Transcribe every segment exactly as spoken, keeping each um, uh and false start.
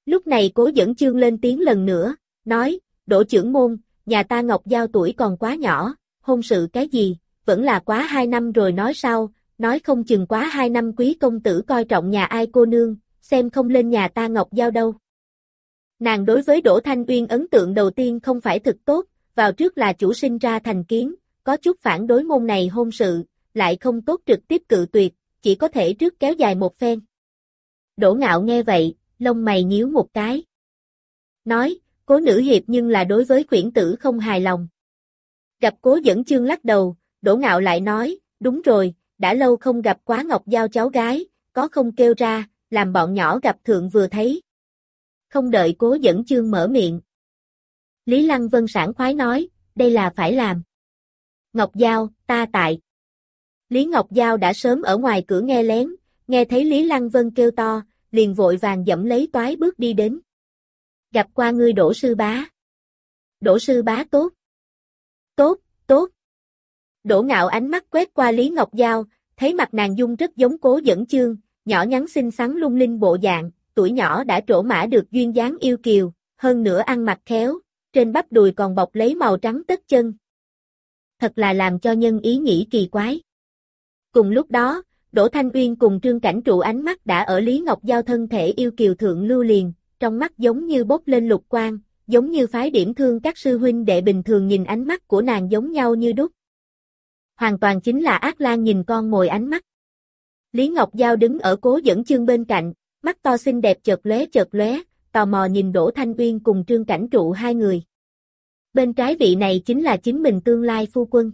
Lúc này Cố Dẫn Chương lên tiếng lần nữa, nói, Đỗ trưởng môn, nhà ta Ngọc Giao tuổi còn quá nhỏ, hôn sự cái gì, vẫn là quá hai năm rồi nói sau, nói không chừng quá hai năm quý công tử coi trọng nhà ai cô nương, xem không lên nhà ta Ngọc Giao đâu. Nàng đối với Đỗ Thanh Uyên ấn tượng đầu tiên không phải thực tốt, vào trước là chủ sinh ra thành kiến, có chút phản đối môn này hôn sự, lại không tốt trực tiếp cự tuyệt, chỉ có thể trước kéo dài một phen. Đỗ Ngạo nghe vậy, lông mày nhíu một cái. Nói, Cố nữ hiệp nhưng là đối với khuyển tử không hài lòng. Gặp Cố Dẫn Chương lắc đầu, Đỗ Ngạo lại nói, đúng rồi, đã lâu không gặp quá Ngọc Giao cháu gái, có không kêu ra, làm bọn nhỏ gặp thượng vừa thấy. Không đợi Cố Dẫn Chương mở miệng. Lý Lăng Vân sảng khoái nói, đây là phải làm. Ngọc Giao, ta tại. Lý Ngọc Giao đã sớm ở ngoài cửa nghe lén, nghe thấy Lý Lăng Vân kêu to, liền vội vàng dẫm lấy toái bước đi đến. Gặp qua ngươi Đỗ sư bá. Đỗ sư bá tốt. Tốt, tốt. Đỗ Ngạo ánh mắt quét qua Lý Ngọc Giao, thấy mặt nàng dung rất giống Cố Dẫn Chương, nhỏ nhắn xinh xắn lung linh bộ dạng, tuổi nhỏ đã trổ mã được duyên dáng yêu kiều, hơn nữa ăn mặc khéo, trên bắp đùi còn bọc lấy màu trắng tất chân. Thật là làm cho nhân ý nghĩ kỳ quái. Cùng lúc đó, Đỗ Thanh Uyên cùng Trương Cảnh Trụ ánh mắt đã ở Lý Ngọc Giao thân thể yêu kiều thượng lưu liền, trong mắt giống như bốc lên lục quang, giống như phái điểm thương các sư huynh đệ bình thường nhìn ánh mắt của nàng giống nhau như đúc. Hoàn toàn chính là ác lang nhìn con mồi ánh mắt. Lý Ngọc Giao đứng ở Cố Dẫn Chương bên cạnh, mắt to xinh đẹp chợt lóe chợt lóe, tò mò nhìn Đỗ Thanh Uyên cùng Trương Cảnh Trụ hai người. Bên trái vị này chính là chính mình tương lai phu quân.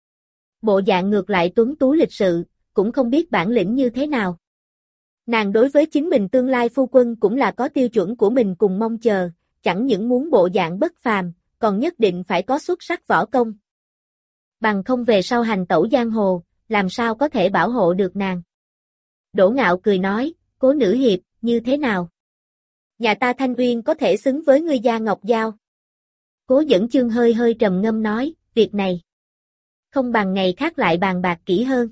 Bộ dạng ngược lại tuấn tú lịch sự, cũng không biết bản lĩnh như thế nào. Nàng đối với chính mình tương lai phu quân cũng là có tiêu chuẩn của mình cùng mong chờ, chẳng những muốn bộ dạng bất phàm, còn nhất định phải có xuất sắc võ công. Bằng không về sau hành tẩu giang hồ, làm sao có thể bảo hộ được nàng. Đỗ Ngạo cười nói, Cố nữ hiệp, như thế nào? Nhà ta Thanh Uyên có thể xứng với ngươi gia Ngọc Giao. Cố Dẫn Chương hơi hơi trầm ngâm nói, việc này không bằng ngày khác lại bàn bạc kỹ hơn.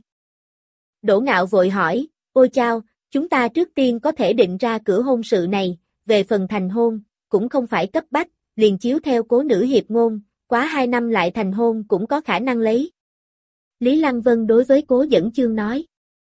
Đỗ Ngạo vội hỏi, ôi chao, chúng ta trước tiên có thể định ra cửa hôn sự này, về phần thành hôn, cũng không phải cấp bách, liền chiếu theo Cố nữ hiệp ngôn, quá hai năm lại thành hôn cũng có khả năng lấy. Lý Lăng Vân đối với Cố Dẫn Chương nói.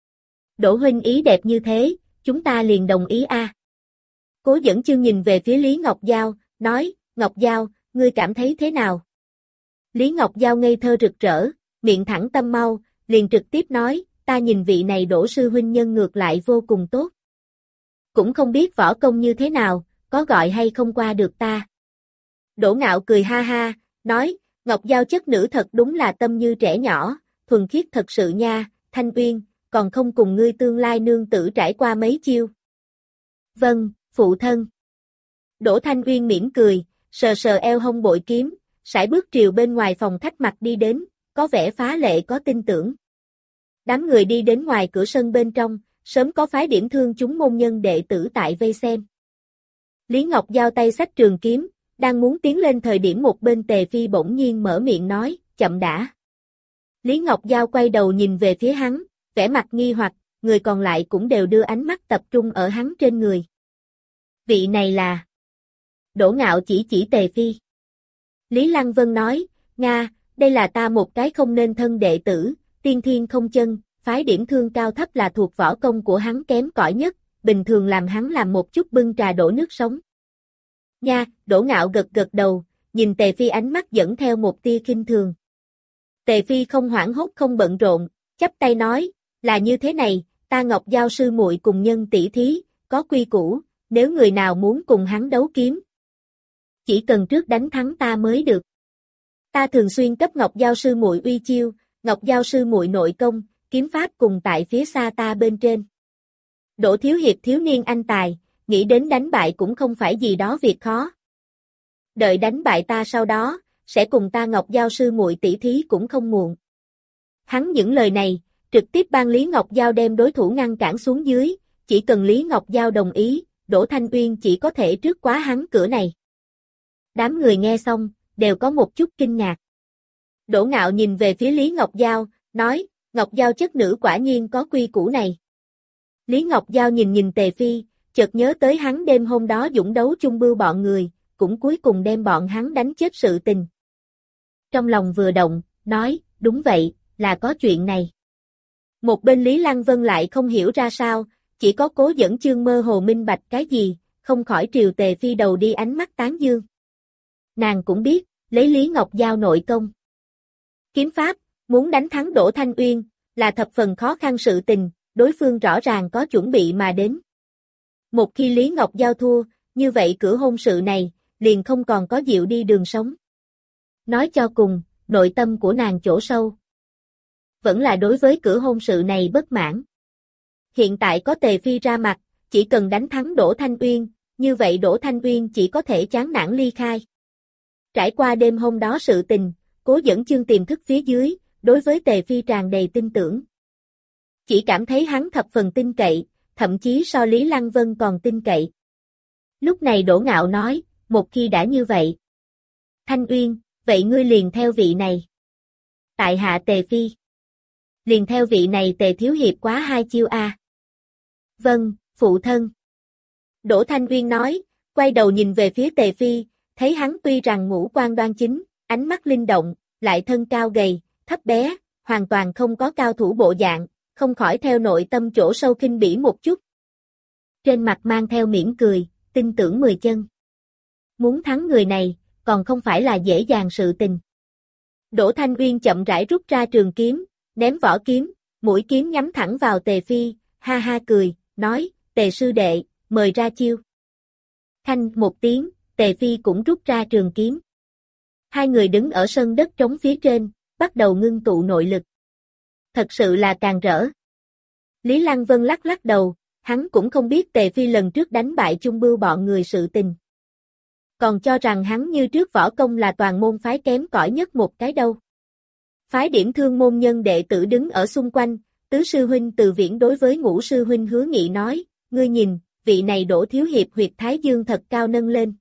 Đỗ huynh ý đẹp như thế, chúng ta liền đồng ý a. À. Cố Dẫn Chương nhìn về phía Lý Ngọc Giao, nói, Ngọc Giao, ngươi cảm thấy thế nào? Lý Ngọc Giao ngây thơ rực rỡ, miệng thẳng tâm mau, liền trực tiếp nói, ta nhìn vị này Đỗ sư huynh nhân ngược lại vô cùng tốt. Cũng không biết võ công như thế nào, có gọi hay không qua được ta. Đỗ Ngạo cười ha ha, nói, Ngọc Giao chất nữ thật đúng là tâm như trẻ nhỏ, thuần khiết thật sự nha, Thanh Uyên, còn không cùng ngươi tương lai nương tử trải qua mấy chiêu. Vâng, phụ thân. Đỗ Thanh Uyên mỉm cười, sờ sờ eo hông bội kiếm, sải bước triều bên ngoài phòng khách mặt đi đến, có vẻ phá lệ có tin tưởng. Đám người đi đến ngoài cửa sân bên trong, sớm có phái điểm thương chúng môn nhân đệ tử tại vây xem. Lý Ngọc Giao tay xách trường kiếm, đang muốn tiến lên thời điểm một bên Tề Phi bỗng nhiên mở miệng nói, chậm đã. Lý Ngọc Giao quay đầu nhìn về phía hắn, vẻ mặt nghi hoặc, người còn lại cũng đều đưa ánh mắt tập trung ở hắn trên người. Vị này là... Đỗ Ngạo chỉ chỉ Tề Phi. Lý Lăng Vân nói, Nga, đây là ta một cái không nên thân đệ tử, tiên thiên không chân, phái điểm thương cao thấp là thuộc võ công của hắn kém cỏi nhất, bình thường làm hắn làm một chút bưng trà đổ nước sống. Nha, Đỗ Ngạo gật gật đầu, nhìn Tề Phi ánh mắt dẫn theo một tia khinh thường. Tề Phi không hoảng hốt không bận rộn, chắp tay nói, là như thế này, ta Ngọc Giao sư muội cùng nhân tỷ thí, có quy củ, nếu người nào muốn cùng hắn đấu kiếm, chỉ cần trước đánh thắng ta mới được. Ta thường xuyên cấp Ngọc Giao sư muội uy chiêu, Ngọc Giao sư muội nội công, kiếm pháp cùng tại phía xa ta bên trên. Đỗ thiếu hiệp thiếu niên anh tài, nghĩ đến đánh bại cũng không phải gì đó việc khó. Đợi đánh bại ta sau đó, sẽ cùng ta Ngọc Giao sư muội tỷ thí cũng không muộn. Hắn những lời này, trực tiếp ban Lý Ngọc Giao đem đối thủ ngăn cản xuống dưới, chỉ cần Lý Ngọc Giao đồng ý, Đỗ Thanh Uyên chỉ có thể trước quá hắn cửa này. Đám người nghe xong, đều có một chút kinh ngạc. Đỗ Ngạo nhìn về phía Lý Ngọc Giao, nói, Ngọc Giao chất nữ quả nhiên có quy củ này. Lý Ngọc Giao nhìn nhìn Tề Phi, chợt nhớ tới hắn đêm hôm đó dũng đấu chung bưu bọn người, cũng cuối cùng đem bọn hắn đánh chết sự tình. Trong lòng vừa động, nói, đúng vậy, là có chuyện này. Một bên Lý Lăng Vân lại không hiểu ra sao, chỉ có Cố Dẫn Chương mơ hồ minh bạch cái gì, không khỏi triều Tề Phi đầu đi ánh mắt tán dương. Nàng cũng biết, lấy Lý Ngọc Giao nội công. Kiếm pháp, muốn đánh thắng Đỗ Thanh Uyên, là thập phần khó khăn sự tình, đối phương rõ ràng có chuẩn bị mà đến. Một khi Lý Ngọc Giao thua, như vậy cửa hôn sự này, liền không còn có dịu đi đường sống. Nói cho cùng, nội tâm của nàng chỗ sâu. Vẫn là đối với cửa hôn sự này bất mãn. Hiện tại có Tề Phi ra mặt, chỉ cần đánh thắng Đỗ Thanh Uyên, như vậy Đỗ Thanh Uyên chỉ có thể chán nản ly khai. Trải qua đêm hôm đó sự tình, Cố Dẫn Chương tiềm thức phía dưới, đối với Tề Phi tràn đầy tin tưởng. Chỉ cảm thấy hắn thập phần tin cậy, thậm chí so Lý Lăng Vân còn tin cậy. Lúc này Đỗ Ngạo nói, một khi đã như vậy. Thanh Uyên, vậy ngươi liền theo vị này. Tại hạ Tề Phi. Liền theo vị này Tề thiếu hiệp quá hai chiêu a. À. Vâng, phụ thân. Đỗ Thanh Uyên nói, quay đầu nhìn về phía Tề Phi, thấy hắn tuy rằng ngũ quan đoan chính, ánh mắt linh động, lại thân cao gầy, thấp bé, hoàn toàn không có cao thủ bộ dạng, không khỏi theo nội tâm chỗ sâu khinh bỉ một chút. Trên mặt mang theo mỉm cười, tin tưởng mười chân. Muốn thắng người này, còn không phải là dễ dàng sự tình. Đỗ Thanh Uyên chậm rãi rút ra trường kiếm, ném vỏ kiếm, mũi kiếm nhắm thẳng vào Tề Phi, ha ha cười, nói, Tề sư đệ, mời ra chiêu. Thanh một tiếng, Tề Phi cũng rút ra trường kiếm. Hai người đứng ở sân đất trống phía trên, bắt đầu ngưng tụ nội lực. Thật sự là càng rỡ. Lý Lăng Vân lắc lắc đầu, hắn cũng không biết Tề Phi lần trước đánh bại chung bưu bọn người sự tình. Còn cho rằng hắn như trước võ công là toàn môn phái kém cỏi nhất một cái đâu. Phái điểm thương môn nhân đệ tử đứng ở xung quanh, tứ sư huynh Từ Viễn đối với ngũ sư huynh Hứa Nghị nói, ngươi nhìn, vị này Đỗ thiếu hiệp huyệt thái dương thật cao nâng lên.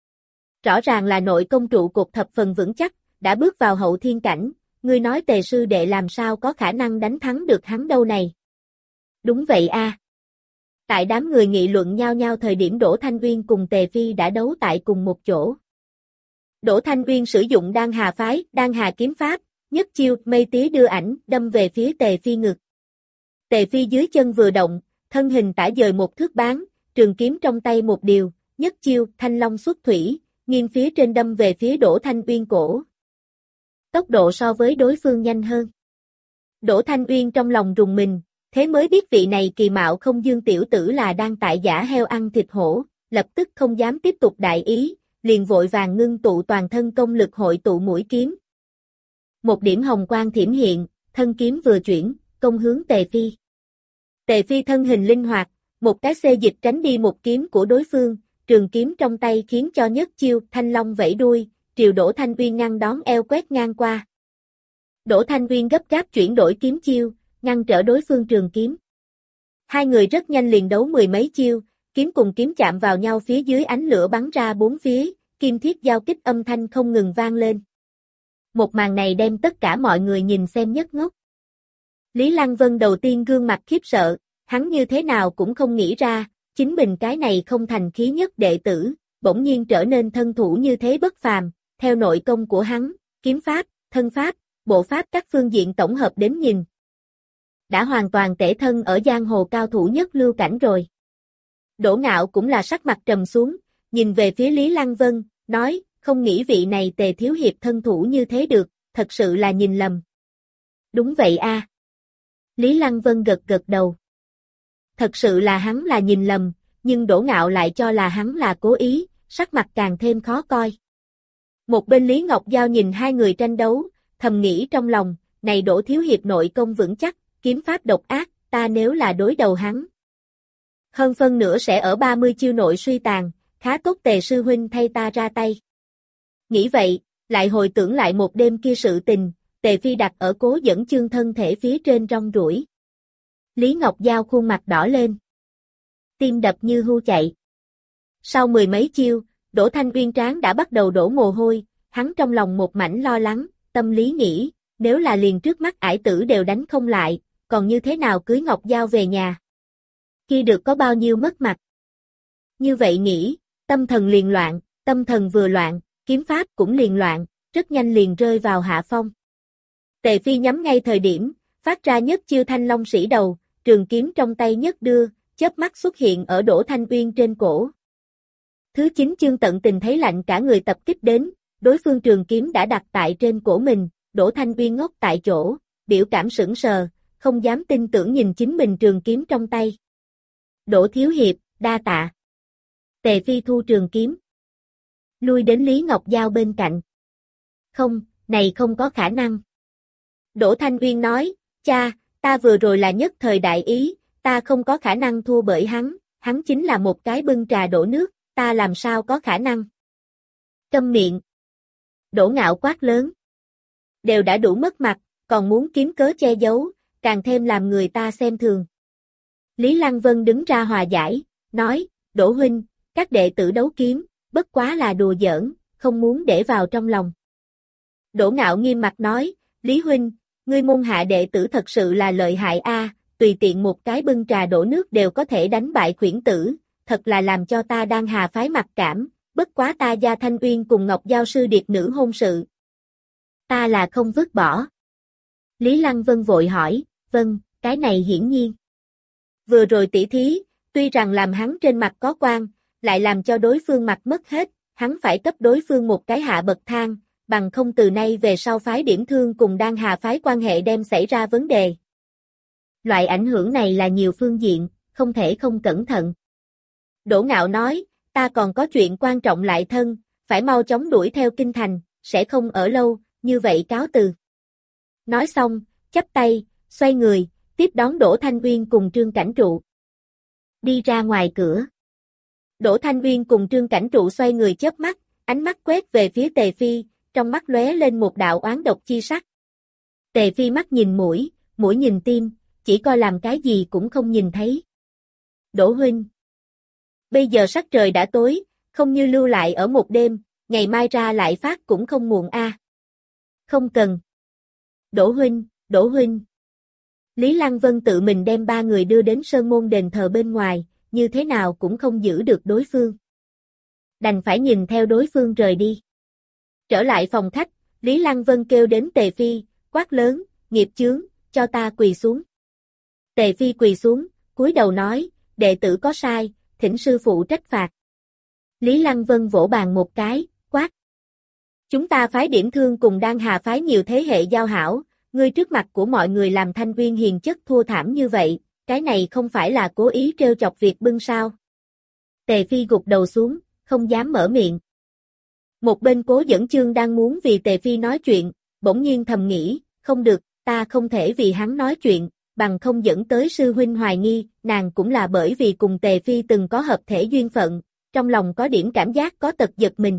Rõ ràng là nội công trụ cột thập phần vững chắc, đã bước vào hậu thiên cảnh, ngươi nói Tề sư đệ làm sao có khả năng đánh thắng được hắn đâu này. Đúng vậy a. À. Tại đám người nghị luận nhau nhau thời điểm Đỗ Thanh Uyên cùng Tề Phi đã đấu tại cùng một chỗ. Đỗ Thanh Uyên sử dụng Đan Hà phái, Đan Hà kiếm pháp, nhất chiêu mây tía đưa ảnh, đâm về phía Tề Phi ngực. Tề Phi dưới chân vừa động, thân hình tả dời một thước bán, trường kiếm trong tay một điều, nhất chiêu thanh long xuất thủy, nghiêng phía trên đâm về phía Đỗ Thanh Uyên cổ. Tốc độ so với đối phương nhanh hơn. Đỗ Thanh Uyên trong lòng rùng mình, thế mới biết vị này kỳ mạo không dương tiểu tử là đang tại giả heo ăn thịt hổ, lập tức không dám tiếp tục đại ý, liền vội vàng ngưng tụ toàn thân công lực hội tụ mũi kiếm. Một điểm hồng quang thiểm hiện, thân kiếm vừa chuyển, công hướng Tề Phi. Tề Phi thân hình linh hoạt, một cái xê dịch tránh đi một kiếm của đối phương, trường kiếm trong tay khiến cho nhất chiêu thanh long vẫy đuôi, triều Đỗ Thanh Uyên ngăn đón eo quét ngang qua. Đỗ Thanh Uyên gấp gáp chuyển đổi kiếm chiêu, ngăn trở đối phương trường kiếm. Hai người rất nhanh liền đấu mười mấy chiêu, kiếm cùng kiếm chạm vào nhau phía dưới ánh lửa bắn ra bốn phía, kim thiết giao kích âm thanh không ngừng vang lên. Một màn này đem tất cả mọi người nhìn xem nhất ngốc. Lý Lăng Vân đầu tiên gương mặt khiếp sợ, hắn như thế nào cũng không nghĩ ra, chính mình cái này không thành khí nhất đệ tử, bỗng nhiên trở nên thân thủ như thế bất phàm, theo nội công của hắn, kiếm pháp, thân pháp, bộ pháp các phương diện tổng hợp đến nhìn. Đã hoàn toàn tể thân ở giang hồ cao thủ nhất lưu cảnh rồi. Đỗ Ngạo cũng là sắc mặt trầm xuống, nhìn về phía Lý Lăng Vân, nói, không nghĩ vị này Tề thiếu hiệp thân thủ như thế được, thật sự là nhìn lầm. Đúng vậy a. À. Lý Lăng Vân gật gật đầu. Thật sự là hắn là nhìn lầm, nhưng Đỗ Ngạo lại cho là hắn là cố ý, sắc mặt càng thêm khó coi. Một bên Lý Ngọc Giao nhìn hai người tranh đấu, thầm nghĩ trong lòng, này Đỗ thiếu hiệp nội công vững chắc, kiếm pháp độc ác, ta nếu là đối đầu hắn. Hơn phân nửa sẽ ở ba mươi chiêu nội suy tàn, khá tốt Tề sư huynh thay ta ra tay. Nghĩ vậy, lại hồi tưởng lại một đêm kia sự tình, Tề Phi đặt ở Cố Dẫn Chương thân thể phía trên rong ruổi. Lý Ngọc Giao khuôn mặt đỏ lên. Tim đập như hưu chạy. Sau mười mấy chiêu, Đỗ Thanh Uyên trán đã bắt đầu đổ mồ hôi, hắn trong lòng một mảnh lo lắng, tâm lý nghĩ, nếu là liền trước mắt ải tử đều đánh không lại, còn như thế nào cưới Ngọc Giao về nhà? Kia được có bao nhiêu mất mặt? Như vậy nghĩ, tâm thần liền loạn, tâm thần vừa loạn, kiếm pháp cũng liền loạn, rất nhanh liền rơi vào hạ phong. Tề Phi nhắm ngay thời điểm, phát ra nhất chiêu thanh long sĩ đầu, trường kiếm trong tay nhất đưa, chớp mắt xuất hiện ở Đỗ Thanh Uyên trên cổ. Thứ chín chương tận tình thấy lạnh cả người tập kích đến, đối phương trường kiếm đã đặt tại trên cổ mình, Đỗ Thanh Uyên ngốc tại chỗ, biểu cảm sững sờ, không dám tin tưởng nhìn chính mình trường kiếm trong tay. Đỗ thiếu hiệp, đa tạ. Tề Phi thu trường kiếm, lui đến Lý Ngọc Giao bên cạnh. Không, này không có khả năng. Đỗ Thanh Uyên nói, cha, ta vừa rồi là nhất thời đại ý, ta không có khả năng thua bởi hắn, hắn chính là một cái bưng trà đổ nước, ta làm sao có khả năng. Câm miệng. Đỗ Ngạo quát lớn. Đều đã đủ mất mặt, còn muốn kiếm cớ che giấu, càng thêm làm người ta xem thường. Lý Lăng Vân đứng ra hòa giải, nói, Đỗ huynh, các đệ tử đấu kiếm, bất quá là đùa giỡn, không muốn để vào trong lòng. Đỗ Ngạo nghiêm mặt nói, Lý huynh, ngươi môn hạ đệ tử thật sự là lợi hại a, tùy tiện một cái bưng trà đổ nước đều có thể đánh bại khuyển tử, thật là làm cho ta đang hà phái mặc cảm, bất quá ta Gia Thanh Uyên cùng Ngọc Giao sư điệt nữ hôn sự. Ta là không vứt bỏ. Lý Lăng Vân vội hỏi, vâng, cái này hiển nhiên. Vừa rồi tỉ thí, tuy rằng làm hắn trên mặt có quan, lại làm cho đối phương mặt mất hết, hắn phải cấp đối phương một cái hạ bậc thang, bằng không từ nay về sau phái điểm thương cùng đang hà phái quan hệ đem xảy ra vấn đề. Loại ảnh hưởng này là nhiều phương diện, không thể không cẩn thận. Đỗ Ngạo nói, ta còn có chuyện quan trọng lại thân, phải mau chóng đuổi theo kinh thành, sẽ không ở lâu, như vậy cáo từ. Nói xong, chắp tay, xoay người, tiếp đón Đỗ Thanh Uyên cùng Trương Cảnh Trụ. Đi ra ngoài cửa. Đỗ Thanh Uyên cùng Trương Cảnh Trụ xoay người chớp mắt, ánh mắt quét về phía Tề Phi, trong mắt lóe lên một đạo oán độc chi sắc. Tề Phi mắt nhìn mũi, mũi nhìn tim, chỉ coi làm cái gì cũng không nhìn thấy. Đỗ huynh. Bây giờ sắc trời đã tối, không như lưu lại ở một đêm, ngày mai ra lại phát cũng không muộn a. À. Không cần. Đỗ huynh, Đỗ huynh. Lý Lăng Vân tự mình đem ba người đưa đến Sơn Môn đền thờ bên ngoài, như thế nào cũng không giữ được đối phương. Đành phải nhìn theo đối phương rời đi. Trở lại phòng khách, Lý Lăng Vân kêu đến Tề Phi, quát lớn, nghiệp chướng, cho ta quỳ xuống. Tề Phi quỳ xuống, cúi đầu nói, đệ tử có sai, thỉnh sư phụ trách phạt. Lý Lăng Vân vỗ bàn một cái, quát. Chúng ta phái điểm thương cùng đang hà phái nhiều thế hệ giao hảo, ngươi trước mặt của mọi người làm Thanh Uyên hiền chất thua thảm như vậy, cái này không phải là cố ý trêu chọc việc bưng sao. Tề Phi gục đầu xuống, không dám mở miệng. Một bên Cố Dẫn Chương đang muốn vì Tề Phi nói chuyện, bỗng nhiên thầm nghĩ, không được, ta không thể vì hắn nói chuyện, bằng không dẫn tới sư huynh hoài nghi, nàng cũng là bởi vì cùng Tề Phi từng có hợp thể duyên phận, trong lòng có điểm cảm giác có tật giật mình.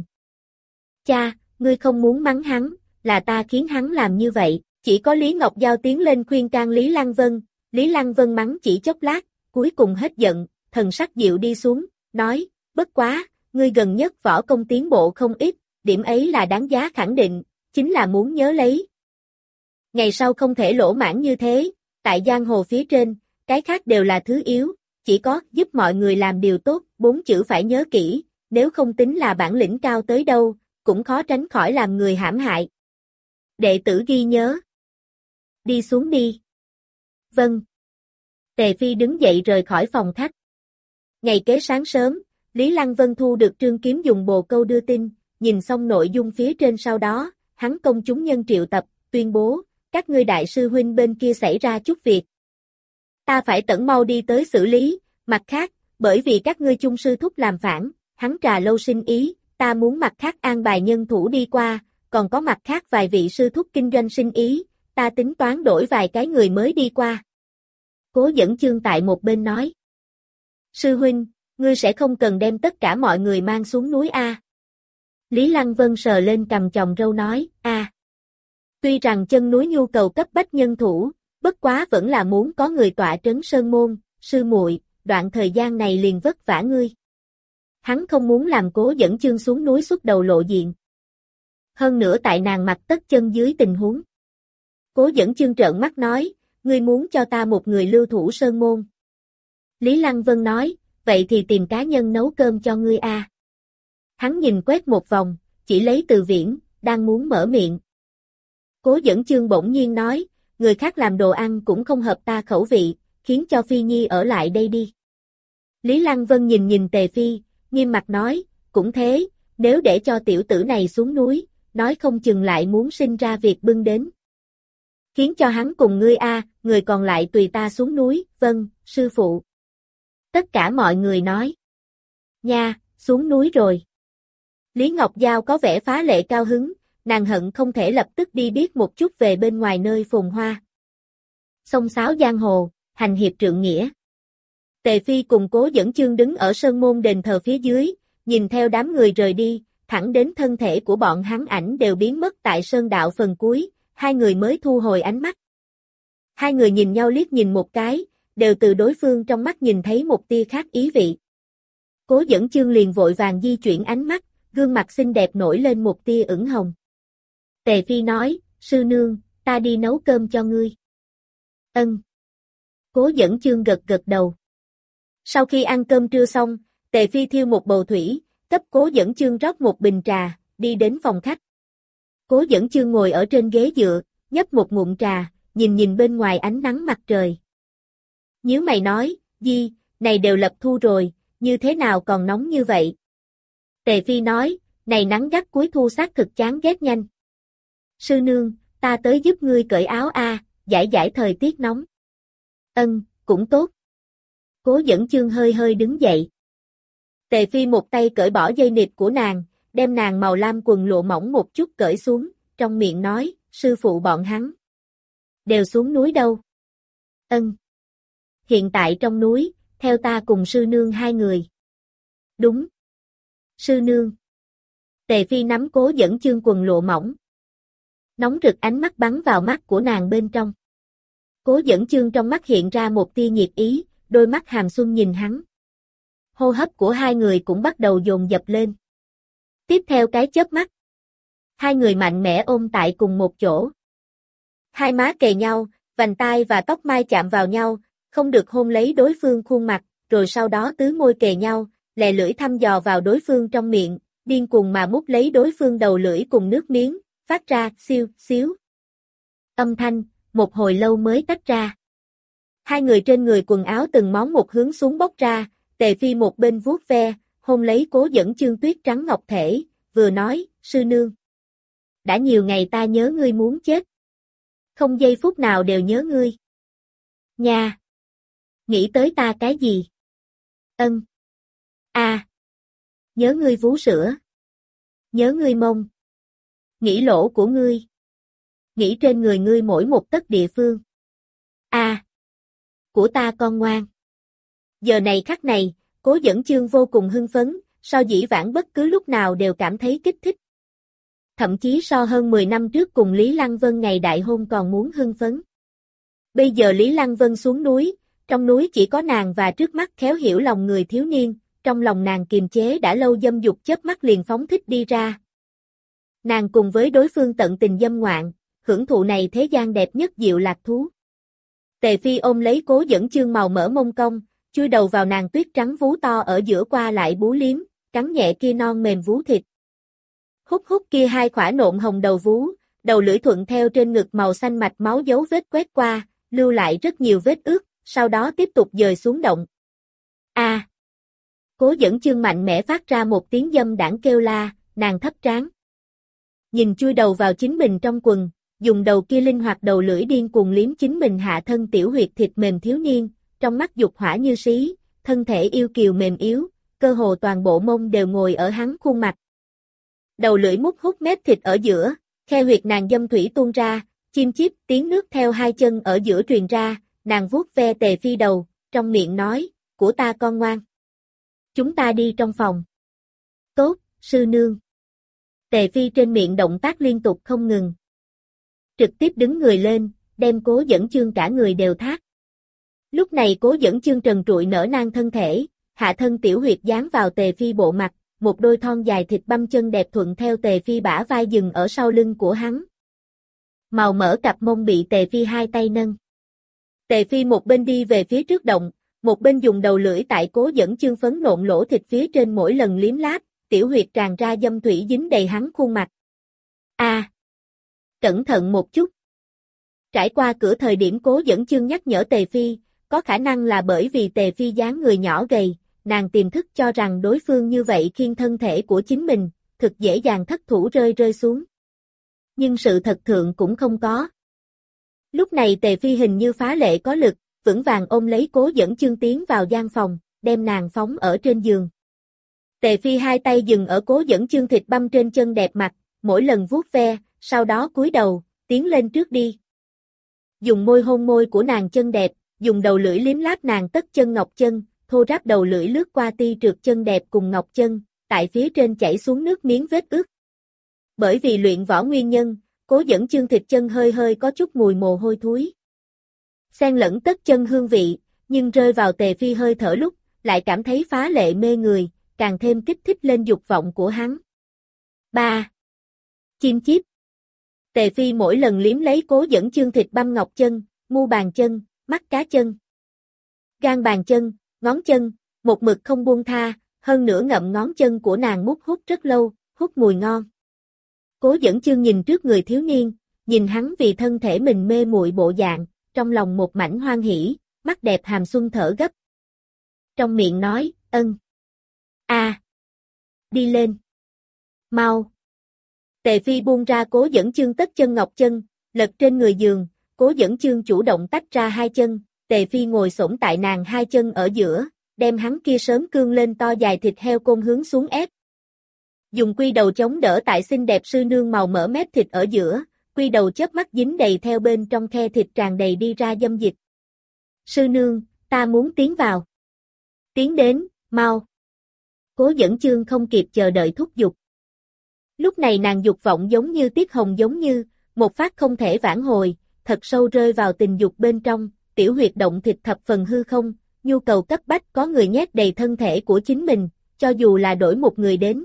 Cha, ngươi không muốn mắng hắn, là ta khiến hắn làm như vậy, chỉ có Lý Ngọc Giao tiến lên khuyên can Lý Lăng Vân, Lý Lăng Vân mắng chỉ chốc lát, cuối cùng hết giận, thần sắc dịu đi xuống, nói, bất quá, ngươi gần nhất võ công tiến bộ không ít, điểm ấy là đáng giá khẳng định, chính là muốn nhớ lấy. Ngày sau không thể lỗ mãn như thế, tại giang hồ phía trên, cái khác đều là thứ yếu, chỉ có giúp mọi người làm điều tốt, bốn chữ phải nhớ kỹ, nếu không tính là bản lĩnh cao tới đâu, cũng khó tránh khỏi làm người hãm hại. Đệ tử ghi nhớ. Đi xuống đi. Vâng. Tề Phi đứng dậy rời khỏi phòng khách. Ngày kế sáng sớm, Lý Lăng Vân thu được Trương Kiếm dùng bồ câu đưa tin, nhìn xong nội dung phía trên sau đó, hắn công chúng nhân triệu tập, tuyên bố, các ngươi đại sư huynh bên kia xảy ra chút việc. Ta phải tẩn mau đi tới xử lý, mặt khác, bởi vì các ngươi chung sư thúc làm phản, hắn trà lâu sinh ý, ta muốn mặt khác an bài nhân thủ đi qua, còn có mặt khác vài vị sư thúc kinh doanh sinh ý, ta tính toán đổi vài cái người mới đi qua. Cố Dẫn Chương tại một bên nói. Sư huynh, ngươi sẽ không cần đem tất cả mọi người mang xuống núi A. Lý Lăng Vân sờ lên cầm chồng râu nói, A. Tuy rằng chân núi nhu cầu cấp bách nhân thủ, bất quá vẫn là muốn có người tọa trấn Sơn Môn, sư muội, đoạn thời gian này liền vất vả ngươi. Hắn không muốn làm Cố Dẫn Chương xuống núi xuất đầu lộ diện. Hơn nữa tại nàng mặt tất chân dưới tình huống. Cố Dẫn Chương trợn mắt nói, ngươi muốn cho ta một người lưu thủ Sơn Môn. Lý Lăng Vân nói, vậy thì tìm cá nhân nấu cơm cho ngươi a. Hắn nhìn quét một vòng, chỉ lấy Từ Viễn, đang muốn mở miệng. Cố Dẫn Chương bỗng nhiên nói, người khác làm đồ ăn cũng không hợp ta khẩu vị, khiến cho Phi Nhi ở lại đây đi. Lý Lăng Vân nhìn nhìn Tề Phi, nghiêm mặt nói, cũng thế, nếu để cho tiểu tử này xuống núi, nói không chừng lại muốn sinh ra việc bưng đến. Khiến cho hắn cùng ngươi a, người còn lại tùy ta xuống núi, vâng, sư phụ. Tất cả mọi người nói. Nha, xuống núi rồi. Lý Ngọc Giao có vẻ phá lệ cao hứng, nàng hận không thể lập tức đi biết một chút về bên ngoài nơi phồn hoa. Xông xáo giang hồ, hành hiệp trượng nghĩa. Tề Phi cùng Cố Dẫn Chương đứng ở sơn môn đền thờ phía dưới, nhìn theo đám người rời đi, thẳng đến thân thể của bọn hắn ảnh đều biến mất tại sơn đạo phần cuối, hai người mới thu hồi ánh mắt. Hai người nhìn nhau liếc nhìn một cái, đều từ đối phương trong mắt nhìn thấy một tia khác ý vị. Cố Dẫn Chương liền vội vàng di chuyển ánh mắt, gương mặt xinh đẹp nổi lên một tia ửng hồng. Tề Phi nói, sư nương, ta đi nấu cơm cho ngươi. Ân. Cố Dẫn Chương gật gật đầu. Sau khi ăn cơm trưa xong, Tề Phi thiêu một bầu thủy, cấp Cố Dẫn Chương rót một bình trà, đi đến phòng khách. Cố Dẫn Chương ngồi ở trên ghế dựa, nhấp một ngụm trà, nhìn nhìn bên ngoài ánh nắng mặt trời. Nhíu mày nói, Di, này đều lập thu rồi, như thế nào còn nóng như vậy? Tề Phi nói, này nắng gắt cuối thu xác thực chán ghét nhanh. Sư nương, ta tới giúp ngươi cởi áo a, giải giải thời tiết nóng. Ân, cũng tốt. Cố Dẫn Chương hơi hơi đứng dậy. Tề Phi một tay cởi bỏ dây nịt của nàng, đem nàng màu lam quần lụa mỏng một chút cởi xuống, trong miệng nói, sư phụ bọn hắn. Đều xuống núi đâu? Ân. Hiện tại trong núi, theo ta cùng sư nương hai người. Đúng. Sư nương. Tề Phi nắm Cố Dẫn Chương quần lụa mỏng. Nóng rực ánh mắt bắn vào mắt của nàng bên trong. Cố Dẫn Chương trong mắt hiện ra một tia nhiệt ý, đôi mắt hàm xuân nhìn hắn. Hô hấp của hai người cũng bắt đầu dồn dập lên. Tiếp theo cái chớp mắt. Hai người mạnh mẽ ôm tại cùng một chỗ. Hai má kề nhau, vành tai và tóc mai chạm vào nhau, không được hôn lấy đối phương khuôn mặt, rồi sau đó tứ môi kề nhau, lè lưỡi thăm dò vào đối phương trong miệng, điên cuồng mà mút lấy đối phương đầu lưỡi cùng nước miếng, phát ra siêu, xíu. Âm thanh, một hồi lâu mới tách ra. Hai người trên người quần áo từng món một hướng xuống bóc ra, Tề Phi một bên vuốt ve, hôn lấy Cố Dẫn Chương tuyết trắng ngọc thể, vừa nói, sư nương. Đã nhiều ngày ta nhớ ngươi muốn chết. Không giây phút nào đều nhớ ngươi. Nha! Nghĩ tới ta cái gì? Ân. A. À. Nhớ ngươi vú sữa. Nhớ ngươi mông. Nghĩ lỗ của ngươi. Nghĩ trên người ngươi mỗi một tấc địa phương. A. À. Của ta con ngoan. Giờ này khắc này, Cố Dẫn Chương vô cùng hưng phấn, so dĩ vãng bất cứ lúc nào đều cảm thấy kích thích. Thậm chí so hơn mười năm trước cùng Lý Lăng Vân ngày đại hôn còn muốn hưng phấn. Bây giờ Lý Lăng Vân xuống núi, trong núi chỉ có nàng và trước mắt khéo hiểu lòng người thiếu niên, trong lòng nàng kiềm chế đã lâu dâm dục chớp mắt liền phóng thích đi ra. Nàng cùng với đối phương tận tình dâm ngoạn, hưởng thụ này thế gian đẹp nhất diệu lạc thú. Tề Phi ôm lấy Cố Dẫn Chương màu mỡ mông cong, chui đầu vào nàng tuyết trắng vú to ở giữa qua lại bú liếm, cắn nhẹ kia non mềm vú thịt. Hút hút kia hai khỏa nộn hồng đầu vú, đầu lưỡi thuận theo trên ngực màu xanh mạch máu dấu vết quét qua, lưu lại rất nhiều vết ướt, sau đó tiếp tục dời xuống động. A. À. Cố Dẫn Chương mạnh mẽ phát ra một tiếng dâm đãng kêu la, nàng thấp trán. Nhìn chui đầu vào chính mình trong quần, dùng đầu kia linh hoạt đầu lưỡi điên cuồng liếm chính mình hạ thân tiểu huyệt thịt mềm thiếu niên, trong mắt dục hỏa như xí, thân thể yêu kiều mềm yếu, cơ hồ toàn bộ mông đều ngồi ở hắn khuôn mặt. Đầu lưỡi mút hút mép thịt ở giữa, khe huyệt nàng dâm thủy tuôn ra, chim chíp tiếng nước theo hai chân ở giữa truyền ra, nàng vuốt ve Tề Phi đầu, trong miệng nói, của ta con ngoan. Chúng ta đi trong phòng. Tốt, sư nương. Tề Phi trên miệng động tác liên tục không ngừng. Trực tiếp đứng người lên, đem Cố Dẫn Chương cả người đều thác. Lúc này Cố Dẫn Chương trần trụi nở nang thân thể, hạ thân tiểu huyệt dán vào Tề Phi bộ mặt, một đôi thon dài thịt băm chân đẹp thuận theo Tề Phi bả vai dừng ở sau lưng của hắn. Màu mỡ cặp mông bị Tề Phi hai tay nâng. Tề Phi một bên đi về phía trước động, một bên dùng đầu lưỡi tại Cố Dẫn Chương phấn nộn lỗ thịt phía trên mỗi lần liếm láp, tiểu huyệt tràn ra dâm thủy dính đầy hắn khuôn mặt. A, à, cẩn thận một chút. Trải qua cửa thời điểm Cố Dẫn Chương nhắc nhở Tề Phi, có khả năng là bởi vì Tề Phi dáng người nhỏ gầy, nàng tiềm thức cho rằng đối phương như vậy khiêng thân thể của chính mình, thực dễ dàng thất thủ rơi rơi xuống. Nhưng sự thật thượng cũng không có. Lúc này Tề Phi hình như phá lệ có lực, vững vàng ôm lấy Cố Dẫn Chương tiến vào gian phòng, đem nàng phóng ở trên giường. Tề Phi hai tay dừng ở Cố Dẫn Chương thịt băm trên chân đẹp mặt, mỗi lần vuốt ve, sau đó cúi đầu, tiến lên trước đi. Dùng môi hôn môi của nàng chân đẹp, dùng đầu lưỡi liếm láp nàng tất chân ngọc chân, thô ráp đầu lưỡi lướt qua ti trượt chân đẹp cùng ngọc chân, tại phía trên chảy xuống nước miếng vết ướt. Bởi vì luyện võ nguyên nhân, Cố Dẫn Chương thịt chân hơi hơi có chút mùi mồ hôi thối. Xen lẫn tất chân hương vị, nhưng rơi vào Tề Phi hơi thở lúc, lại cảm thấy phá lệ mê người, càng thêm kích thích lên dục vọng của hắn. ba. Chim chíp. Tề Phi mỗi lần liếm lấy Cố Dẫn Chương thịt băm ngọc chân, mu bàn chân, mắt cá chân, gan bàn chân, ngón chân, một mực không buông tha, hơn nữa ngậm ngón chân của nàng mút hút rất lâu, hút mùi ngon. Cố Dẫn Chương nhìn trước người thiếu niên, nhìn hắn vì thân thể mình mê muội bộ dạng, trong lòng một mảnh hoan hỉ, mắt đẹp hàm xuân thở gấp. Trong miệng nói, ân. A. À. Đi lên. Mau. Tề Phi buông ra Cố Dẫn Chương tất chân ngọc chân, lật trên người giường, Cố Dẫn Chương chủ động tách ra hai chân, Tề Phi ngồi xổm tại nàng hai chân ở giữa, đem hắn kia sớm cương lên to dài thịt heo côn hướng xuống ép. Dùng quy đầu chống đỡ tại xinh đẹp sư nương màu mỡ mép thịt ở giữa, quy đầu chớp mắt dính đầy theo bên trong khe thịt tràn đầy đi ra dâm dịch. Sư nương, ta muốn tiến vào. Tiến đến, mau. Cố Dẫn Chương không kịp chờ đợi thúc giục. Lúc này nàng dục vọng giống như tiết hồng giống như, một phát không thể vãn hồi, thật sâu rơi vào tình dục bên trong, tiểu huyệt động thịt thập phần hư không, nhu cầu cấp bách có người nhét đầy thân thể của chính mình, cho dù là đổi một người đến.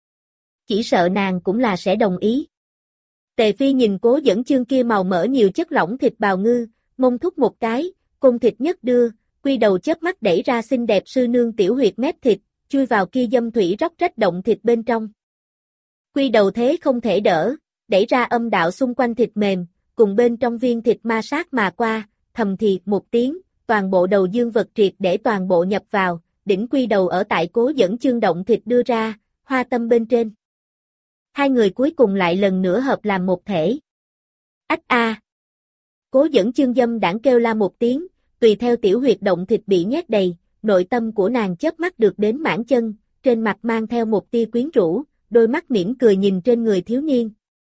Chỉ sợ nàng cũng là sẽ đồng ý. Tề Phi nhìn Cố Dẫn Chương kia màu mỡ nhiều chất lỏng thịt bào ngư, mông thúc một cái, cung thịt nhất đưa, quy đầu chớp mắt đẩy ra xinh đẹp sư nương tiểu huyệt mép thịt, chui vào kia dâm thủy róc rách động thịt bên trong. Quy đầu thế không thể đỡ, đẩy ra âm đạo xung quanh thịt mềm, cùng bên trong viên thịt ma sát mà qua, thầm thì một tiếng, toàn bộ đầu dương vật triệt để toàn bộ nhập vào, đỉnh quy đầu ở tại Cố Dẫn Chương động thịt đưa ra, hoa tâm bên trên. Hai người cuối cùng lại lần nữa hợp làm một thể. Ách a. Cố Dẫn Chương dâm đãng kêu la một tiếng, tùy theo tiểu huyệt động thịt bị nhét đầy, nội tâm của nàng chớp mắt được đến mãn chân, trên mặt mang theo một tia quyến rũ, đôi mắt mỉm cười nhìn trên người thiếu niên.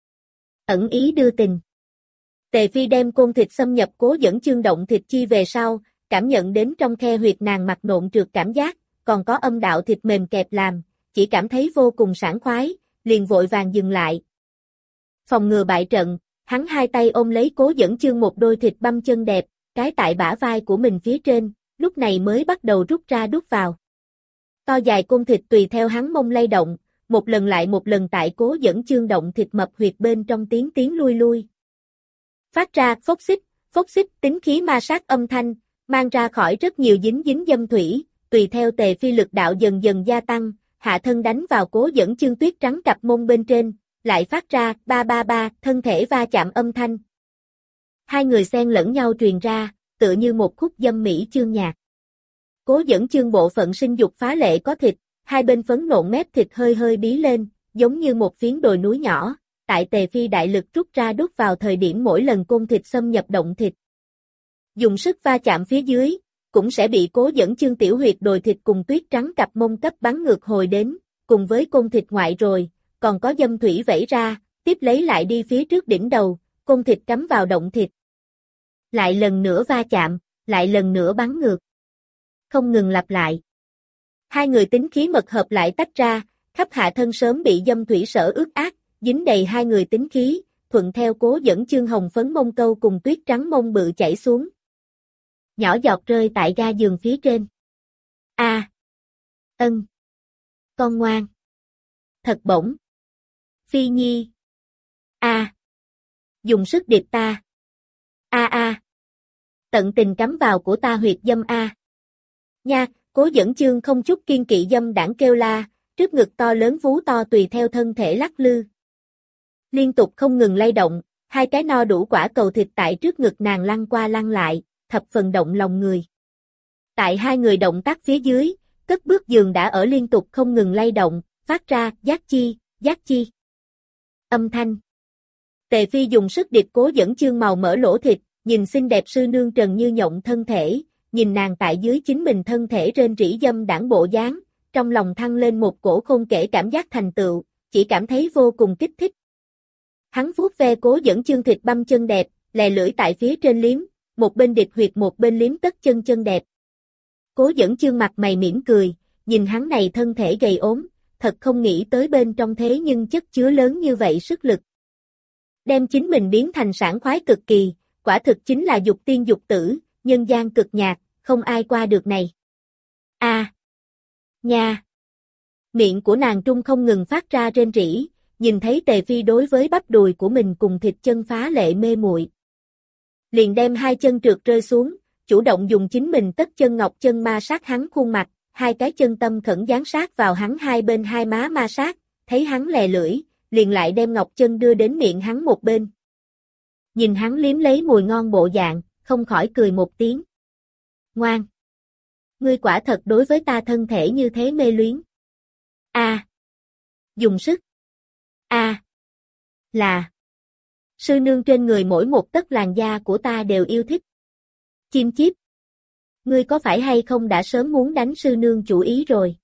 Ẩn ý đưa tình. Tề Phi đem côn thịt xâm nhập Cố Dẫn Chương động thịt chi về sau, cảm nhận đến trong khe huyệt nàng mặt nộn trượt cảm giác, còn có âm đạo thịt mềm kẹp làm, chỉ cảm thấy vô cùng sảng khoái, liền vội vàng dừng lại. Phòng ngừa bại trận, hắn hai tay ôm lấy Cố Dẫn Chương một đôi thịt băm chân đẹp, cái tại bả vai của mình phía trên, lúc này mới bắt đầu rút ra đút vào. To dài côn thịt tùy theo hắn mông lay động, một lần lại một lần tại Cố Dẫn Chương động thịt mập huyệt bên trong tiếng tiếng lui lui. Phát ra phốc xích, phốc xích tính khí ma sát âm thanh, mang ra khỏi rất nhiều dính dính dâm thủy, tùy theo Tề Phi lực đạo dần dần gia tăng, hạ thân đánh vào Cố Dẫn Chương tuyết trắng cặp mông bên trên, lại phát ra ba ba ba thân thể va chạm âm thanh. Hai người xen lẫn nhau truyền ra, tựa như một khúc dâm mỹ chương nhạc. Cố Dẫn Chương bộ phận sinh dục phá lệ có thịt, hai bên phấn nộn mép thịt hơi hơi bí lên, giống như một phiến đồi núi nhỏ, tại Tề Phi đại lực rút ra đút vào thời điểm mỗi lần côn thịt xâm nhập động thịt. Dùng sức va chạm phía dưới, cũng sẽ bị Cố Dẫn Chương tiểu huyệt đồi thịt cùng tuyết trắng cặp mông cấp bắn ngược hồi đến, cùng với côn thịt ngoại rồi, còn có dâm thủy vẩy ra, tiếp lấy lại đi phía trước đỉnh đầu, côn thịt cắm vào động thịt. Lại lần nữa va chạm, lại lần nữa bắn ngược. Không ngừng lặp lại. Hai người tính khí mật hợp lại tách ra, khắp hạ thân sớm bị dâm thủy sở ướt át, dính đầy hai người tính khí, thuận theo Cố Dẫn Chương hồng phấn mông câu cùng tuyết trắng mông bự chảy xuống. Nhỏ giọt rơi tại ga giường phía trên. A. À. Ân. Con ngoan. Thật bổng. Phi Nhi. A. À. Dùng sức điệp ta. A a. Tận tình cắm vào của ta huyệt dâm a. Nha, Cố Dẫn Chương không chút kiên kỵ dâm đảng kêu la, trước ngực to lớn vú to tùy theo thân thể lắc lư. Liên tục không ngừng lay động, hai cái no đủ quả cầu thịt tại trước ngực nàng lăn qua lăn lại, thập phần động lòng người. Tại hai người động tác phía dưới, cất bước giường đã ở liên tục không ngừng lay động, phát ra giác chi, giác chi. Âm thanh. Tề Phi dùng sức điệp Cố Dẫn Chương màu mỡ lỗ thịt, nhìn xinh đẹp sư nương trần như nhộng thân thể, nhìn nàng tại dưới chính mình thân thể rên rỉ dâm đảng bộ dáng, trong lòng thăng lên một cổ không kể cảm giác thành tựu, chỉ cảm thấy vô cùng kích thích. Hắn vuốt ve Cố Dẫn Chương thịt băm chân đẹp, lè lưỡi tại phía trên liếm, một bên địch huyệt một bên liếm tất chân chân đẹp. Cố Dẫn Chương mặt mày mỉm cười, nhìn hắn này thân thể gầy ốm, thật không nghĩ tới bên trong thế nhưng chất chứa lớn như vậy sức lực. Đem chính mình biến thành sảng khoái cực kỳ, quả thực chính là dục tiên dục tử, nhân gian cực nhạc, không ai qua được này. A, à, nha. Miệng của nàng trung không ngừng phát ra rên rỉ, nhìn thấy Tề Phi đối với bắp đùi của mình cùng thịt chân phá lệ mê muội. Liền đem hai chân trượt rơi xuống, chủ động dùng chính mình tất chân ngọc chân ma sát hắn khuôn mặt, hai cái chân tâm khẩn dán sát vào hắn hai bên hai má ma sát, thấy hắn lè lưỡi, liền lại đem ngọc chân đưa đến miệng hắn một bên. Nhìn hắn liếm lấy mùi ngon bộ dạng, không khỏi cười một tiếng. Ngoan! Ngươi quả thật đối với ta thân thể như thế mê luyến. A, à. Dùng sức. A, à. Là. Sư nương trên người mỗi một tấc làn da của ta đều yêu thích. Chim chíp. Ngươi có phải hay không đã sớm muốn đánh sư nương chủ ý rồi?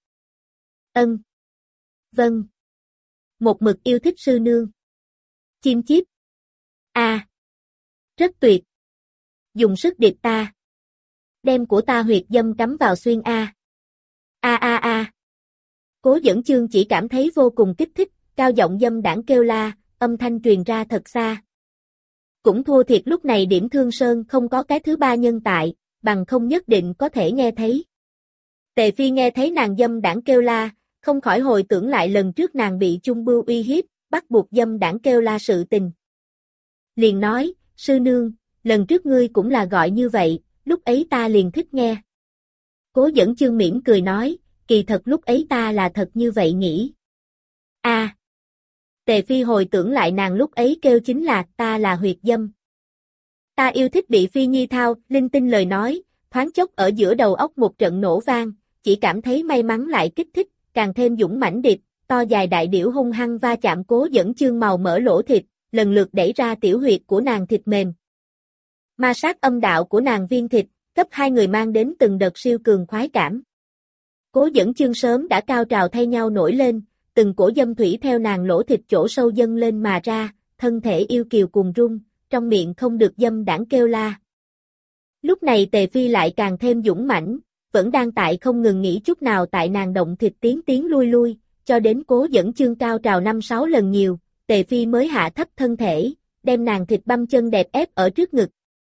Ân. Vâng. Một mực yêu thích sư nương. Chim chíp. A. À. Rất tuyệt. Dùng sức điệp ta. Đem của ta huyệt dâm cắm vào xuyên A. A a a. Cố Dẫn Chương chỉ cảm thấy vô cùng kích thích, cao giọng dâm đảng kêu la, âm thanh truyền ra thật xa. Cũng thua thiệt lúc này Điểm Thương Sơn không có cái thứ ba nhân tại, bằng không nhất định có thể nghe thấy. Tề Phi nghe thấy nàng dâm đảng kêu la, không khỏi hồi tưởng lại lần trước nàng bị Chung Bưu uy hiếp, bắt buộc dâm đảng kêu la sự tình. Liền nói, sư nương, lần trước ngươi cũng là gọi như vậy, lúc ấy ta liền thích nghe. Cố Dẫn Chương mỉm cười nói, kỳ thật lúc ấy ta là thật như vậy nghĩ. A. À. Tề Phi hồi tưởng lại nàng lúc ấy kêu chính là ta là huyệt dâm. Ta yêu thích bị Phi Nhi thao, linh tinh lời nói, thoáng chốc ở giữa đầu óc một trận nổ vang, chỉ cảm thấy may mắn lại kích thích, càng thêm dũng mãnh điệp, to dài đại điểu hung hăng va chạm Cố Dẫn Chương màu mỡ lỗ thịt, lần lượt đẩy ra tiểu huyệt của nàng thịt mềm. Ma sát âm đạo của nàng viên thịt, cấp hai người mang đến từng đợt siêu cường khoái cảm. Cố Dẫn Chương sớm đã cao trào thay nhau nổi lên, từng cổ dâm thủy theo nàng lỗ thịt chỗ sâu dâng lên mà ra, thân thể yêu kiều cuồng rung, trong miệng không được dâm đảng kêu la. Lúc này Tề Phi lại càng thêm dũng mãnh, vẫn đang tại không ngừng nghỉ chút nào tại nàng động thịt tiến tiến lui lui, cho đến Cố Dẫn Chương cao trào năm sáu lần nhiều, Tề Phi mới hạ thấp thân thể, đem nàng thịt băm chân đẹp ép ở trước ngực.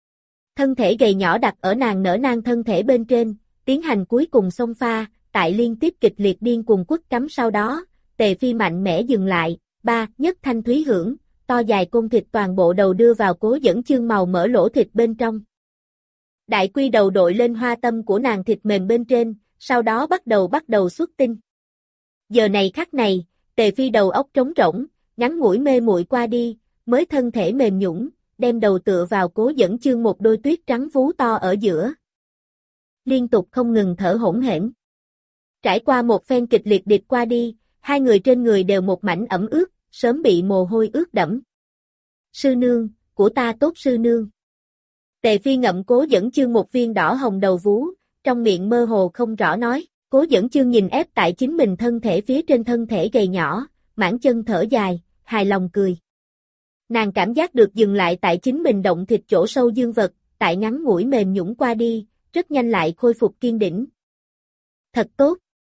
Thân thể gầy nhỏ đặt ở nàng nở nang thân thể bên trên, tiến hành cuối cùng xông pha, tại liên tiếp kịch liệt điên cuồng quất cắm sau đó, Tề Phi mạnh mẽ dừng lại, ba, nhất thanh thúy hưởng, to dài côn thịt toàn bộ đầu đưa vào Cố Dẫn Chương màu mỡ lỗ thịt bên trong. Đại quy đầu đội lên hoa tâm của nàng thịt mềm bên trên, sau đó bắt đầu bắt đầu xuất tinh. Giờ này khắc này, Tề Phi đầu óc trống rỗng, ngắn ngủi mê muội qua đi, mới thân thể mềm nhũn, đem đầu tựa vào Cố Dẫn Chương một đôi tuyết trắng vú to ở giữa. Liên tục không ngừng thở hổn hển. Trải qua một phen kịch liệt điệp qua đi, hai người trên người đều một mảnh ẩm ướt, sớm bị mồ hôi ướt đẫm. Sư nương, của ta tốt sư nương. Tề Phi ngậm Cố Dẫn Chương một viên đỏ hồng đầu vú, trong miệng mơ hồ không rõ nói, Cố Dẫn Chương nhìn ép tại chính mình thân thể phía trên thân thể gầy nhỏ, mãn chân thở dài, hài lòng cười. Nàng cảm giác được dừng lại tại chính mình động thịt chỗ sâu dương vật, tại ngắn ngủi mềm nhũn qua đi, rất nhanh lại khôi phục kiên đỉnh. Thật tốt.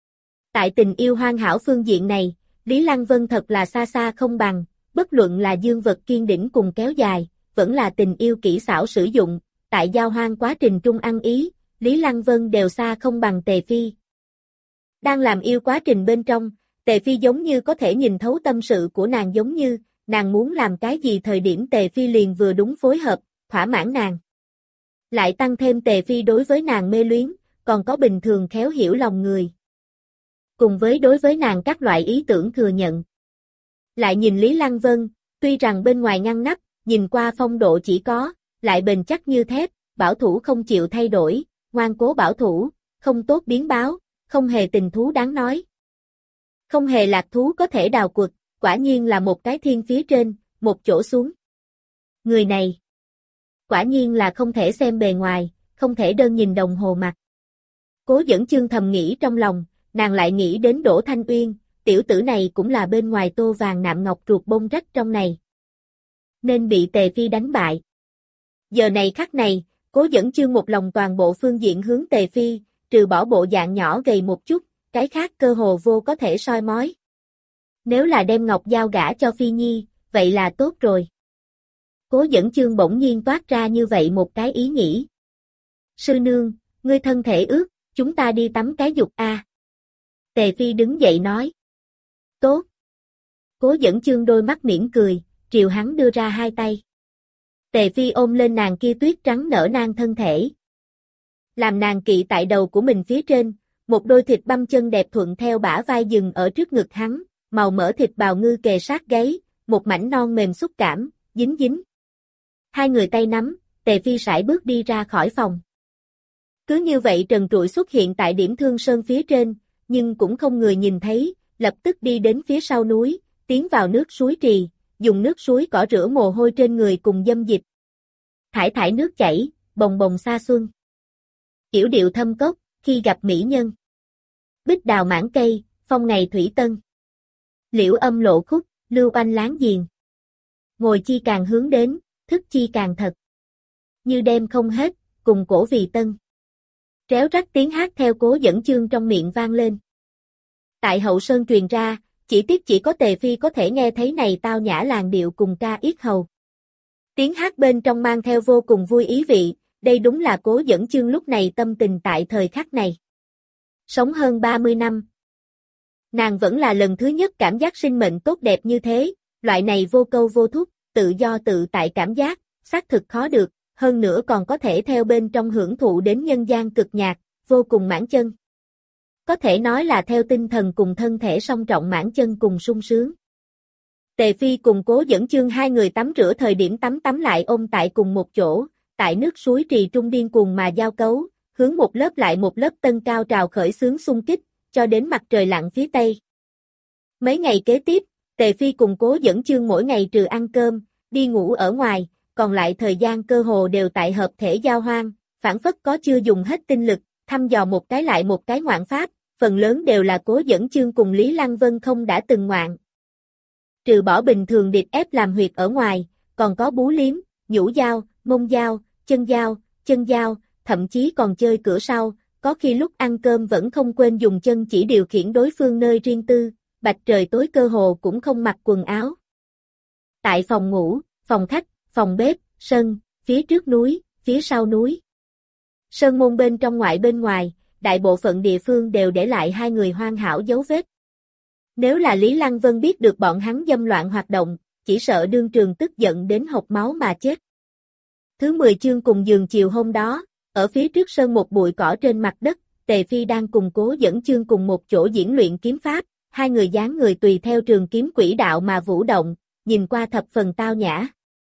Tại tình yêu hoàn hảo phương diện này, Lý Lăng Vân thật là xa xa không bằng, bất luận là dương vật kiên đỉnh cùng kéo dài, vẫn là tình yêu kỹ xảo sử dụng, tại giao hoang quá trình trung ăn ý, Lý Lăng Vân đều xa không bằng Tề Phi. Đang làm yêu quá trình bên trong, Tề Phi giống như có thể nhìn thấu tâm sự của nàng giống như, nàng muốn làm cái gì thời điểm Tề Phi liền vừa đúng phối hợp, thỏa mãn nàng. Lại tăng thêm Tề Phi đối với nàng mê luyến, còn có bình thường khéo hiểu lòng người. Cùng với đối với nàng các loại ý tưởng thừa nhận. Lại nhìn Lý Lăng Vân, tuy rằng bên ngoài ngăn nắp, nhìn qua phong độ chỉ có, lại bền chắc như thép, bảo thủ không chịu thay đổi, ngoan cố bảo thủ, không tốt biến báo, không hề tình thú đáng nói. Không hề lạc thú có thể đào quật, quả nhiên là một cái thiên phía trên, một chỗ xuống. Người này, quả nhiên là không thể xem bề ngoài, không thể đơn nhìn đồng hồ mặt. Cố Dẫn Chương thầm nghĩ trong lòng, nàng lại nghĩ đến Đỗ Thanh Uyên, tiểu tử này cũng là bên ngoài tô vàng nạm ngọc ruột bông rách trong này. Nên bị Tề Phi đánh bại. Giờ này khắc này, Cố Dẫn Chương một lòng toàn bộ phương diện hướng Tề Phi, trừ bỏ bộ dạng nhỏ gầy một chút, cái khác cơ hồ vô có thể soi mói. Nếu là đem ngọc giao gả cho Phi Nhi, vậy là tốt rồi. Cố Dẫn Chương bỗng nhiên toát ra như vậy một cái ý nghĩ. Sư nương, ngươi thân thể ướt, chúng ta đi tắm cái dục a. Tề Phi đứng dậy nói. Tốt. Cố Dẫn Chương đôi mắt mỉm cười, triều hắn đưa ra hai tay. Tề Phi ôm lên nàng kia tuyết trắng nở nang thân thể. Làm nàng kỵ tại đầu của mình phía trên, một đôi thịt băm chân đẹp thuận theo bả vai dừng ở trước ngực hắn, màu mỡ thịt bào ngư kề sát gáy, một mảnh non mềm xúc cảm, dính dính. Hai người tay nắm, Tề Phi sải bước đi ra khỏi phòng. Cứ như vậy trần trụi xuất hiện tại điểm Thương Sơn phía trên, nhưng cũng không người nhìn thấy, lập tức đi đến phía sau núi, tiến vào nước suối trì, dùng nước suối cỏ rửa mồ hôi trên người cùng dâm dịch. Thải thải nước chảy, bồng bồng xa xuân. Yểu điệu thâm cốc, khi gặp mỹ nhân. Bích đào mãn cây, phong ngày thủy tân. Liễu âm lộ khúc, lưu oanh láng giềng. Ngồi chi càng hướng đến, thức chi càng thật. Như đêm không hết, cùng cổ vì tân. Réo rắt tiếng hát theo Cố Dẫn Chương trong miệng vang lên. Tại hậu sơn truyền ra, chỉ tiếc chỉ có Tề Phi có thể nghe thấy này tao nhã làn điệu cùng ca yết hầu. Tiếng hát bên trong mang theo vô cùng vui ý vị, đây đúng là Cố Dẫn Chương lúc này tâm tình tại thời khắc này. Sống hơn ba mươi năm. Nàng vẫn là lần thứ nhất cảm giác sinh mệnh tốt đẹp như thế, loại này vô câu vô thúc, tự do tự tại cảm giác, xác thực khó được, hơn nữa còn có thể theo bên trong hưởng thụ đến nhân gian cực nhạc, vô cùng mãn chân. Có thể nói là theo tinh thần cùng thân thể song trọng mãn chân cùng sung sướng. Tề Phi cùng Cố Dẫn Chương hai người tắm rửa thời điểm tắm tắm lại ôm tại cùng một chỗ, tại nước suối trì trung điên cuồng mà giao cấu, hướng một lớp lại một lớp tân cao trào khởi xướng xung kích, cho đến mặt trời lặn phía tây. Mấy ngày kế tiếp, Tề Phi cùng Cố Dẫn Chương mỗi ngày trừ ăn cơm, đi ngủ ở ngoài, còn lại thời gian cơ hồ đều tại hợp thể giao hoang, phản phất có chưa dùng hết tinh lực, thăm dò một cái lại một cái ngoạn pháp, phần lớn đều là Cố Dẫn Chương cùng Lý Lăng Vân không đã từng ngoạn. Trừ bỏ bình thường điệp ép làm huyệt ở ngoài, còn có bú liếm, nhũ dao, mông dao, chân dao, chân dao, thậm chí còn chơi cửa sau, có khi lúc ăn cơm vẫn không quên dùng chân chỉ điều khiển đối phương nơi riêng tư, bạch trời tối cơ hồ cũng không mặc quần áo. Tại phòng ngủ, phòng khách, phòng bếp, sân, phía trước núi, phía sau núi. Sơn môn bên trong ngoại bên ngoài, đại bộ phận địa phương đều để lại hai người hoàn hảo dấu vết. Nếu là Lý Lăng Vân biết được bọn hắn dâm loạn hoạt động, chỉ sợ đương trường tức giận đến hộc máu mà chết. Thứ mười chương cùng giường chiều hôm đó, ở phía trước sơn một bụi cỏ trên mặt đất, Tề Phi đang cùng Cố Dẫn Chương cùng một chỗ diễn luyện kiếm pháp, hai người dáng người tùy theo trường kiếm quỹ đạo mà vũ động, nhìn qua thập phần tao nhã.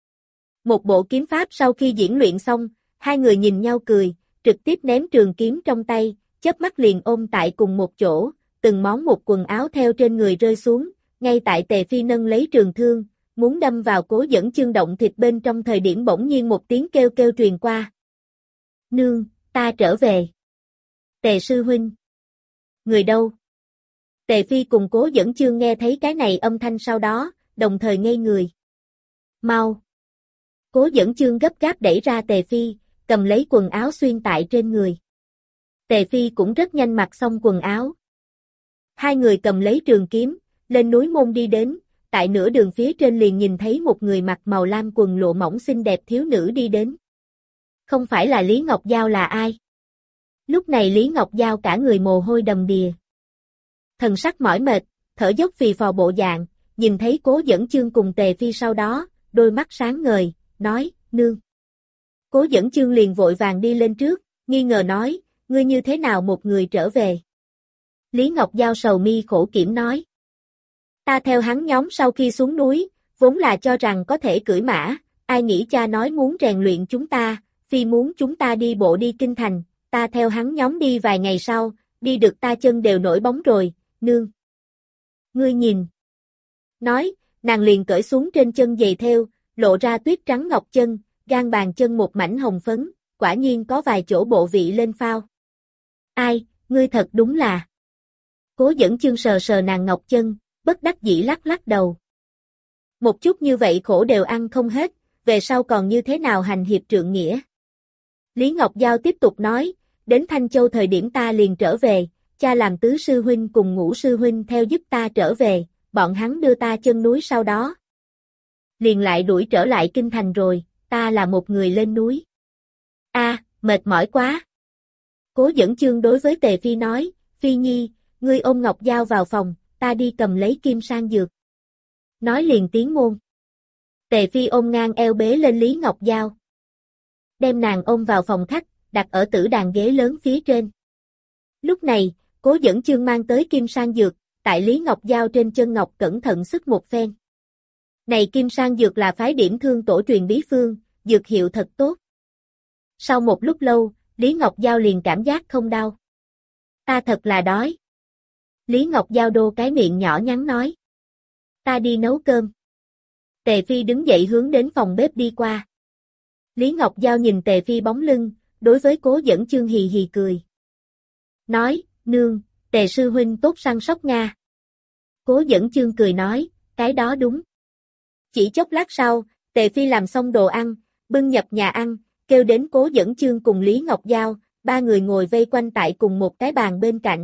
Một bộ kiếm pháp sau khi diễn luyện xong, hai người nhìn nhau cười, trực tiếp ném trường kiếm trong tay, chớp mắt liền ôm tại cùng một chỗ, từng món một quần áo theo trên người rơi xuống, ngay tại Tề Phi nâng lấy trường thương, muốn đâm vào Cố Dẫn Chương động thịt bên trong thời điểm bỗng nhiên một tiếng kêu kêu truyền qua. Nương, ta trở về. Tề sư huynh. Người đâu? Tề Phi cùng Cố Dẫn Chương nghe thấy cái này âm thanh sau đó, đồng thời ngây người. Mau. Cố Dẫn Chương gấp gáp đẩy ra Tề Phi, cầm lấy quần áo xuyên tại trên người. Tề Phi cũng rất nhanh mặc xong quần áo. Hai người cầm lấy trường kiếm, lên núi môn đi đến, tại nửa đường phía trên liền nhìn thấy một người mặc màu lam quần lụa mỏng xinh đẹp thiếu nữ đi đến. Không phải là Lý Ngọc Giao là ai? Lúc này Lý Ngọc Giao cả người mồ hôi đầm đìa. Thần sắc mỏi mệt, thở dốc phì phò bộ dạng, nhìn thấy Cố Dẫn Chương cùng Tề Phi sau đó, đôi mắt sáng ngời, nói, nương. Cố Dẫn Chương liền vội vàng đi lên trước, nghi ngờ nói, ngươi như thế nào một người trở về? Lý Ngọc Giao sầu mi khổ kiểm nói. Ta theo hắn nhóm sau khi xuống núi, vốn là cho rằng có thể cưỡi mã, ai nghĩ cha nói muốn rèn luyện chúng ta, phi muốn chúng ta đi bộ đi kinh thành, ta theo hắn nhóm đi vài ngày sau, đi được ta chân đều nổi bóng rồi, nương. Ngươi nhìn. Nói, nàng liền cởi xuống trên chân giày thêu, lộ ra tuyết trắng ngọc chân, gan bàn chân một mảnh hồng phấn, quả nhiên có vài chỗ bộ vị lên phao. Ai, ngươi thật đúng là. Cố Dẫn Chương sờ sờ nàng ngọc chân, bất đắc dĩ lắc lắc đầu. Một chút như vậy khổ đều ăn không hết, về sau còn như thế nào hành hiệp trượng nghĩa. Lý Ngọc Giao tiếp tục nói, đến Thanh Châu thời điểm ta liền trở về, cha làm tứ sư huynh cùng ngũ sư huynh theo giúp ta trở về, bọn hắn đưa ta chân núi sau đó. Liền lại đuổi trở lại kinh thành rồi, ta là một người lên núi. A, à, mệt mỏi quá. Cố Dẫn Chương đối với Tề Phi nói, Phi Nhi, ngươi ôm Ngọc Giao vào phòng, ta đi cầm lấy kim sang dược. Nói liền tiến môn. Tề Phi ôm ngang eo bế lên Lý Ngọc Giao. Đem nàng ôm vào phòng khách, đặt ở tử đàn ghế lớn phía trên. Lúc này, Cố Dẫn Chương mang tới kim sang dược, tại Lý Ngọc Giao trên chân ngọc cẩn thận sức một phen. Này kim sang dược là phái điểm thương tổ truyền bí phương, dược hiệu thật tốt. Sau một lúc lâu, Lý Ngọc Giao liền cảm giác không đau. Ta thật là đói. Lý Ngọc Giao đô cái miệng nhỏ nhắn nói. Ta đi nấu cơm. Tề Phi đứng dậy hướng đến phòng bếp đi qua. Lý Ngọc Giao nhìn Tề Phi bóng lưng, đối với Cố Dẫn Chương hì hì cười. Nói, nương, Tề sư huynh tốt săn sóc Nga. Cố Dẫn Chương cười nói, cái đó đúng. Chỉ chốc lát sau, Tề Phi làm xong đồ ăn, bưng nhập nhà ăn, kêu đến Cố Dẫn Chương cùng Lý Ngọc Giao, ba người ngồi vây quanh tại cùng một cái bàn bên cạnh.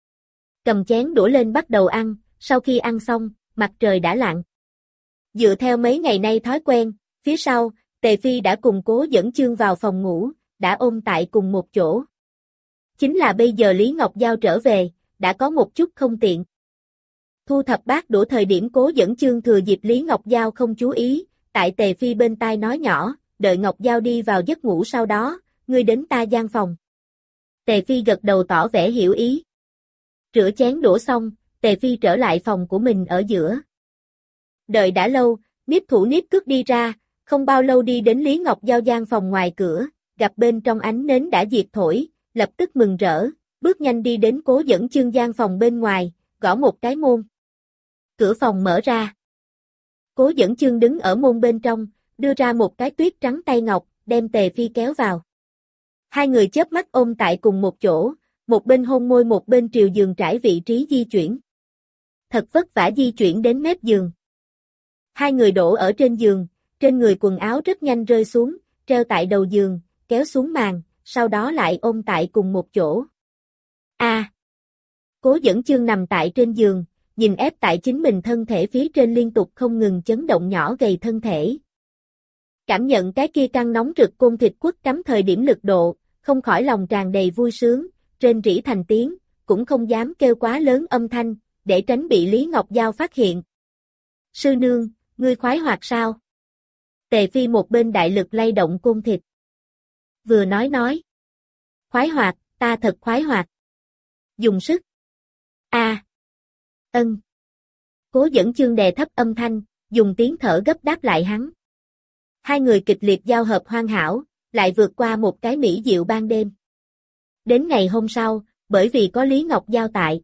Cầm chén đũa lên bắt đầu ăn, sau khi ăn xong, mặt trời đã lặn. Dựa theo mấy ngày nay thói quen, phía sau, Tề Phi đã cùng Cố Dẫn Chương vào phòng ngủ, đã ôm tại cùng một chỗ. Chính là bây giờ Lý Ngọc Giao trở về, đã có một chút không tiện. Thu thập bát đũa thời điểm Cố Dẫn Chương thừa dịp Lý Ngọc Giao không chú ý, tại Tề Phi bên tai nói nhỏ, đợi Ngọc Giao đi vào giấc ngủ sau đó, ngươi đến ta gian phòng. Tề Phi gật đầu tỏ vẻ hiểu ý. Rửa chén đũa xong, Tề Phi trở lại phòng của mình ở giữa. Đợi đã lâu, Niếp Thủ Niếp Cước đi ra, không bao lâu đi đến Lý Ngọc Giao gian phòng ngoài cửa, gặp bên trong ánh nến đã diệt thổi, lập tức mừng rỡ, bước nhanh đi đến Cố Dẫn Chương gian phòng bên ngoài, gõ một cái môn. Cửa phòng mở ra. Cố Dẫn Chương đứng ở môn bên trong, đưa ra một cái tuyết trắng tay ngọc, đem Tề Phi kéo vào. Hai người chớp mắt ôm tại cùng một chỗ, một bên hôn môi một bên triều giường trải vị trí di chuyển. Thật vất vả di chuyển đến mép giường. Hai người đổ ở trên giường, trên người quần áo rất nhanh rơi xuống, treo tại đầu giường, kéo xuống màn, sau đó lại ôm tại cùng một chỗ. A. À, Cố Dẫn Chương nằm tại trên giường, nhìn ép tại chính mình thân thể phía trên liên tục không ngừng chấn động nhỏ gầy thân thể. Cảm nhận cái kia căng nóng rực côn thịt quất cắm thời điểm lực độ, không khỏi lòng tràn đầy vui sướng, rên rỉ thành tiếng, cũng không dám kêu quá lớn âm thanh, để tránh bị Lý Ngọc Giao phát hiện. Sư nương, ngươi khoái hoạt sao? Tề Phi một bên đại lực lay động côn thịt. Vừa nói nói. Khoái hoạt, ta thật khoái hoạt. Dùng sức. A. À. Ân. Cố Dẫn Chương đè thấp âm thanh, dùng tiếng thở gấp đáp lại hắn. Hai người kịch liệt giao hợp hoàn hảo, lại vượt qua một cái mỹ diệu ban đêm. Đến ngày hôm sau, bởi vì có Lý Ngọc Giao tại,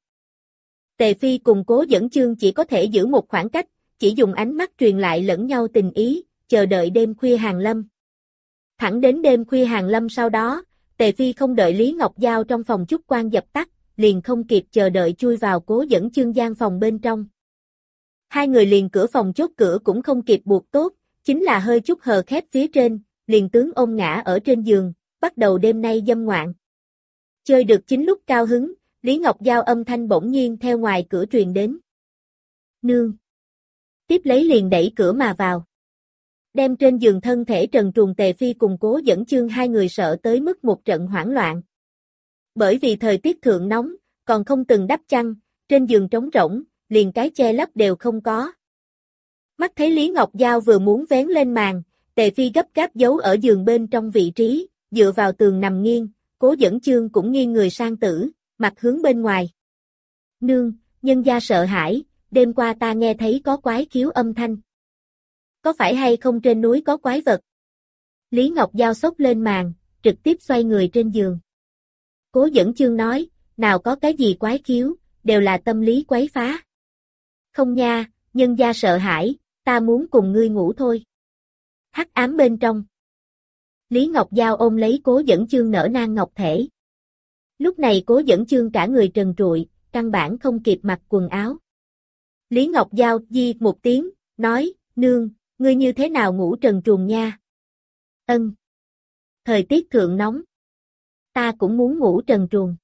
Tề Phi cùng Cố Dẫn Chương chỉ có thể giữ một khoảng cách, chỉ dùng ánh mắt truyền lại lẫn nhau tình ý, chờ đợi đêm khuya hàng lâm. Thẳng đến đêm khuya hàng lâm sau đó, Tề Phi không đợi Lý Ngọc Giao trong phòng chúc quan dập tắt, liền không kịp chờ đợi chui vào Cố Dẫn Chương gian phòng bên trong. Hai người liền cửa phòng chốt cửa cũng không kịp buộc tốt, chính là hơi chút hờ khép phía trên, liền tướng ôm ngã ở trên giường, bắt đầu đêm nay dâm ngoạn. Chơi được chính lúc cao hứng, Lý Ngọc Giao âm thanh bỗng nhiên theo ngoài cửa truyền đến. Nương. Tiếp lấy liền đẩy cửa mà vào. Đem trên giường thân thể trần truồng Tề Phi cùng Cố Dẫn Chương hai người sợ tới mức một trận hoảng loạn. Bởi vì thời tiết thượng nóng, còn không từng đắp chăn, trên giường trống rỗng, liền cái che lấp đều không có. Mắt thấy Lý Ngọc Giao vừa muốn vén lên màn, Tề Phi gấp gáp giấu ở giường bên trong vị trí, dựa vào tường nằm nghiêng, Cố Dẫn Chương cũng nghiêng người sang tử, mặt hướng bên ngoài. Nương, nhân gia sợ hãi, đêm qua ta nghe thấy có quái khiếu âm thanh. Có phải hay không trên núi có quái vật? Lý Ngọc Giao xốc lên màn, trực tiếp xoay người trên giường. Cố Dẫn Chương nói, nào có cái gì quái khiếu, đều là tâm lý quấy phá. Không nha, nhân gia sợ hãi, ta muốn cùng ngươi ngủ thôi. Hắc ám bên trong. Lý Ngọc Giao ôm lấy Cố Dẫn Chương nở nang ngọc thể. Lúc này Cố Dẫn Chương cả người trần trụi, căn bản không kịp mặc quần áo. Lý Ngọc Giao di một tiếng, nói, nương, ngươi như thế nào ngủ trần truồng nha? Ân. Thời tiết thượng nóng. Ta cũng muốn ngủ trần truồng.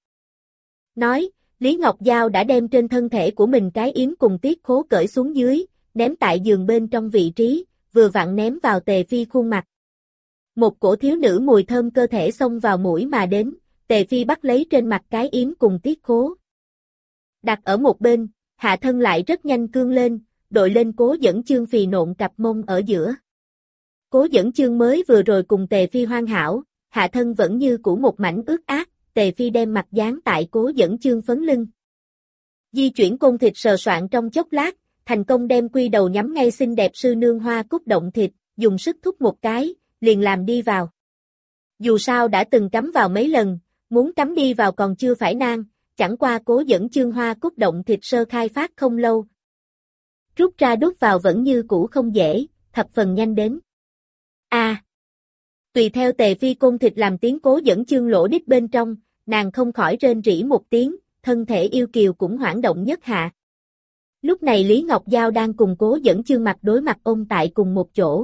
Nói, Lý Ngọc Giao đã đem trên thân thể của mình cái yếm cùng tiết khố cởi xuống dưới, ném tại giường bên trong vị trí, vừa vặn ném vào Tề Phi khuôn mặt. Một cổ thiếu nữ mùi thơm cơ thể xông vào mũi mà đến, Tề Phi bắt lấy trên mặt cái yếm cùng tiết khố. Đặt ở một bên, hạ thân lại rất nhanh cương lên, đội lên Cố Dẫn Chương phì nộn cặp mông ở giữa. Cố Dẫn Chương mới vừa rồi cùng Tề Phi hoàn hảo, hạ thân vẫn như cũ một mảnh ướt át, Tề Phi đem mặt dán tại Cố Dẫn Chương phấn lưng. Di chuyển côn thịt sờ soạn trong chốc lát, thành công đem quy đầu nhắm ngay xinh đẹp sư nương Hoa Cúc động thịt, dùng sức thúc một cái, liền làm đi vào. Dù sao đã từng cắm vào mấy lần, muốn cắm đi vào còn chưa phải nan, chẳng qua Cố Dẫn Chương Hoa Cúc động thịt sơ khai phát không lâu. Rút ra đút vào vẫn như cũ không dễ, thập phần nhanh đến. A. À, tùy theo Tề Phi côn thịt làm tiếng Cố Dẫn Chương lỗ đít bên trong, nàng không khỏi rên rỉ một tiếng, thân thể yêu kiều cũng hoảng động nhất hạ. Lúc này Lý Ngọc Giao đang cùng Cố Dẫn Chương mặt đối mặt ôm tại cùng một chỗ.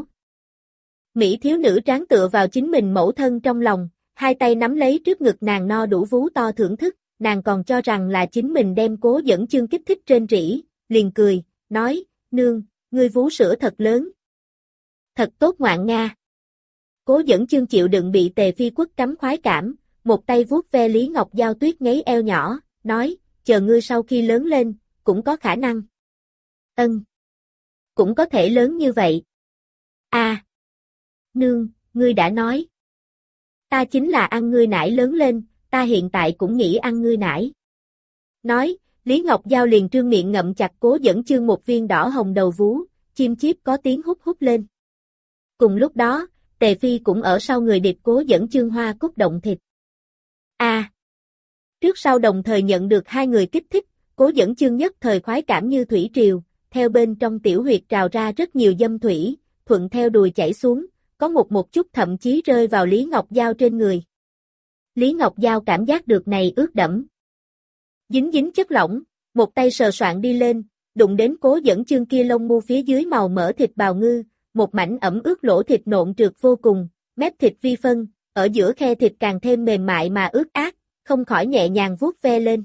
Mỹ thiếu nữ tráng tựa vào chính mình mẫu thân trong lòng, hai tay nắm lấy trước ngực nàng no đủ vú to thưởng thức, nàng còn cho rằng là chính mình đem Cố Dẫn Chương kích thích rên rỉ, liền cười, nói, nương, ngươi vú sữa thật lớn. Thật tốt ngoạn nga. Cố Dẫn Chương chịu đựng bị Tề Phi quất cắm khoái cảm, một tay vuốt ve Lý Ngọc Giao tuyết ngấy eo nhỏ, nói, chờ ngươi sau khi lớn lên, cũng có khả năng. Ân. Cũng có thể lớn như vậy. A. À. Nương, ngươi đã nói. Ta chính là ăn ngươi nải lớn lên, ta hiện tại cũng nghĩ ăn ngươi nải. Nói, Lý Ngọc Giao liền trương miệng ngậm chặt Cố Dẫn Chương một viên đỏ hồng đầu vú, chim chíp có tiếng hút hút lên. Cùng lúc đó, Tề Phi cũng ở sau người điệp Cố Dẫn Chương Hoa Cúc động thịt. A. À. Trước sau đồng thời nhận được hai người kích thích, Cố Dẫn Chương nhất thời khoái cảm như thủy triều, theo bên trong tiểu huyệt trào ra rất nhiều dâm thủy, thuận theo đùi chảy xuống, có một một chút thậm chí rơi vào Lý Ngọc Giao trên người. Lý Ngọc Giao cảm giác được này ướt đẫm. Dính dính chất lỏng, một tay sờ soạn đi lên, đụng đến Cố Dẫn Chương kia lông mu phía dưới màu mỡ thịt bào ngư, một mảnh ẩm ướt lỗ thịt nộn trượt vô cùng, mép thịt vi phân, ở giữa khe thịt càng thêm mềm mại mà ướt át, không khỏi nhẹ nhàng vuốt ve lên.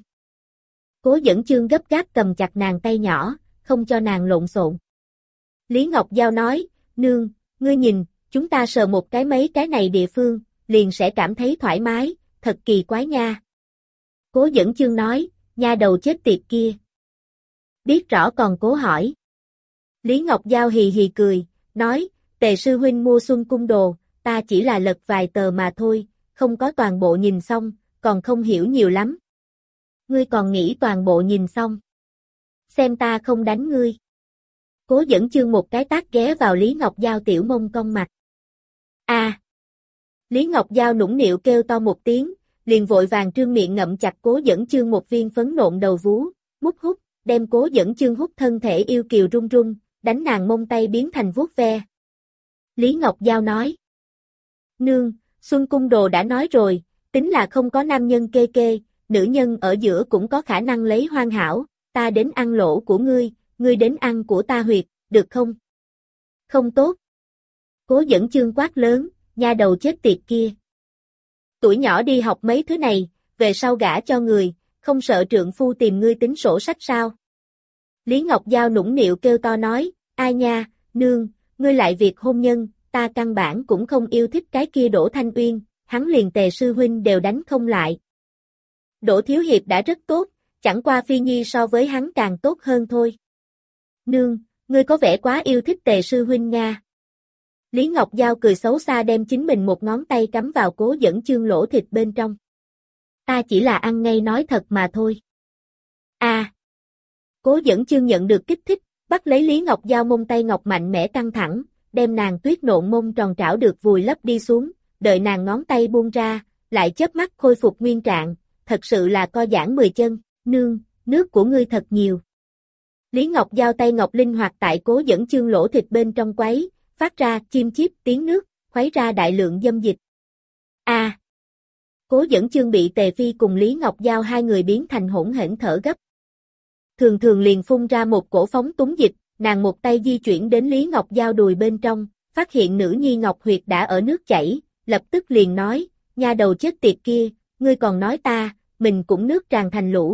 Cố Dẫn Chương gấp gáp cầm chặt nàng tay nhỏ, không cho nàng lộn xộn. Lý Ngọc Giao nói, nương, ngươi nhìn, chúng ta sờ một cái mấy cái này địa phương, liền sẽ cảm thấy thoải mái, thật kỳ quái nha. Cố Dẫn Chương nói, nha đầu chết tiệt kia. Biết rõ còn cố hỏi. Lý Ngọc Giao hì hì cười, nói, Tề sư huynh mua xuân cung đồ, ta chỉ là lật vài tờ mà thôi, không có toàn bộ nhìn xong, còn không hiểu nhiều lắm. Ngươi còn nghĩ toàn bộ nhìn xong. Xem ta không đánh ngươi. Cố Dẫn Chương một cái tát ghé vào Lý Ngọc Giao tiểu mông cong mặt. A. À. Lý Ngọc Giao nũng nịu kêu to một tiếng, liền vội vàng trương miệng ngậm chặt Cố Dẫn Chương một viên phấn nộn đầu vú, mút hút, đem Cố Dẫn Chương hút thân thể yêu kiều run run, đánh nàng mông tay biến thành vuốt ve. Lý Ngọc Giao nói. Nương, Xuân Cung Đồ đã nói rồi, tính là không có nam nhân kê kê, nữ nhân ở giữa cũng có khả năng lấy hoàn hảo, ta đến ăn lỗ của ngươi, ngươi đến ăn của ta huyệt, được không? Không tốt. Cố Dẫn Chương quát lớn, nha đầu chết tiệt kia. Tuổi nhỏ đi học mấy thứ này, về sau gả cho người, không sợ trượng phu tìm ngươi tính sổ sách sao? Lý Ngọc Giao nũng nịu kêu to nói, ai nha, nương, ngươi lại việc hôn nhân, ta căn bản cũng không yêu thích cái kia Đỗ Thanh Uyên, hắn liền Tề sư huynh đều đánh không lại. Đỗ Thiếu Hiệp đã rất tốt, chẳng qua Phi Nhi so với hắn càng tốt hơn thôi. Nương, ngươi có vẻ quá yêu thích Tề sư huynh nha. Lý Ngọc Giao cười xấu xa đem chính mình một ngón tay cắm vào Cố Dẫn Chương lỗ thịt bên trong. Ta chỉ là ăn ngay nói thật mà thôi. A. À, Cố Dẫn Chương nhận được kích thích, bắt lấy Lý Ngọc Giao mông, tay ngọc mạnh mẽ căng thẳng, đem nàng tuyết nộn mông tròn trảo được vùi lấp đi xuống, đợi nàng ngón tay buông ra, lại chớp mắt khôi phục nguyên trạng, thật sự là co giãn mười chân, nương, nước của ngươi thật nhiều. Lý Ngọc Giao tay ngọc linh hoạt tại Cố Dẫn Chương lỗ thịt bên trong quấy, phát ra chim chíp tiếng nước, khuấy ra đại lượng dâm dịch. A. À, Cố Dẫn Chương bị Tề Phi cùng Lý Ngọc Giao hai người biến thành hỗn hển thở gấp. Thường thường liền phun ra một cổ phóng túng dịch, nàng một tay di chuyển đến Lý Ngọc Giao đùi bên trong, phát hiện nữ nhi Ngọc Huyệt đã ở nước chảy, lập tức liền nói, nha đầu chết tiệt kia, ngươi còn nói ta, mình cũng nước tràn thành lũ.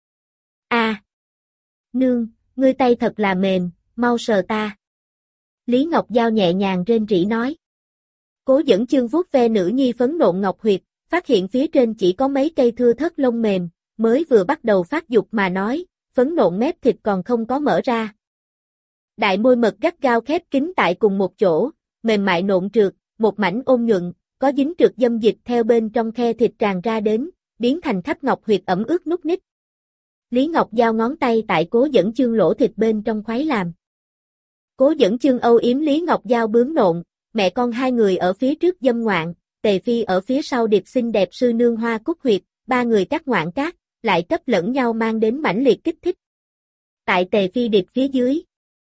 A. À, nương, ngươi tay thật là mềm, mau sờ ta. Lý Ngọc Giao nhẹ nhàng rên rỉ nói. Cố Dẫn Chương vuốt ve nữ nhi phấn nộn Ngọc Huyệt, phát hiện phía trên chỉ có mấy cây thưa thớt lông mềm, mới vừa bắt đầu phát dục mà nói, phấn nộn mép thịt còn không có mở ra. Đại môi mật gắt gao khép kín tại cùng một chỗ, mềm mại nộn trượt, một mảnh ôn nhuận, có dính trượt dâm dịch theo bên trong khe thịt tràn ra đến, biến thành khắp Ngọc Huyệt ẩm ướt nút nít. Lý Ngọc Giao ngón tay tại Cố Dẫn Chương lỗ thịt bên trong khuấy làm. Cố Dẫn Chương âu yếm Lý Ngọc Giao bướm nộn, mẹ con hai người ở phía trước dâm ngoạn, Tề Phi ở phía sau điệp xinh đẹp sư nương Hoa Cúc Huyệt, ba người cắt ngoạn cát, lại cấp lẫn nhau mang đến mãnh liệt kích thích. Tại Tề Phi điệp phía dưới,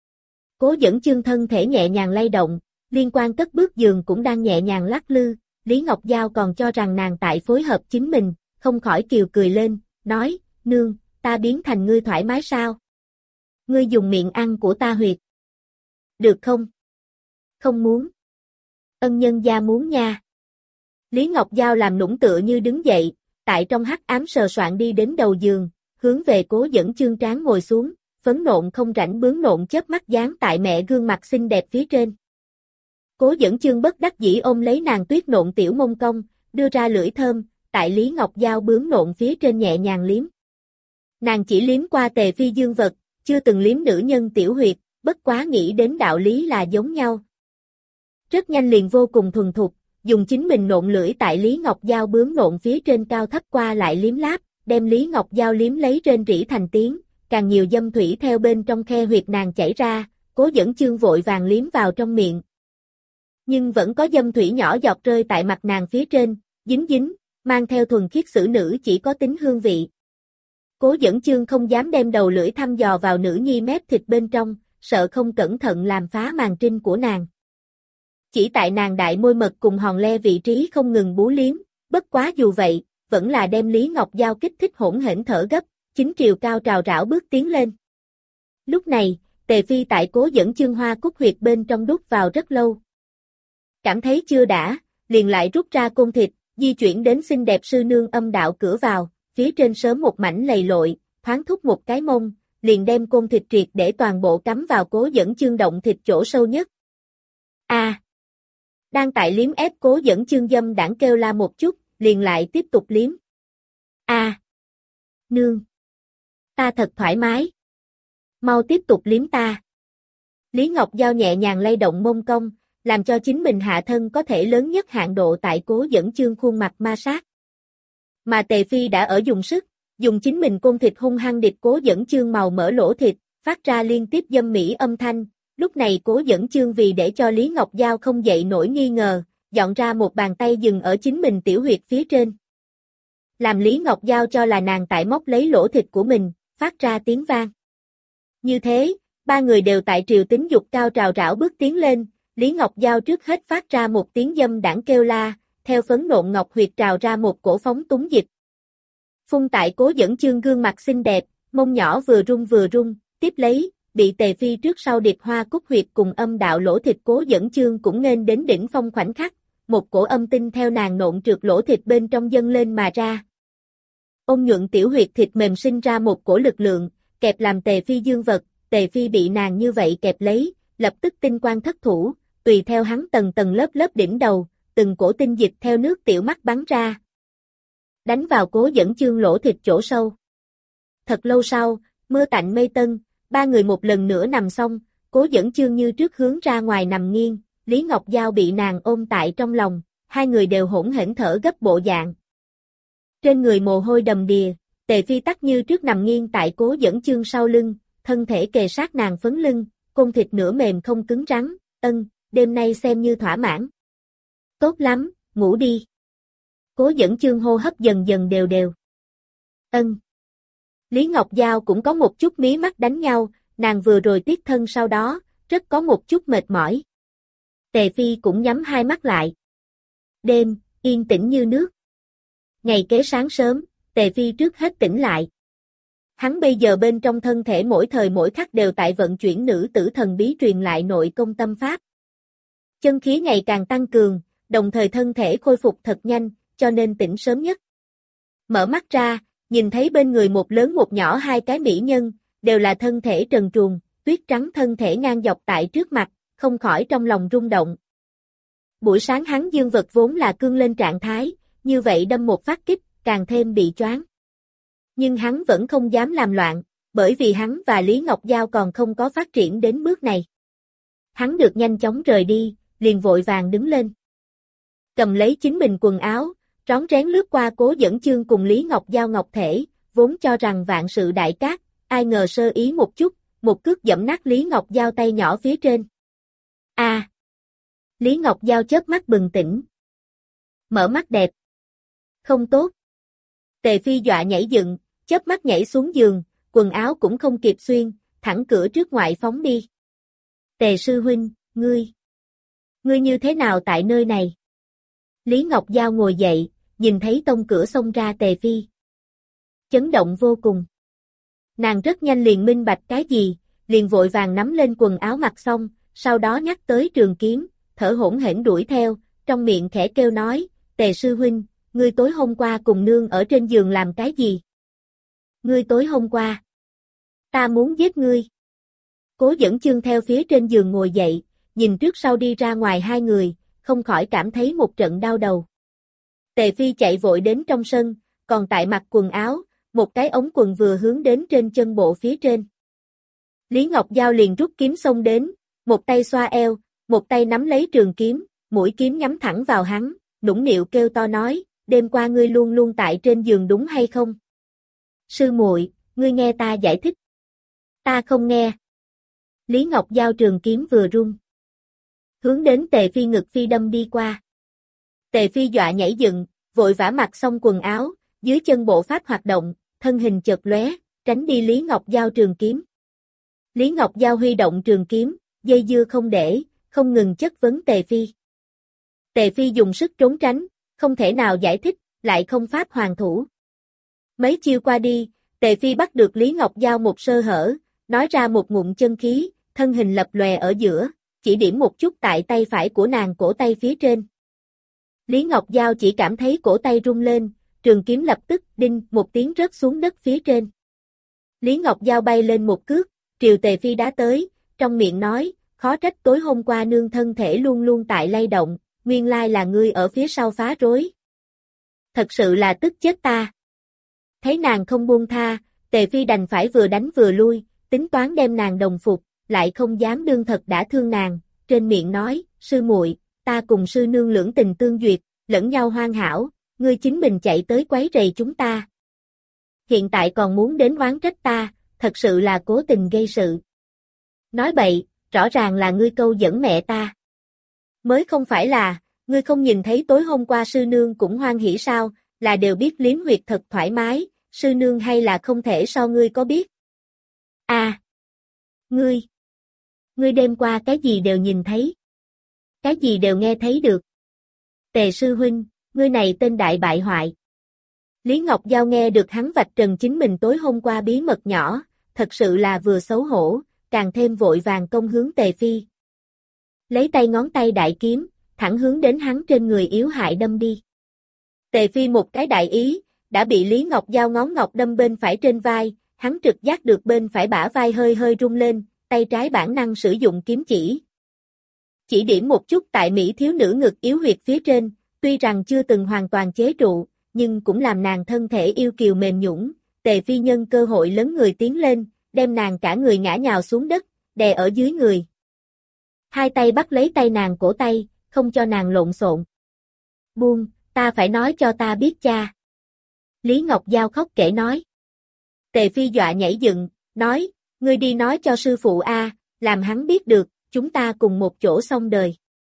Cố Dẫn Chương thân thể nhẹ nhàng lay động, liên quan cất bước giường cũng đang nhẹ nhàng lắc lư, Lý Ngọc Giao còn cho rằng nàng tại phối hợp chính mình, không khỏi kiều cười lên, nói, nương, ta biến thành ngươi thoải mái sao? Ngươi dùng miệng ăn của ta huyệt. Được không? Không muốn. Ân nhân gia muốn nha. Lý Ngọc Giao làm nũng tựa như đứng dậy, tại trong hắc ám sờ soạn đi đến đầu giường, hướng về Cố Dẫn Chương trán ngồi xuống, phấn nộn không rảnh bướm nộn chớp mắt dán tại mẹ gương mặt xinh đẹp phía trên. Cố Dẫn Chương bất đắc dĩ ôm lấy nàng tuyết nộn tiểu mông cong, đưa ra lưỡi thơm, tại Lý Ngọc Giao bướm nộn phía trên nhẹ nhàng liếm. Nàng chỉ liếm qua Tề Phi dương vật, chưa từng liếm nữ nhân tiểu huyệt, bất quá nghĩ đến đạo lý là giống nhau. Rất nhanh liền vô cùng thuần thục, dùng chính mình nộn lưỡi tại Lý Ngọc Giao bướm nộn phía trên cao thấp qua lại liếm láp, đem Lý Ngọc Giao liếm lấy rên rỉ thành tiếng, càng nhiều dâm thủy theo bên trong khe huyệt nàng chảy ra, Cố Dẫn Chương vội vàng liếm vào trong miệng. Nhưng vẫn có dâm thủy nhỏ giọt rơi tại mặt nàng phía trên, dính dính, mang theo thuần khiết xử nữ chỉ có tính hương vị. Cố Dẫn Chương không dám đem đầu lưỡi thăm dò vào nữ nhi mép thịt bên trong, sợ không cẩn thận làm phá màng trinh của nàng. Chỉ tại nàng đại môi mật cùng hòn le vị trí không ngừng bú liếm, bất quá dù vậy, vẫn là đem Lý Ngọc Giao kích thích hỗn hển thở gấp, chính triều cao trào rảo bước tiến lên. Lúc này, Tề Phi tại Cố Dẫn Chương Hoa Cúc huyệt bên trong đút vào rất lâu. Cảm thấy chưa đã, liền lại rút ra côn thịt, di chuyển đến xinh đẹp sư nương âm đạo cửa vào, phía trên sớm một mảnh lầy lội, thoáng thúc một cái mông, liền đem côn thịt triệt để toàn bộ cắm vào Cố Dẫn Chương động thịt chỗ sâu nhất. A. À, đang tại liếm ép Cố Dẫn Chương dâm đãng kêu la một chút, liền lại tiếp tục liếm. A. À, nương, ta thật thoải mái. Mau tiếp tục liếm ta. Lý Ngọc Giao nhẹ nhàng lay động mông cong, làm cho chính mình hạ thân có thể lớn nhất hạn độ tại Cố Dẫn Chương khuôn mặt ma sát. Mà Tề Phi đã ở dùng sức, dùng chính mình côn thịt hung hăng địch Cố Dẫn Chương màu mỡ lỗ thịt, phát ra liên tiếp dâm mỹ âm thanh. Lúc này Cố Dẫn Chương vì để cho Lý Ngọc Giao không dậy nổi nghi ngờ, dọn ra một bàn tay dừng ở chính mình tiểu huyệt phía trên. Làm Lý Ngọc Giao cho là nàng tại móc lấy lỗ thịt của mình, phát ra tiếng vang. Như thế, ba người đều tại triều tính dục cao trào rảo bước tiến lên, Lý Ngọc Giao trước hết phát ra một tiếng dâm đãng kêu la, theo phấn nộn ngọc huyệt trào ra một cổ phóng túng dịch. Phun tại Cố Dẫn Chương gương mặt xinh đẹp, mông nhỏ vừa rung vừa rung, tiếp lấy, bị Tề Phi trước sau điệp Hoa Cúc huyệt cùng âm đạo lỗ thịt Cố Dẫn Chương cũng nghênh đến đỉnh phong khoảnh khắc, một cổ âm tinh theo nàng nộn trượt lỗ thịt bên trong dâng lên mà ra. Ôn nhuận tiểu huyệt thịt mềm sinh ra một cổ lực lượng, kẹp làm Tề Phi dương vật, Tề Phi bị nàng như vậy kẹp lấy, lập tức tinh quang thất thủ, tùy theo hắn tầng tầng lớp lớp đỉnh đầu, từng cổ tinh dịch theo nước tiểu mắt bắn ra. Đánh vào Cố Dẫn Chương lỗ thịt chỗ sâu. Thật lâu sau, mưa tạnh mây tân, ba người một lần nữa nằm xong, Cố Dẫn Chương như trước hướng ra ngoài nằm nghiêng, Lý Ngọc Giao bị nàng ôm tại trong lòng, hai người đều hỗn hển thở gấp bộ dạng. Trên người mồ hôi đầm đìa, Tề Phi tắc như trước nằm nghiêng tại Cố Dẫn Chương sau lưng, thân thể kề sát nàng phấn lưng, côn thịt nửa mềm không cứng rắn, ân, đêm nay xem như thỏa mãn. Tốt lắm, ngủ đi. Cố Dẫn Chương hô hấp dần dần đều đều. Ân. Lý Ngọc Giao cũng có một chút mí mắt đánh nhau, nàng vừa rồi tiết thân sau đó, rất có một chút mệt mỏi. Tề Phi cũng nhắm hai mắt lại. Đêm, yên tĩnh như nước. Ngày kế sáng sớm, Tề Phi trước hết tỉnh lại. Hắn bây giờ bên trong thân thể mỗi thời mỗi khắc đều tại vận chuyển nữ tử thần bí truyền lại nội công tâm pháp. Chân khí ngày càng tăng cường, đồng thời thân thể khôi phục thật nhanh, cho nên tỉnh sớm nhất. Mở mắt ra, nhìn thấy bên người một lớn một nhỏ hai cái mỹ nhân, đều là thân thể trần truồng, tuyết trắng thân thể ngang dọc tại trước mặt, không khỏi trong lòng rung động. Buổi sáng hắn dương vật vốn là cương lên trạng thái, như vậy đâm một phát kích, càng thêm bị choáng. Nhưng hắn vẫn không dám làm loạn, bởi vì hắn và Lý Ngọc Giao còn không có phát triển đến bước này. Hắn được nhanh chóng rời đi, liền vội vàng đứng lên. Cầm lấy chính mình quần áo, rón rén lướt qua Cố Dẫn Chương cùng Lý Ngọc Giao ngọc thể, vốn cho rằng vạn sự đại cát, ai ngờ sơ ý một chút, một cước giẫm nát Lý Ngọc Giao tay nhỏ phía trên. A! À, Lý Ngọc Giao chớp mắt bừng tỉnh. Mở mắt đẹp. Không tốt. Tề Phi dọa nhảy dựng, chớp mắt nhảy xuống giường, quần áo cũng không kịp xuyên, thẳng cửa trước ngoại phóng đi. Tề sư huynh, ngươi. Ngươi như thế nào tại nơi này? Lý Ngọc Giao ngồi dậy, nhìn thấy tông cửa xông ra Tề Phi. Chấn động vô cùng. Nàng rất nhanh liền minh bạch cái gì, liền vội vàng nắm lên quần áo mặc xong, sau đó nhắc tới trường kiếm, thở hổn hển đuổi theo, trong miệng khẽ kêu nói, Tề sư huynh, ngươi tối hôm qua cùng nương ở trên giường làm cái gì? Ngươi tối hôm qua. Ta muốn giết ngươi. Cố Dẫn Chương theo phía trên giường ngồi dậy, nhìn trước sau đi ra ngoài hai người, không khỏi cảm thấy một trận đau đầu. Tề Phi chạy vội đến trong sân, còn tại mặc quần áo, một cái ống quần vừa hướng đến trên chân bộ phía trên. Lý Ngọc Giao liền rút kiếm xông đến, một tay xoa eo, một tay nắm lấy trường kiếm, mũi kiếm nhắm thẳng vào hắn, nũng nịu kêu to nói, đêm qua ngươi luôn luôn tại trên giường đúng hay không? Sư muội, ngươi nghe ta giải thích. Ta không nghe. Lý Ngọc Giao trường kiếm vừa rung. Hướng đến Tề Phi ngực phi đâm đi qua. Tề Phi dọa nhảy dựng, vội vã mặc xong quần áo, dưới chân bộ pháp hoạt động, thân hình chợt lóe, tránh đi Lý Ngọc Giao trường kiếm. Lý Ngọc Giao huy động trường kiếm, dây dưa không để, không ngừng chất vấn Tề Phi. Tề Phi dùng sức trốn tránh, không thể nào giải thích, lại không pháp hoàn thủ. Mấy chiêu qua đi, Tề Phi bắt được Lý Ngọc Giao một sơ hở, nói ra một ngụm chân khí, thân hình lập lòe ở giữa, chỉ điểm một chút tại tay phải của nàng cổ tay phía trên. Lý Ngọc Giao chỉ cảm thấy cổ tay rung lên, trường kiếm lập tức đinh một tiếng rớt xuống đất phía trên. Lý Ngọc Giao bay lên một cước, triều Tề Phi đá tới, trong miệng nói, khó trách tối hôm qua nương thân thể luôn luôn tại lay động, nguyên lai là ngươi ở phía sau phá rối. Thật sự là tức chết ta. Thấy nàng không buông tha, Tề Phi đành phải vừa đánh vừa lui, tính toán đem nàng đồng phục, lại không dám đương thật đã thương nàng, trên miệng nói, sư muội, ta cùng sư nương lưỡng tình tương duyệt, lẫn nhau hoàn hảo, ngươi chính mình chạy tới quấy rầy chúng ta. Hiện tại còn muốn đến oán trách ta, thật sự là cố tình gây sự. Nói bậy, rõ ràng là ngươi câu dẫn mẹ ta. Mới không phải là, ngươi không nhìn thấy tối hôm qua sư nương cũng hoan hỉ sao, là đều biết liếm huyệt thật thoải mái, sư nương hay là không thể so ngươi có biết. À, ngươi, ngươi đêm qua cái gì đều nhìn thấy, cái gì đều nghe thấy được. Tề sư huynh, ngươi này tên đại bại hoại. Lý Ngọc Giao nghe được hắn vạch trần chính mình tối hôm qua bí mật nhỏ, thật sự là vừa xấu hổ, càng thêm vội vàng công hướng Tề Phi. Lấy tay ngón tay đại kiếm, thẳng hướng đến hắn trên người yếu hại đâm đi. Tề Phi một cái đại ý, đã bị Lý Ngọc Giao ngón ngọc đâm bên phải trên vai, hắn trực giác được bên phải bả vai hơi hơi rung lên, tay trái bản năng sử dụng kiếm chỉ. Chỉ điểm một chút tại Mỹ thiếu nữ ngực yếu huyệt phía trên, tuy rằng chưa từng hoàn toàn chế trụ, nhưng cũng làm nàng thân thể yêu kiều mềm nhũn. Tề Phi nhân cơ hội lớn người tiến lên, đem nàng cả người ngã nhào xuống đất, đè ở dưới người. Hai tay bắt lấy tay nàng cổ tay, không cho nàng lộn xộn. Buông, ta phải nói cho ta biết cha. Lý Ngọc Giao khóc kể nói. Tề Phi dọa nhảy dựng, nói, ngươi đi nói cho sư phụ a, làm hắn biết được, chúng ta cùng một chỗ xong đời.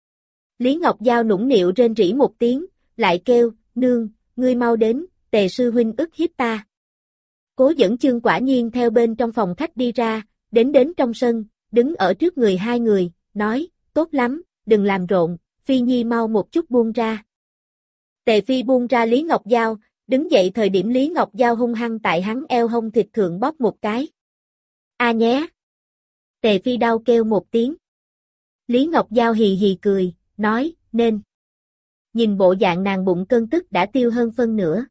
Lý Ngọc Giao nũng nịu rên rỉ một tiếng, lại kêu, nương, ngươi mau đến, Tề sư huynh ức hiếp ta. Cố Dẫn Chương quả nhiên theo bên trong phòng khách đi ra, đến đến trong sân, đứng ở trước người hai người, nói, tốt lắm, đừng làm rộn, Phi Nhi mau một chút buông ra. Tề Phi buông ra Lý Ngọc Giao, đứng dậy thời điểm Lý Ngọc Giao hung hăng tại hắn eo hông thịt thượng bóp một cái. A nhé! Tề Phi đau kêu một tiếng. Lý Ngọc Giao hì hì cười, nói, nên. Nhìn bộ dạng nàng bụng cơn tức đã tiêu hơn phân nửa.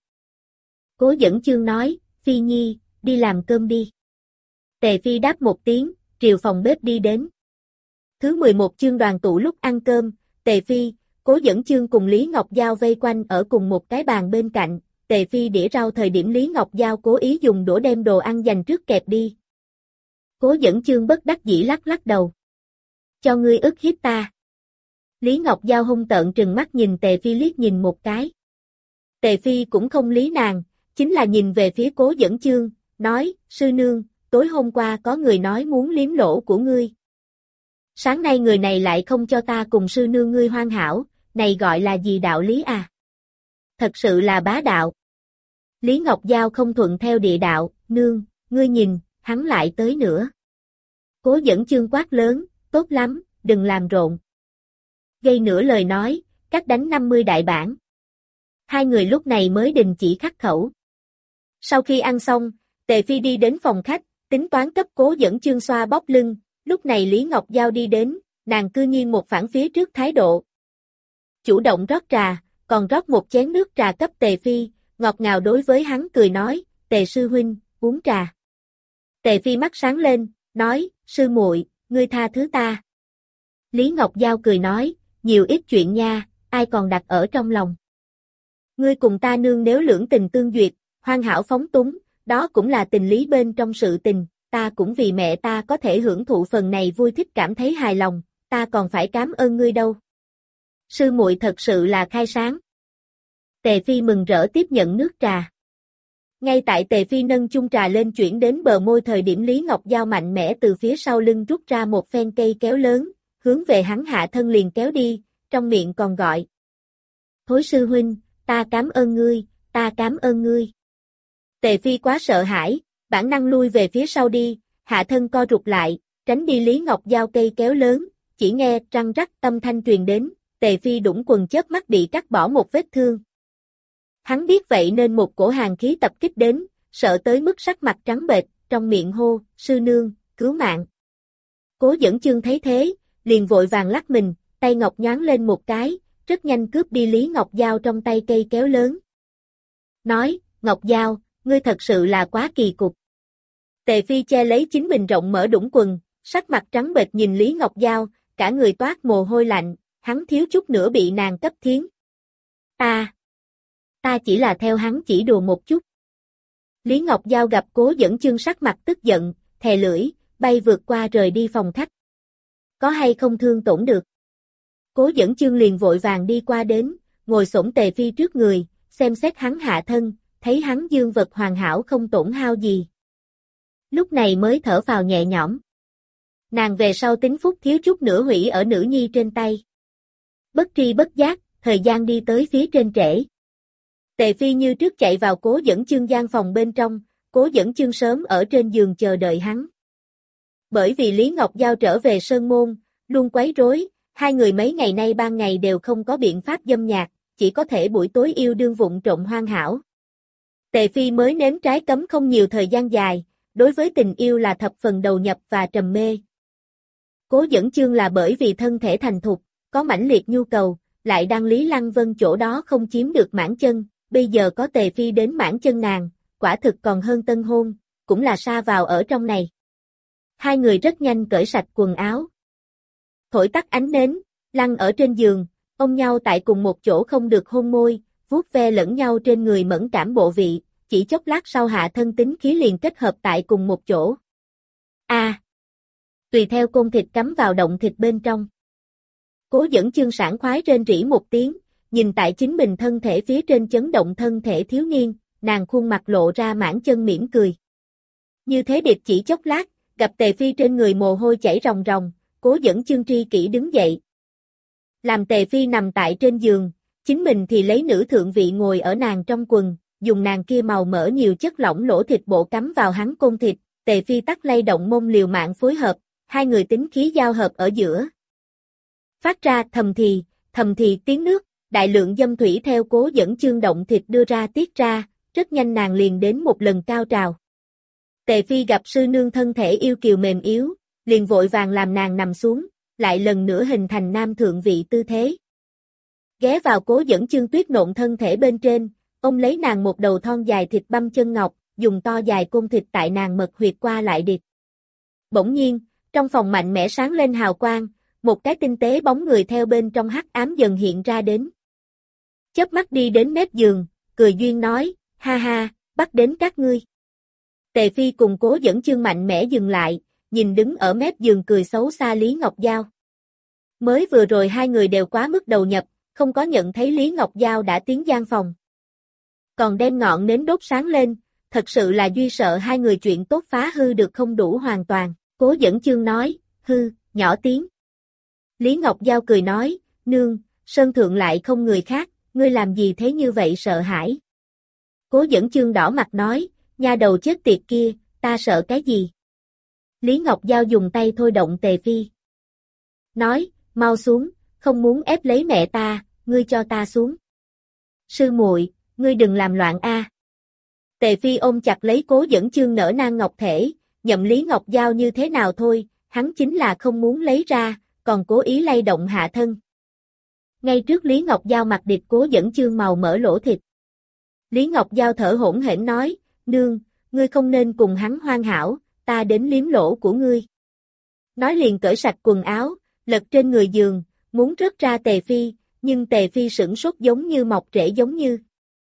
Cố Dẫn Chương nói, Phi Nhi, đi làm cơm đi. Tề Phi đáp một tiếng, triều phòng bếp đi đến. Thứ mười một chương đoàn tụ lúc ăn cơm, Tề Phi, Cố Dẫn Chương cùng Lý Ngọc Giao vây quanh ở cùng một cái bàn bên cạnh, Tề Phi đĩa rau thời điểm Lý Ngọc Giao cố ý dùng đũa đem đồ ăn dành trước kẹp đi. Cố Dẫn Chương bất đắc dĩ lắc lắc đầu. Cho ngươi ức hiếp ta. Lý Ngọc Giao hung tợn trừng mắt nhìn Tề Phi liếc nhìn một cái. Tề Phi cũng không lý nàng, chính là nhìn về phía Cố Dẫn Chương, nói, sư nương, tối hôm qua có người nói muốn liếm lỗ của ngươi. Sáng nay người này lại không cho ta cùng sư nương ngươi hoàn hảo, này gọi là gì đạo lý à? Thật sự là bá đạo. Lý Ngọc Giao không thuận theo địa đạo, nương, ngươi nhìn, hắn lại tới nữa. Cố Dẫn Chương quát lớn, tốt lắm, đừng làm rộn. Gây nửa lời nói, cắt đánh năm mươi đại bản. Hai người lúc này mới đình chỉ khắc khẩu. Sau khi ăn xong, Tề Phi đi đến phòng khách, tính toán cấp Cố Dẫn Chương xoa bóp lưng, lúc này Lý Ngọc Giao đi đến, nàng cư nhiên một phản phía trước thái độ. Chủ động rót trà, còn rót một chén nước trà cấp Tề Phi, ngọt ngào đối với hắn cười nói, Tề sư huynh, uống trà. Tề Phi mắt sáng lên, nói, sư muội, ngươi tha thứ ta. Lý Ngọc Giao cười nói, nhiều ít chuyện nha, ai còn đặt ở trong lòng. Ngươi cùng ta nương nếu lưỡng tình tương duyệt, hoàn hảo phóng túng, đó cũng là tình lý bên trong sự tình, ta cũng vì mẹ ta có thể hưởng thụ phần này vui thích cảm thấy hài lòng, ta còn phải cảm ơn ngươi đâu. Sư muội thật sự là khai sáng. Tề Phi mừng rỡ tiếp nhận nước trà. Ngay tại Tề Phi nâng chung trà lên chuyển đến bờ môi thời điểm Lý Ngọc Giao mạnh mẽ từ phía sau lưng rút ra một phen cây kéo lớn, hướng về hắn hạ thân liền kéo đi, trong miệng còn gọi. Thối sư huynh, ta cảm ơn ngươi, ta cảm ơn ngươi. Tề Phi quá sợ hãi, bản năng lui về phía sau đi, hạ thân co rụt lại, tránh đi Lý Ngọc Giao cây kéo lớn, chỉ nghe răng rắc tâm thanh truyền đến, Tề Phi đũng quần chớp mắt bị cắt bỏ một vết thương. Hắn biết vậy nên một cổ hàn khí tập kích đến, sợ tới mức sắc mặt trắng bệch, trong miệng hô, sư nương, cứu mạng. Cố Dẫn Chương thấy thế, liền vội vàng lắc mình, tay ngọc nhoáng lên một cái, rất nhanh cướp đi Lý Ngọc Giao trong tay cây kéo lớn. Nói, Ngọc Giao, ngươi thật sự là quá kỳ cục. Tề Phi che lấy chính mình rộng mở đũng quần, sắc mặt trắng bệch nhìn Lý Ngọc Giao, cả người toát mồ hôi lạnh, hắn thiếu chút nữa bị nàng cấp thiến. Ta, ta chỉ là theo hắn chỉ đùa một chút. Lý Ngọc Giao gặp Cố Dẫn Chương sắc mặt tức giận, thè lưỡi, bay vượt qua rời đi phòng khách. Có hay không thương tổn được? Cố Dẫn Chương liền vội vàng đi qua đến, ngồi xổm Tề Phi trước người, xem xét hắn hạ thân, thấy hắn dương vật hoàn hảo không tổn hao gì. Lúc này mới thở phào nhẹ nhõm. Nàng về sau tính phúc thiếu chút nữa hủy ở nữ nhi trên tay. Bất tri bất giác, thời gian đi tới phía trên trễ. Tề Phi như trước chạy vào Cố Dẫn Chương gian phòng bên trong, Cố Dẫn Chương sớm ở trên giường chờ đợi hắn. Bởi vì Lý Ngọc Giao trở về Sơn Môn, luôn quấy rối, hai người mấy ngày nay ban ngày đều không có biện pháp dâm nhạc, chỉ có thể buổi tối yêu đương vụng trộm hoàn hảo. Tề Phi mới nếm trái cấm không nhiều thời gian dài, đối với tình yêu là thập phần đầu nhập và trầm mê. Cố Dẫn Chương là bởi vì thân thể thành thục, có mãnh liệt nhu cầu, lại đang Lý Lăng Vân chỗ đó không chiếm được mãn chân, bây giờ có Tề Phi đến mãn chân nàng, quả thực còn hơn tân hôn, cũng là sa vào ở trong này. Hai người rất nhanh cởi sạch quần áo. Thổi tắt ánh nến, lăn ở trên giường, ôm nhau tại cùng một chỗ không được hôn môi, vuốt ve lẫn nhau trên người mẫn cảm bộ vị, chỉ chốc lát sau hạ thân tính khí liền kết hợp tại cùng một chỗ. A. À, tùy theo côn thịt cắm vào động thịt bên trong. Cố Dẫn Chương sảng khoái rên rỉ một tiếng, nhìn tại chính mình thân thể phía trên chấn động thân thể thiếu niên, nàng khuôn mặt lộ ra mãn chân mỉm cười. Như thế địch chỉ chốc lát, gặp Tề Phi trên người mồ hôi chảy ròng ròng, Cố Dẫn Chương tri kỷ đứng dậy. Làm Tề Phi nằm tại trên giường, chính mình thì lấy nữ thượng vị ngồi ở nàng trong quần, dùng nàng kia màu mỡ nhiều chất lỏng lỗ thịt bộ cắm vào hắn côn thịt, Tề Phi tắc lay động mông liều mạng phối hợp, hai người tính khí giao hợp ở giữa. Phát ra thầm thì, thầm thì tiếng nước, đại lượng dâm thủy theo Cố Dẫn Chương động thịt đưa ra tiết ra, rất nhanh nàng liền đến một lần cao trào. Tề Phi gặp sư nương thân thể yêu kiều mềm yếu, liền vội vàng làm nàng nằm xuống, lại lần nữa hình thành nam thượng vị tư thế. Ghé vào Cố Dẫn Chương tuyết nộn thân thể bên trên, ông lấy nàng một đầu thon dài thịt băm chân ngọc, dùng to dài côn thịt tại nàng mật huyệt qua lại điệp. Bỗng nhiên, trong phòng mạnh mẽ sáng lên hào quang, một cái tinh tế bóng người theo bên trong hắc ám dần hiện ra đến. Chớp mắt đi đến mép giường, cười duyên nói, ha ha, bắt đến các ngươi. Tề Phi cùng Cố Dẫn Chương mạnh mẽ dừng lại, nhìn đứng ở mép giường cười xấu xa Lý Ngọc Giao. Mới vừa rồi hai người đều quá mức đầu nhập, không có nhận thấy Lý Ngọc Giao đã tiến gian phòng. Còn đem ngọn nến đốt sáng lên, thật sự là duy sợ hai người chuyện tốt phá hư được không đủ hoàn toàn. Cố Dẫn Chương nói, hư, nhỏ tiếng. Lý Ngọc Giao cười nói, nương, sơn thượng lại không người khác, ngươi làm gì thế như vậy sợ hãi. Cố Dẫn Chương đỏ mặt nói, nha đầu chết tiệt kia, ta sợ cái gì. Lý Ngọc Giao dùng tay thôi động Tề Phi. Nói, mau xuống, không muốn ép lấy mẹ ta, ngươi cho ta xuống. Sư muội, ngươi đừng làm loạn a. Tề Phi ôm chặt lấy Cố Dẫn Chương nở nang ngọc thể, nhậm Lý Ngọc Giao như thế nào thôi, hắn chính là không muốn lấy ra, còn cố ý lay động hạ thân. Ngay trước Lý Ngọc Giao mặt địch Cố Dẫn Chương màu mỡ lỗ thịt. Lý Ngọc Giao thở hổn hển nói, nương, ngươi không nên cùng hắn hoan hảo, ta đến liếm lỗ của ngươi. Nói liền cởi sạch quần áo, lật trên người giường, muốn rớt ra Tề Phi, nhưng Tề Phi sửng sốt giống như mọc rễ giống như.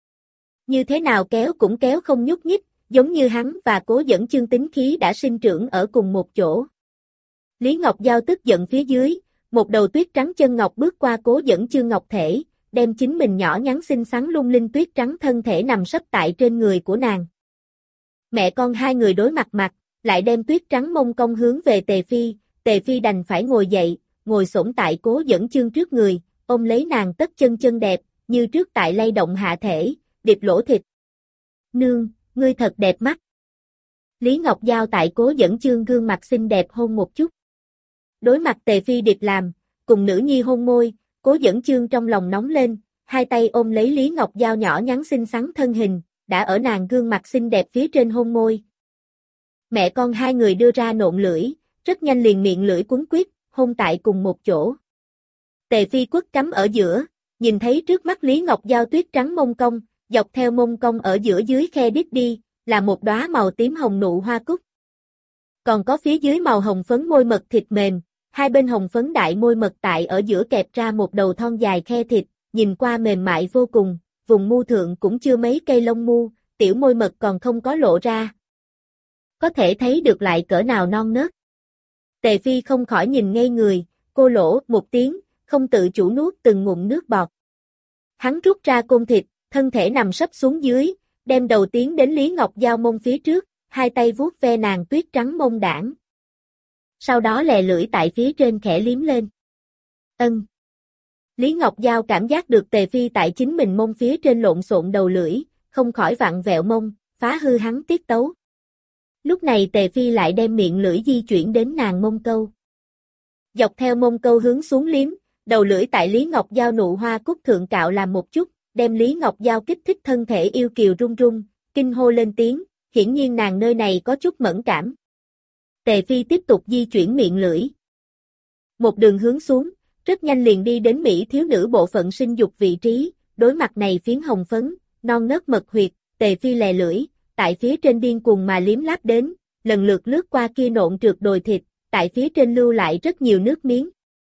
Như thế nào kéo cũng kéo không nhúc nhích, giống như hắn và Cố Dẫn Chương tính khí đã sinh trưởng ở cùng một chỗ. Lý Ngọc Giao tức giận phía dưới, một đầu tuyết trắng chân ngọc bước qua Cố Dẫn Chương ngọc thể, đem chính mình nhỏ nhắn xinh xắn lung linh tuyết trắng thân thể nằm sấp tại trên người của nàng. Mẹ con hai người đối mặt mặt, lại đem tuyết trắng mông cong hướng về Tề Phi, Tề Phi đành phải ngồi dậy, ngồi xổm tại Cố Dẫn Chương trước người, ôm lấy nàng tất chân chân đẹp, như trước tại lay động hạ thể, điệp lỗ thịt. Nương, ngươi thật đẹp mắt. Lý Ngọc Giao tại Cố Dẫn Chương gương mặt xinh đẹp hôn một chút. Đối mặt Tề Phi điệp làm, cùng nữ nhi hôn môi, Cố Dẫn Chương trong lòng nóng lên, hai tay ôm lấy Lý Ngọc Giao nhỏ nhắn xinh xắn thân hình, đã ở nàng gương mặt xinh đẹp phía trên hôn môi. Mẹ con hai người đưa ra nộn lưỡi, rất nhanh liền miệng lưỡi cuốn quýt, hôn tại cùng một chỗ. Tề Phi quất cắm ở giữa, nhìn thấy trước mắt Lý Ngọc Giao tuyết trắng mông cong, dọc theo mông cong ở giữa dưới khe đít đi, là một đóa màu tím hồng nụ hoa cúc. Còn có phía dưới màu hồng phấn môi mật thịt mềm, hai bên hồng phấn đại môi mật tại ở giữa kẹp ra một đầu thon dài khe thịt, nhìn qua mềm mại vô cùng, vùng mu thượng cũng chưa mấy cây lông mu, tiểu môi mật còn không có lộ ra. Có thể thấy được lại cỡ nào non nớt. Tề Phi không khỏi nhìn ngây người, cô lỗ một tiếng, không tự chủ nuốt từng ngụm nước bọt. Hắn rút ra côn thịt, thân thể nằm sấp xuống dưới, đem đầu tiến đến Lý Ngọc Giao mông phía trước, hai tay vuốt ve nàng tuyết trắng mông đảng. Sau đó lè lưỡi tại phía trên khẽ liếm lên. Ân. Lý Ngọc Giao cảm giác được Tề Phi tại chính mình mông phía trên lộn xộn đầu lưỡi, không khỏi vặn vẹo mông, phá hư hắn tiết tấu. Lúc này Tề Phi lại đem miệng lưỡi di chuyển đến nàng mông câu. Dọc theo mông câu hướng xuống liếm, đầu lưỡi tại Lý Ngọc Giao nụ hoa cúc thượng cạo làm một chút, đem Lý Ngọc Giao kích thích thân thể yêu kiều run run, kinh hô lên tiếng, hiển nhiên nàng nơi này có chút mẫn cảm. Tề Phi tiếp tục di chuyển miệng lưỡi. Một đường hướng xuống, rất nhanh liền đi đến Mỹ thiếu nữ bộ phận sinh dục vị trí, đối mặt này phiến hồng phấn, non nớt mật huyệt, Tề Phi lè lưỡi, tại phía trên điên cuồng mà liếm láp đến, lần lượt lướt qua kia nộn trượt đồi thịt, tại phía trên lưu lại rất nhiều nước miếng.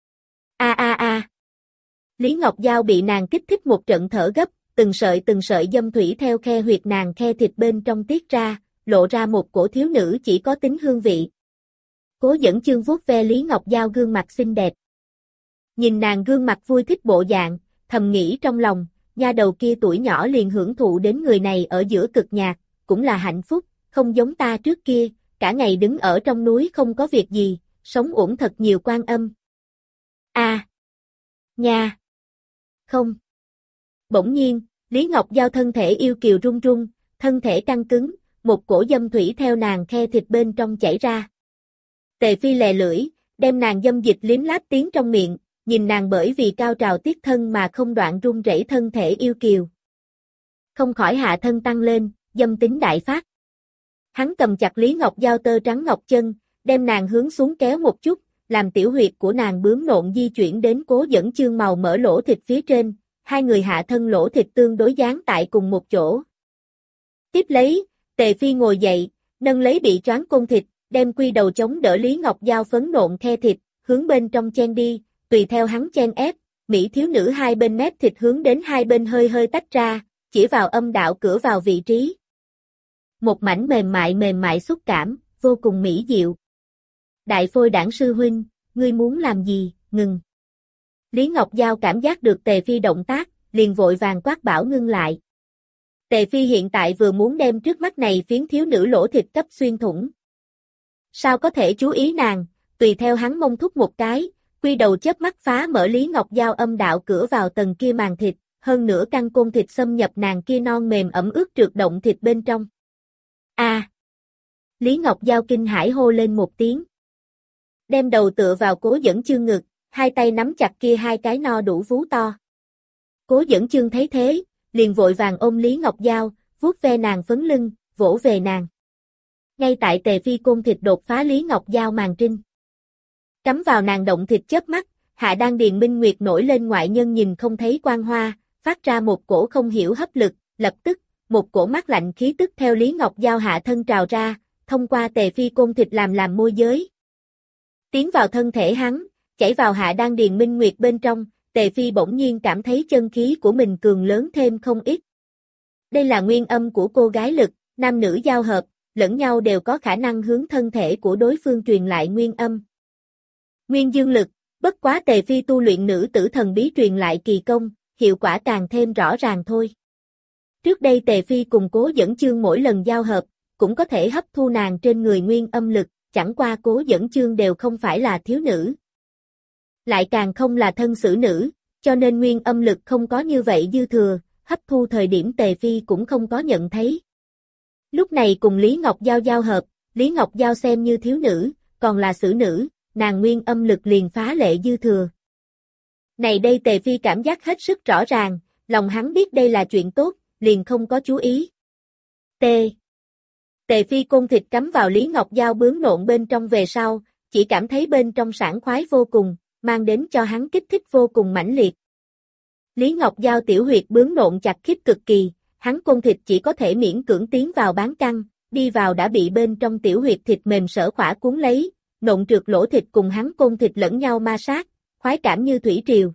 A a a. Lý Ngọc Giao bị nàng kích thích một trận thở gấp, từng sợi từng sợi dâm thủy theo khe huyệt nàng khe thịt bên trong tiết ra, lộ ra một cổ thiếu nữ chỉ có tính hương vị. Cố Dẫn Chương vuốt ve Lý Ngọc Giao gương mặt xinh đẹp. Nhìn nàng gương mặt vui thích bộ dạng, thầm nghĩ trong lòng, nha đầu kia tuổi nhỏ liền hưởng thụ đến người này ở giữa cực nhạc, cũng là hạnh phúc, không giống ta trước kia, cả ngày đứng ở trong núi không có việc gì, sống uổng thật nhiều quan âm. A. À, nha. Không. Bỗng nhiên, Lý Ngọc Giao thân thể yêu kiều run run, thân thể căng cứng, một cổ dâm thủy theo nàng khe thịt bên trong chảy ra. Tề Phi lè lưỡi, đem nàng dâm dịch liếm láp tiến trong miệng, nhìn nàng bởi vì cao trào tiết thân mà không đoạn run rẩy thân thể yêu kiều. Không khỏi hạ thân tăng lên, dâm tính đại phát. Hắn cầm chặt Lý Ngọc Giao tơ trắng ngọc chân, đem nàng hướng xuống kéo một chút, làm tiểu huyệt của nàng bướm nộn di chuyển đến Cố Dẫn Chương màu mỡ lỗ thịt phía trên, hai người hạ thân lỗ thịt tương đối dán tại cùng một chỗ. Tiếp lấy, Tề Phi ngồi dậy, nâng lấy bị choáng côn thịt, đem quy đầu chống đỡ Lý Ngọc Giao phấn nộn khe thịt, hướng bên trong chen đi, tùy theo hắn chen ép, mỹ thiếu nữ hai bên mép thịt hướng đến hai bên hơi hơi tách ra, chỉ vào âm đạo cửa vào vị trí. Một mảnh mềm mại mềm mại xúc cảm, vô cùng mỹ diệu. Đại phôi đảng sư huynh, ngươi muốn làm gì, ngừng. Lý Ngọc Giao cảm giác được Tề Phi động tác, liền vội vàng quát bảo ngưng lại. Tề Phi hiện tại vừa muốn đem trước mắt này phiến thiếu nữ lỗ thịt cấp xuyên thủng. Sao có thể chú ý nàng, tùy theo hắn mông thúc một cái, quy đầu chớp mắt phá mở Lý Ngọc Giao âm đạo cửa vào tầng kia màng thịt, hơn nữa căn côn thịt xâm nhập nàng kia non mềm ẩm ướt trượt động thịt bên trong. A! À. Lý Ngọc Giao kinh hãi hô lên một tiếng. Đem đầu tựa vào Cố Dẫn Chương ngực, hai tay nắm chặt kia hai cái no đủ vú to. Cố Dẫn Chương thấy thế, liền vội vàng ôm Lý Ngọc Giao, vuốt ve nàng phấn lưng, vỗ về nàng. Ngay tại Tề Phi côn thịt đột phá Lý Ngọc Giao màng trinh. Cắm vào nàng động thịt chớp mắt, hạ đan điền minh nguyệt nổi lên ngoại nhân nhìn không thấy quang hoa, phát ra một cổ không hiểu hấp lực, lập tức, một cổ mát lạnh khí tức theo Lý Ngọc Giao hạ thân trào ra, thông qua Tề Phi côn thịt làm làm môi giới. Tiến vào thân thể hắn, chảy vào hạ đan điền minh nguyệt bên trong, Tề Phi bỗng nhiên cảm thấy chân khí của mình cường lớn thêm không ít. Đây là nguyên âm của cô gái lực, nam nữ giao hợp, lẫn nhau đều có khả năng hướng thân thể của đối phương truyền lại nguyên âm. Nguyên dương lực, bất quá Tề Phi tu luyện nữ tử thần bí truyền lại kỳ công, hiệu quả càng thêm rõ ràng thôi. Trước đây Tề Phi cùng Cố Dẫn Chương mỗi lần giao hợp, cũng có thể hấp thu nàng trên người nguyên âm lực, chẳng qua Cố Dẫn Chương đều không phải là thiếu nữ. Lại càng không là thân xử nữ, cho nên nguyên âm lực không có như vậy dư thừa, hấp thu thời điểm Tề Phi cũng không có nhận thấy. Lúc này cùng Lý Ngọc Giao giao hợp, Lý Ngọc Giao xem như thiếu nữ, còn là xử nữ, nàng nguyên âm lực liền phá lệ dư thừa. Này đây Tề Phi cảm giác hết sức rõ ràng, lòng hắn biết đây là chuyện tốt, liền không có chú ý. T. Tề Phi côn thịt cắm vào Lý Ngọc Giao bướm nộn bên trong về sau, chỉ cảm thấy bên trong sảng khoái vô cùng, mang đến cho hắn kích thích vô cùng mãnh liệt. Lý Ngọc Giao tiểu huyệt bướm nộn chặt khít cực kỳ, hắn côn thịt chỉ có thể miễn cưỡng tiến vào bán căng, đi vào đã bị bên trong tiểu huyệt thịt mềm sở khỏa cuốn lấy, nộn trượt lỗ thịt cùng hắn côn thịt lẫn nhau ma sát, khoái cảm như thủy triều.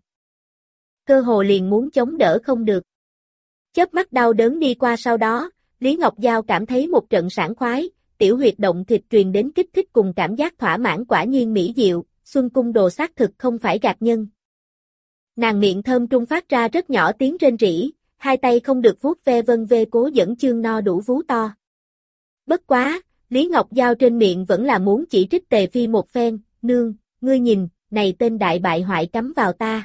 Cơ hồ liền muốn chống đỡ không được. Chớp mắt đau đớn đi qua sau đó, Lý Ngọc Giao cảm thấy một trận sảng khoái, tiểu huyệt động thịt truyền đến kích thích cùng cảm giác thỏa mãn quả nhiên mỹ diệu, xuân cung đồ xác thực không phải gạt nhân. Nàng miệng thơm trung phát ra rất nhỏ tiếng rên rỉ, hai tay không được vuốt ve vân ve Cố Dẫn Chương no đủ vú to. Bất quá, Lý Ngọc Giao trên miệng vẫn là muốn chỉ trích Tề Phi một phen, nương, ngươi nhìn, này tên đại bại hoại cắm vào ta.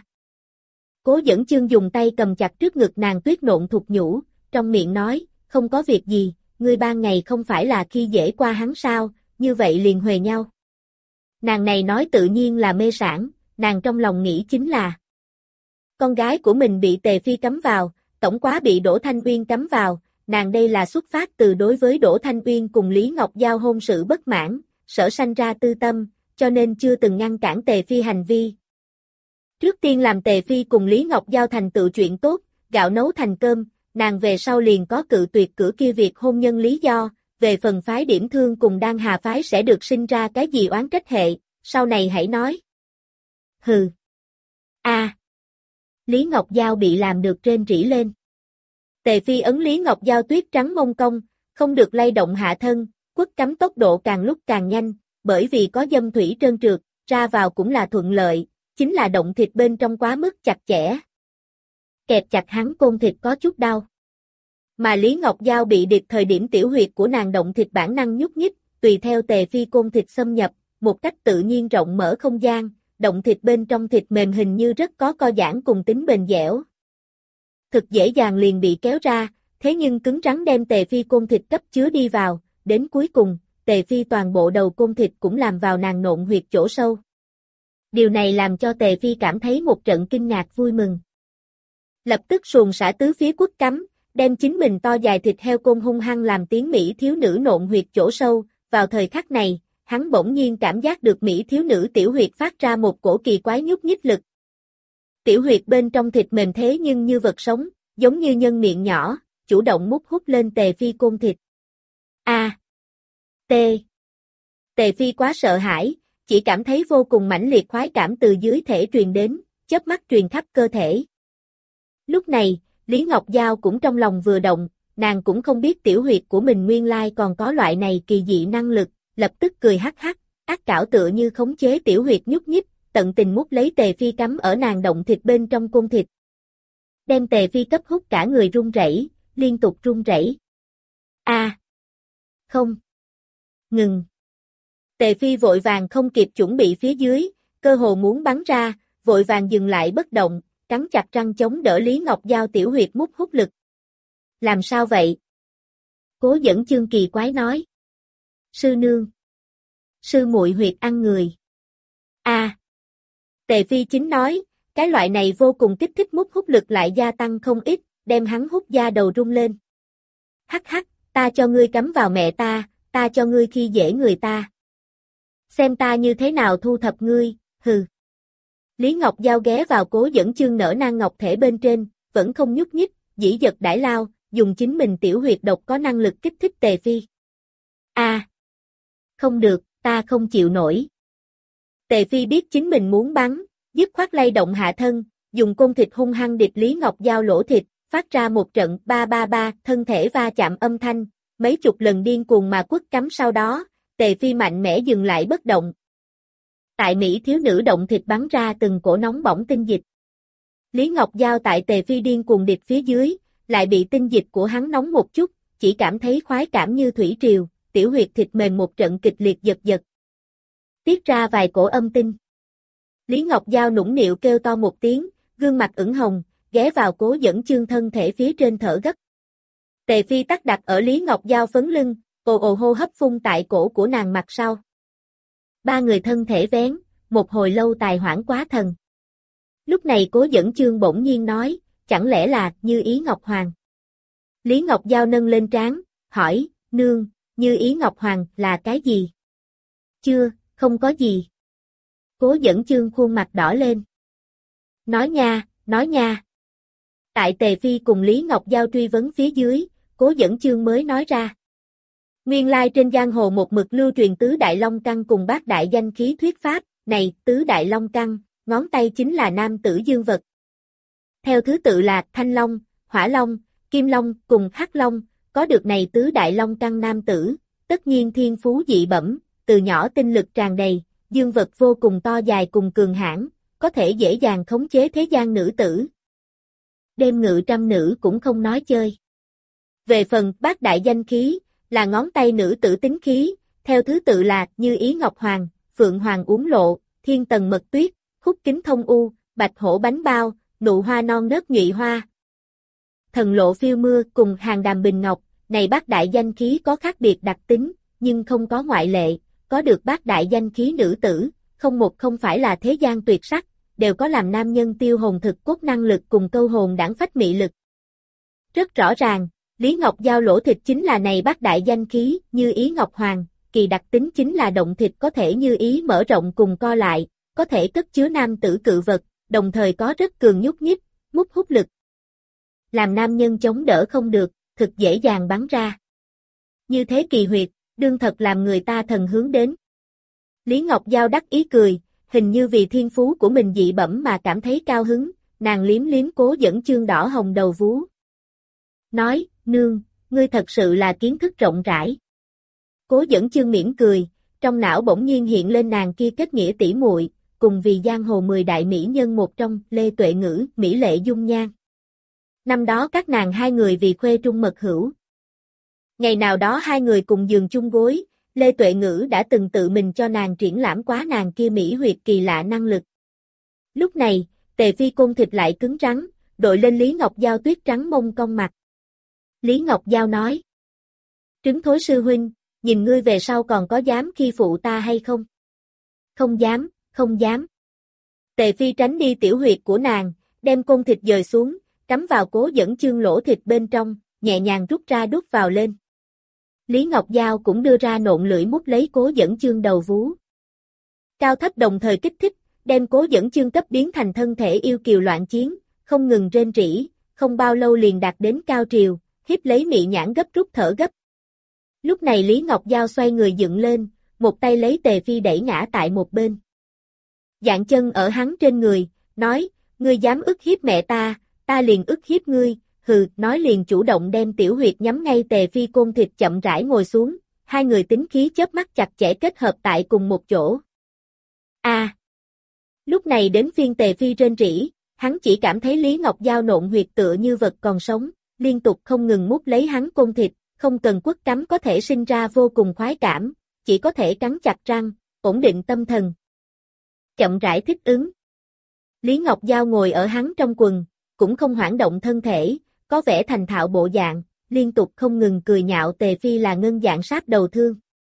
Cố Dẫn Chương dùng tay cầm chặt trước ngực nàng tuyết nộn thục nhũ, trong miệng nói, không có việc gì, ngươi ban ngày không phải là khi dễ qua hắn sao, như vậy liền huề nhau. Nàng này nói tự nhiên là mê sản, nàng trong lòng nghĩ chính là con gái của mình bị Tề Phi cắm vào, tổng quá bị Đỗ Thanh Uyên cắm vào, nàng đây là xuất phát từ đối với Đỗ Thanh Uyên cùng Lý Ngọc Giao hôn sự bất mãn, sở sanh ra tư tâm, cho nên chưa từng ngăn cản Tề Phi hành vi. Trước tiên làm Tề Phi cùng Lý Ngọc Giao thành tựu chuyện tốt, gạo nấu thành cơm, nàng về sau liền có cự tuyệt cửa kia việc hôn nhân lý do, về phần phái điểm thương cùng Đan Hà phái sẽ được sinh ra cái gì oán trách hệ, sau này hãy nói. Hừ. A. À. Lý Ngọc Giao bị làm được rên rỉ lên. Tề Phi ấn Lý Ngọc Giao tuyết trắng mông cong, không được lay động hạ thân, quất cắm tốc độ càng lúc càng nhanh, bởi vì có dâm thủy trơn trượt, ra vào cũng là thuận lợi, chính là động thịt bên trong quá mức chặt chẽ. kẹp chặt hắn côn thịt có chút đau. Mà Lý Ngọc Giao bị điệp thời điểm tiểu huyệt của nàng động thịt bản năng nhúc nhích, tùy theo Tề Phi côn thịt xâm nhập, một cách tự nhiên rộng mở không gian, động thịt bên trong thịt mềm hình như rất có co giãn cùng tính bền dẻo. Thực dễ dàng liền bị kéo ra, thế nhưng cứng rắn đem Tề Phi côn thịt cấp chứa đi vào, đến cuối cùng, Tề Phi toàn bộ đầu côn thịt cũng làm vào nàng nộn huyệt chỗ sâu. Điều này làm cho Tề Phi cảm thấy một trận kinh ngạc vui mừng. Lập tức xuồng xả tứ phía quất cắm, đem chính mình to dài thịt heo côn hung hăng làm tiếng Mỹ thiếu nữ nộn huyệt chỗ sâu, vào thời khắc này, hắn bỗng nhiên cảm giác được Mỹ thiếu nữ tiểu huyệt phát ra một cổ kỳ quái nhúc nhích lực. Tiểu huyệt bên trong thịt mềm thế nhưng như vật sống, giống như nhân miệng nhỏ, chủ động mút hút lên Tề Phi côn thịt. A. T. Tề Phi quá sợ hãi, chỉ cảm thấy vô cùng mãnh liệt khoái cảm từ dưới thể truyền đến, chớp mắt truyền khắp cơ thể. Lúc này, Lý Ngọc Giao cũng trong lòng vừa động, nàng cũng không biết tiểu huyệt của mình nguyên lai còn có loại này kỳ dị năng lực, lập tức cười hắc hắc, ác cảo tựa như khống chế tiểu huyệt nhúc nhích, tận tình mút lấy Tề Phi cắm ở nàng động thịt bên trong côn thịt. Đem Tề Phi cấp hút cả người run rẩy, liên tục run rẩy. A. À. Không. Ngừng. Tề Phi vội vàng không kịp chuẩn bị phía dưới, cơ hồ muốn bắn ra, vội vàng dừng lại bất động, cắn chặt răng chống đỡ Lý Ngọc Giao tiểu huyệt mút hút lực. Làm sao vậy? Cố Dẫn Chương kỳ quái nói. Sư nương. Sư muội huyệt ăn người. A. À. Tề Phi chính nói, cái loại này vô cùng kích thích mút hút lực lại gia tăng không ít, đem hắn hút da đầu rung lên. Hắc hắc, ta cho ngươi cắm vào mẹ ta, ta cho ngươi khi dễ người ta. Xem ta như thế nào thu thập ngươi, hừ. Lý Ngọc Giao ghé vào Cố Dẫn Chương nở nang ngọc thể bên trên, vẫn không nhúc nhích, dĩ giật đãi lao, dùng chính mình tiểu huyệt độc có năng lực kích thích Tề Phi. A. À. Không được, ta không chịu nổi. Tề Phi biết chính mình muốn bắn, dứt khoát lay động hạ thân, dùng côn thịt hung hăng địch Lý Ngọc Giao lỗ thịt, phát ra một trận ba ba ba thân thể va chạm âm thanh, mấy chục lần điên cuồng mà quất cắm sau đó, Tề Phi mạnh mẽ dừng lại bất động. Tại Mỹ thiếu nữ động thịt bắn ra từng cổ nóng bỏng tinh dịch. Lý Ngọc Giao tại Tề Phi điên cuồng địch phía dưới, lại bị tinh dịch của hắn nóng một chút, chỉ cảm thấy khoái cảm như thủy triều, tiểu huyệt thịt mềm một trận kịch liệt giật giật. Tiết ra vài cổ âm tinh. Lý Ngọc Giao nũng nịu kêu to một tiếng, gương mặt ửng hồng, ghé vào Cố Dẫn Chương thân thể phía trên thở gấp. Tề Phi tắc đặt ở Lý Ngọc Giao phấn lưng, ồ ồ hô hấp phun tại cổ của nàng mặt sau. Ba người thân thể vén, một hồi lâu tài hoãn quá thần. Lúc này Cố Dẫn Chương bỗng nhiên nói, chẳng lẽ là Như Ý Ngọc Hoàng? Lý Ngọc Giao nâng lên trán, hỏi, nương, Như Ý Ngọc Hoàng là cái gì? Chưa, không có gì. Cố Dẫn Chương khuôn mặt đỏ lên. Nói nha, nói nha. Tại Tề Phi cùng Lý Ngọc Giao truy vấn phía dưới, Cố Dẫn Chương mới nói ra. Nguyên lai trên giang hồ một mực lưu truyền tứ đại long căn cùng bát đại danh khí thuyết pháp, này tứ đại long căn, ngón tay chính là nam tử dương vật. Theo thứ tự là Thanh Long, Hỏa Long, Kim Long cùng Hắc Long, có được này tứ đại long căn nam tử, tất nhiên thiên phú dị bẩm, từ nhỏ tinh lực tràn đầy, dương vật vô cùng to dài cùng cường hãn, có thể dễ dàng khống chế thế gian nữ tử. Đêm ngự trăm nữ cũng không nói chơi. Về phần bát đại danh khí, là ngón tay nữ tử tính khí, theo thứ tự là Như Ý Ngọc Hoàng, Phượng Hoàng Uống Lộ, Thiên Tần Mật Tuyết, Khúc Kính Thông U, Bạch Hổ Bánh Bao, Nụ Hoa Non Nớt Nhụy Hoa. Thần Lộ Phiêu Mưa cùng Hàng Đàm Bình Ngọc, này bát đại danh khí có khác biệt đặc tính, nhưng không có ngoại lệ, có được bát đại danh khí nữ tử, không một không phải là thế gian tuyệt sắc, đều có làm nam nhân tiêu hồn thực cốt năng lực cùng câu hồn đãng phách mị lực. Rất rõ ràng, Lý Ngọc Giao lỗ thịt chính là này bát đại danh khí, Như Ý Ngọc Hoàng, kỳ đặc tính chính là động thịt có thể như ý mở rộng cùng co lại, có thể cất chứa nam tử cự vật, đồng thời có rất cường nhúc nhích, mút hút lực. Làm nam nhân chống đỡ không được, thực dễ dàng bắn ra. Như thế kỳ huyệt, đương thật làm người ta thần hướng đến. Lý Ngọc Giao đắc ý cười, hình như vì thiên phú của mình dị bẩm mà cảm thấy cao hứng, nàng liếm liếm Cố Dẫn Chương đỏ hồng đầu vú. Nói, nương, ngươi thật sự là kiến thức rộng rãi. Cố Dẫn Chương mỉm cười, trong não bỗng nhiên hiện lên nàng kia kết nghĩa tỷ muội, cùng vì giang hồ mười đại mỹ nhân một trong, Lê Tuệ Ngữ, mỹ lệ dung nhan. Năm đó các nàng hai người vì khuê trung mật hữu. Ngày nào đó hai người cùng giường chung gối, Lê Tuệ Ngữ đã từng tự mình cho nàng triển lãm quá nàng kia mỹ huyệt kỳ lạ năng lực. Lúc này, Tề Phi côn thịt lại cứng rắn, đội lên Lý Ngọc Giao tuyết trắng mông cong mặt. Lý Ngọc Giao nói: Trứng thối sư huynh, nhìn ngươi về sau còn có dám khi phụ ta hay không? Không dám, không dám. Tề Phi tránh đi tiểu huyệt của nàng, đem côn thịt dời xuống, cắm vào Cố Dẫn Chương lỗ thịt bên trong, nhẹ nhàng rút ra đút vào lên. Lý Ngọc Giao cũng đưa ra nộn lưỡi mút lấy Cố Dẫn Chương đầu vú. Cao thấp đồng thời kích thích, đem Cố Dẫn Chương cấp biến thành thân thể yêu kiều loạn chiến, không ngừng rên rỉ, không bao lâu liền đạt đến cao triều, hiếp lấy mị nhãn gấp rút thở gấp. Lúc này Lý Ngọc Giao xoay người dựng lên, một tay lấy Tề Phi đẩy ngã tại một bên. Dạng chân ở hắn trên người, nói: Ngươi dám ức hiếp mẹ ta, ta liền ức hiếp ngươi. Hừ, nói liền chủ động đem tiểu huyệt nhắm ngay Tề Phi côn thịt chậm rãi ngồi xuống, hai người tính khí chớp mắt chặt chẽ kết hợp tại cùng một chỗ. A. À, lúc này đến phiên Tề Phi rên rỉ, hắn chỉ cảm thấy Lý Ngọc Giao nộn huyệt tựa như vật còn sống, liên tục không ngừng mút lấy hắn côn thịt, không cần quất cắm có thể sinh ra vô cùng khoái cảm, chỉ có thể cắn chặt răng, ổn định tâm thần. Chậm rãi thích ứng. Lý Ngọc Giao ngồi ở hắn trong quần, cũng không hoảng động thân thể, có vẻ thành thạo bộ dạng, liên tục không ngừng cười nhạo Tề Phi là ngân dạng sát đầu thương.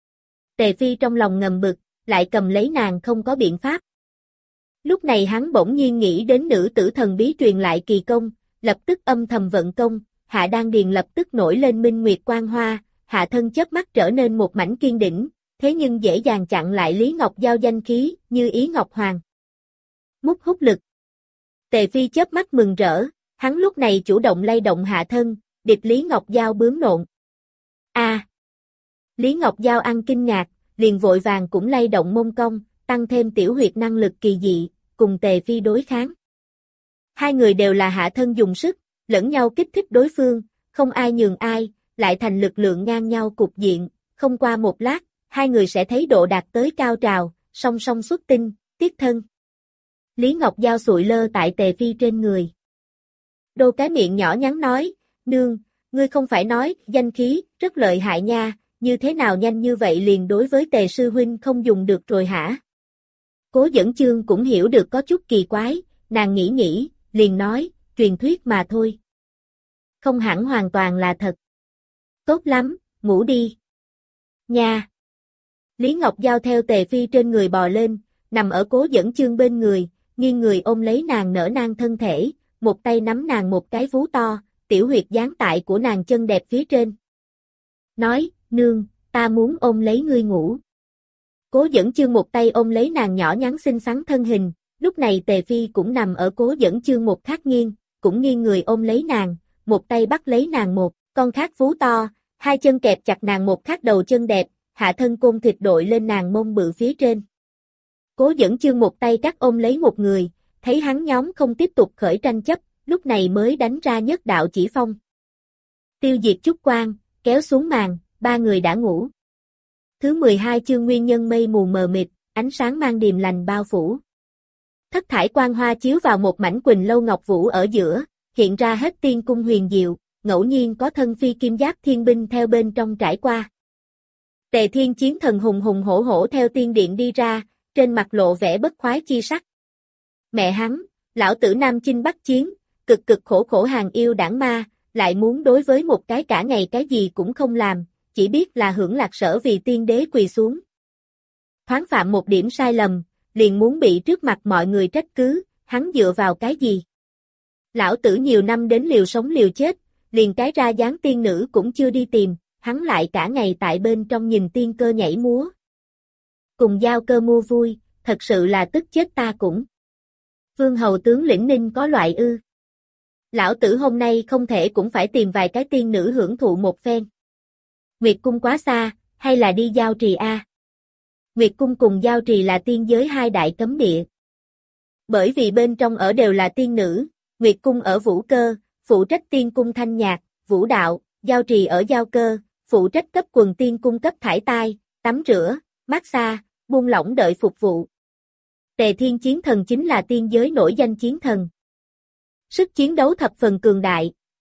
Tề Phi trong lòng ngầm bực, lại cầm lấy nàng không có biện pháp. Lúc này hắn bỗng nhiên nghĩ đến nữ tử thần bí truyền lại kỳ công, lập tức âm thầm vận công, hạ đan điền lập tức nổi lên minh nguyệt quang hoa, hạ thân chớp mắt trở nên một mảnh kiên đỉnh, thế nhưng dễ dàng chặn lại Lý Ngọc Giao danh khí, như ý Ngọc Hoàng. Mút hút lực. Tề Phi chớp mắt mừng rỡ, hắn lúc này chủ động lay động hạ thân, địch Lý Ngọc Giao bướm nộn. A. À, Lý Ngọc Giao ăn kinh ngạc, liền vội vàng cũng lay động mông cong, tăng thêm tiểu huyệt năng lực kỳ dị, cùng Tề Phi đối kháng. Hai người đều là hạ thân dùng sức, lẫn nhau kích thích đối phương, không ai nhường ai, lại thành lực lượng ngang nhau cục diện, không qua một lát, hai người sẽ thấy độ đạt tới cao trào, song song xuất tinh, tiết thân. Lý Ngọc Giao sụi lơ tại Tề Phi trên người. Đô cái miệng nhỏ nhắn nói: Nương, ngươi không phải nói danh khí rất lợi hại nha, như thế nào nhanh như vậy liền đối với Tề sư huynh không dùng được rồi hả? Cố Dẫn Chương cũng hiểu được có chút kỳ quái, nàng nghĩ nghĩ, liền nói: Truyền thuyết mà thôi. Không hẳn hoàn toàn là thật. Tốt lắm, ngủ đi. Nha. Lý Ngọc Giao theo Tề Phi trên người bò lên, nằm ở Cố Dẫn Chương bên người, nghiêng người ôm lấy nàng nở nang thân thể, một tay nắm nàng một cái vú to, tiểu huyệt dán tại của nàng chân đẹp phía trên. Nói: Nương, ta muốn ôm lấy ngươi ngủ. Cố Dẫn Chương một tay ôm lấy nàng nhỏ nhắn xinh xắn thân hình, lúc này Tề Phi cũng nằm ở Cố Dẫn Chương một khác nghiêng, cũng nghiêng người ôm lấy nàng, một tay bắt lấy nàng một con khác vú to, hai chân kẹp chặt nàng một khác đầu chân đẹp, hạ thân côn thịt đội lên nàng mông bự phía trên. Cố Dẫn Chương một tay cắt ôm lấy một người, thấy hắn nhóm không tiếp tục khởi tranh chấp, lúc này mới đánh ra nhất đạo chỉ phong. Tiêu diệt trúc quang, kéo xuống màn, ba người đã ngủ. Thứ mười hai chương nguyên nhân mây mù mờ mịt, ánh sáng mang điềm lành bao phủ. Thất thải quang hoa chiếu vào một mảnh quỳnh lâu ngọc vũ ở giữa, hiện ra hết tiên cung huyền diệu, ngẫu nhiên có thân phi kim giáp thiên binh theo bên trong trải qua. Tề Thiên Chiến Thần hùng hùng hổ hổ theo tiên điện đi ra, trên mặt lộ vẻ bất khoái chi sắc. Mẹ hắn, lão tử nam chinh bắc chiến, cực cực khổ khổ hàng yêu đảng ma, lại muốn đối với một cái cả ngày cái gì cũng không làm, chỉ biết là hưởng lạc sở vì tiên đế quỳ xuống. Thoáng phạm một điểm sai lầm, liền muốn bị trước mặt mọi người trách cứ, hắn dựa vào cái gì? Lão tử nhiều năm đến liều sống liều chết, liền cái ra dáng tiên nữ cũng chưa đi tìm, hắn lại cả ngày tại bên trong nhìn tiên cơ nhảy múa. Cùng giao cơ mua vui, thật sự là tức chết ta cũng. Vương hầu tướng lĩnh ninh có loại ư. Lão tử hôm nay không thể cũng phải tìm vài cái tiên nữ hưởng thụ một phen. Nguyệt cung quá xa, hay là đi giao trì a? Nguyệt cung cùng giao trì là tiên giới hai đại cấm địa. Bởi vì bên trong ở đều là tiên nữ, Nguyệt cung ở Vũ Cơ, phụ trách tiên cung thanh nhạc, vũ đạo, giao trì ở giao cơ, phụ trách cấp quần tiên cung cấp thải tai, tắm rửa, massage, buông lỏng đợi phục vụ. Tề Thiên Chiến Thần chính là tiên giới nổi danh chiến thần. Sức chiến đấu thập phần cường đại,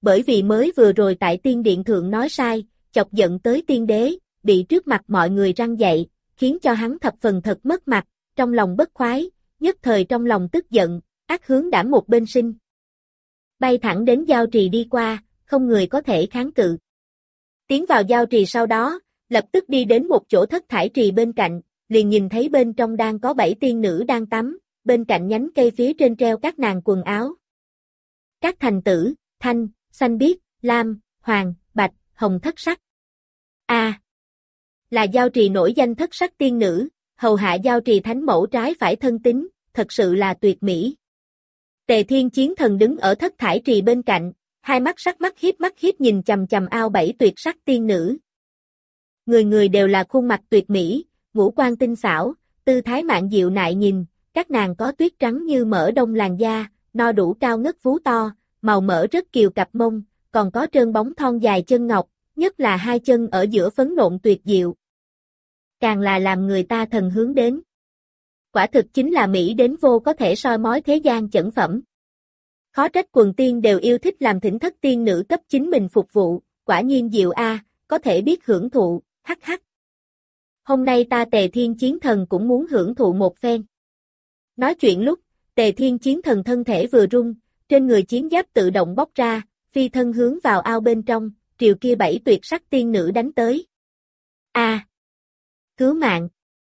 bởi vì mới vừa rồi tại tiên điện thượng nói sai, chọc giận tới tiên đế, bị trước mặt mọi người răn dạy, khiến cho hắn thập phần thật mất mặt, trong lòng bất khoái, nhất thời trong lòng tức giận, ác hướng đảm một bên sinh. Bay thẳng đến giao trì đi qua, không người có thể kháng cự. Tiến vào giao trì sau đó, lập tức đi đến một chỗ thất thải trì bên cạnh, liền nhìn thấy bên trong đang có bảy tiên nữ đang tắm, bên cạnh nhánh cây phía trên treo các nàng quần áo. Các thành tử, thanh, xanh biếc, lam, hoàng, bạch, hồng thất sắc. A. À, là giao trì nổi danh thất sắc tiên nữ, hầu hạ giao trì thánh mẫu trái phải thân tín, thật sự là tuyệt mỹ. Tề Thiên Chiến Thần đứng ở thất thải trì bên cạnh, hai mắt sắc mắt hiếp mắt hiếp nhìn chằm chằm ao bảy tuyệt sắc tiên nữ. Người người đều là khuôn mặt tuyệt mỹ, ngũ quan tinh xảo, tư thái mạn diệu nại nhìn, các nàng có tuyết trắng như mỡ đông làn da, no đủ cao ngất vú to, màu mỡ rất kiều cặp mông, còn có trơn bóng thon dài chân ngọc, nhất là hai chân ở giữa phấn nộn tuyệt diệu. Càng là làm người ta thần hướng đến. Quả thực chính là mỹ đến vô có thể soi mói thế gian chẩn phẩm. Khó trách quần tiên đều yêu thích làm thỉnh thất tiên nữ cấp chính mình phục vụ, quả nhiên diệu a, có thể biết hưởng thụ, hắc hắc. Hôm nay ta Tề Thiên Chiến Thần cũng muốn hưởng thụ một phen. Nói chuyện lúc, Tề Thiên Chiến Thần thân thể vừa rung, trên người chiến giáp tự động bóc ra, phi thân hướng vào ao bên trong, triều kia bảy tuyệt sắc tiên nữ đánh tới. A! À, cứu mạng!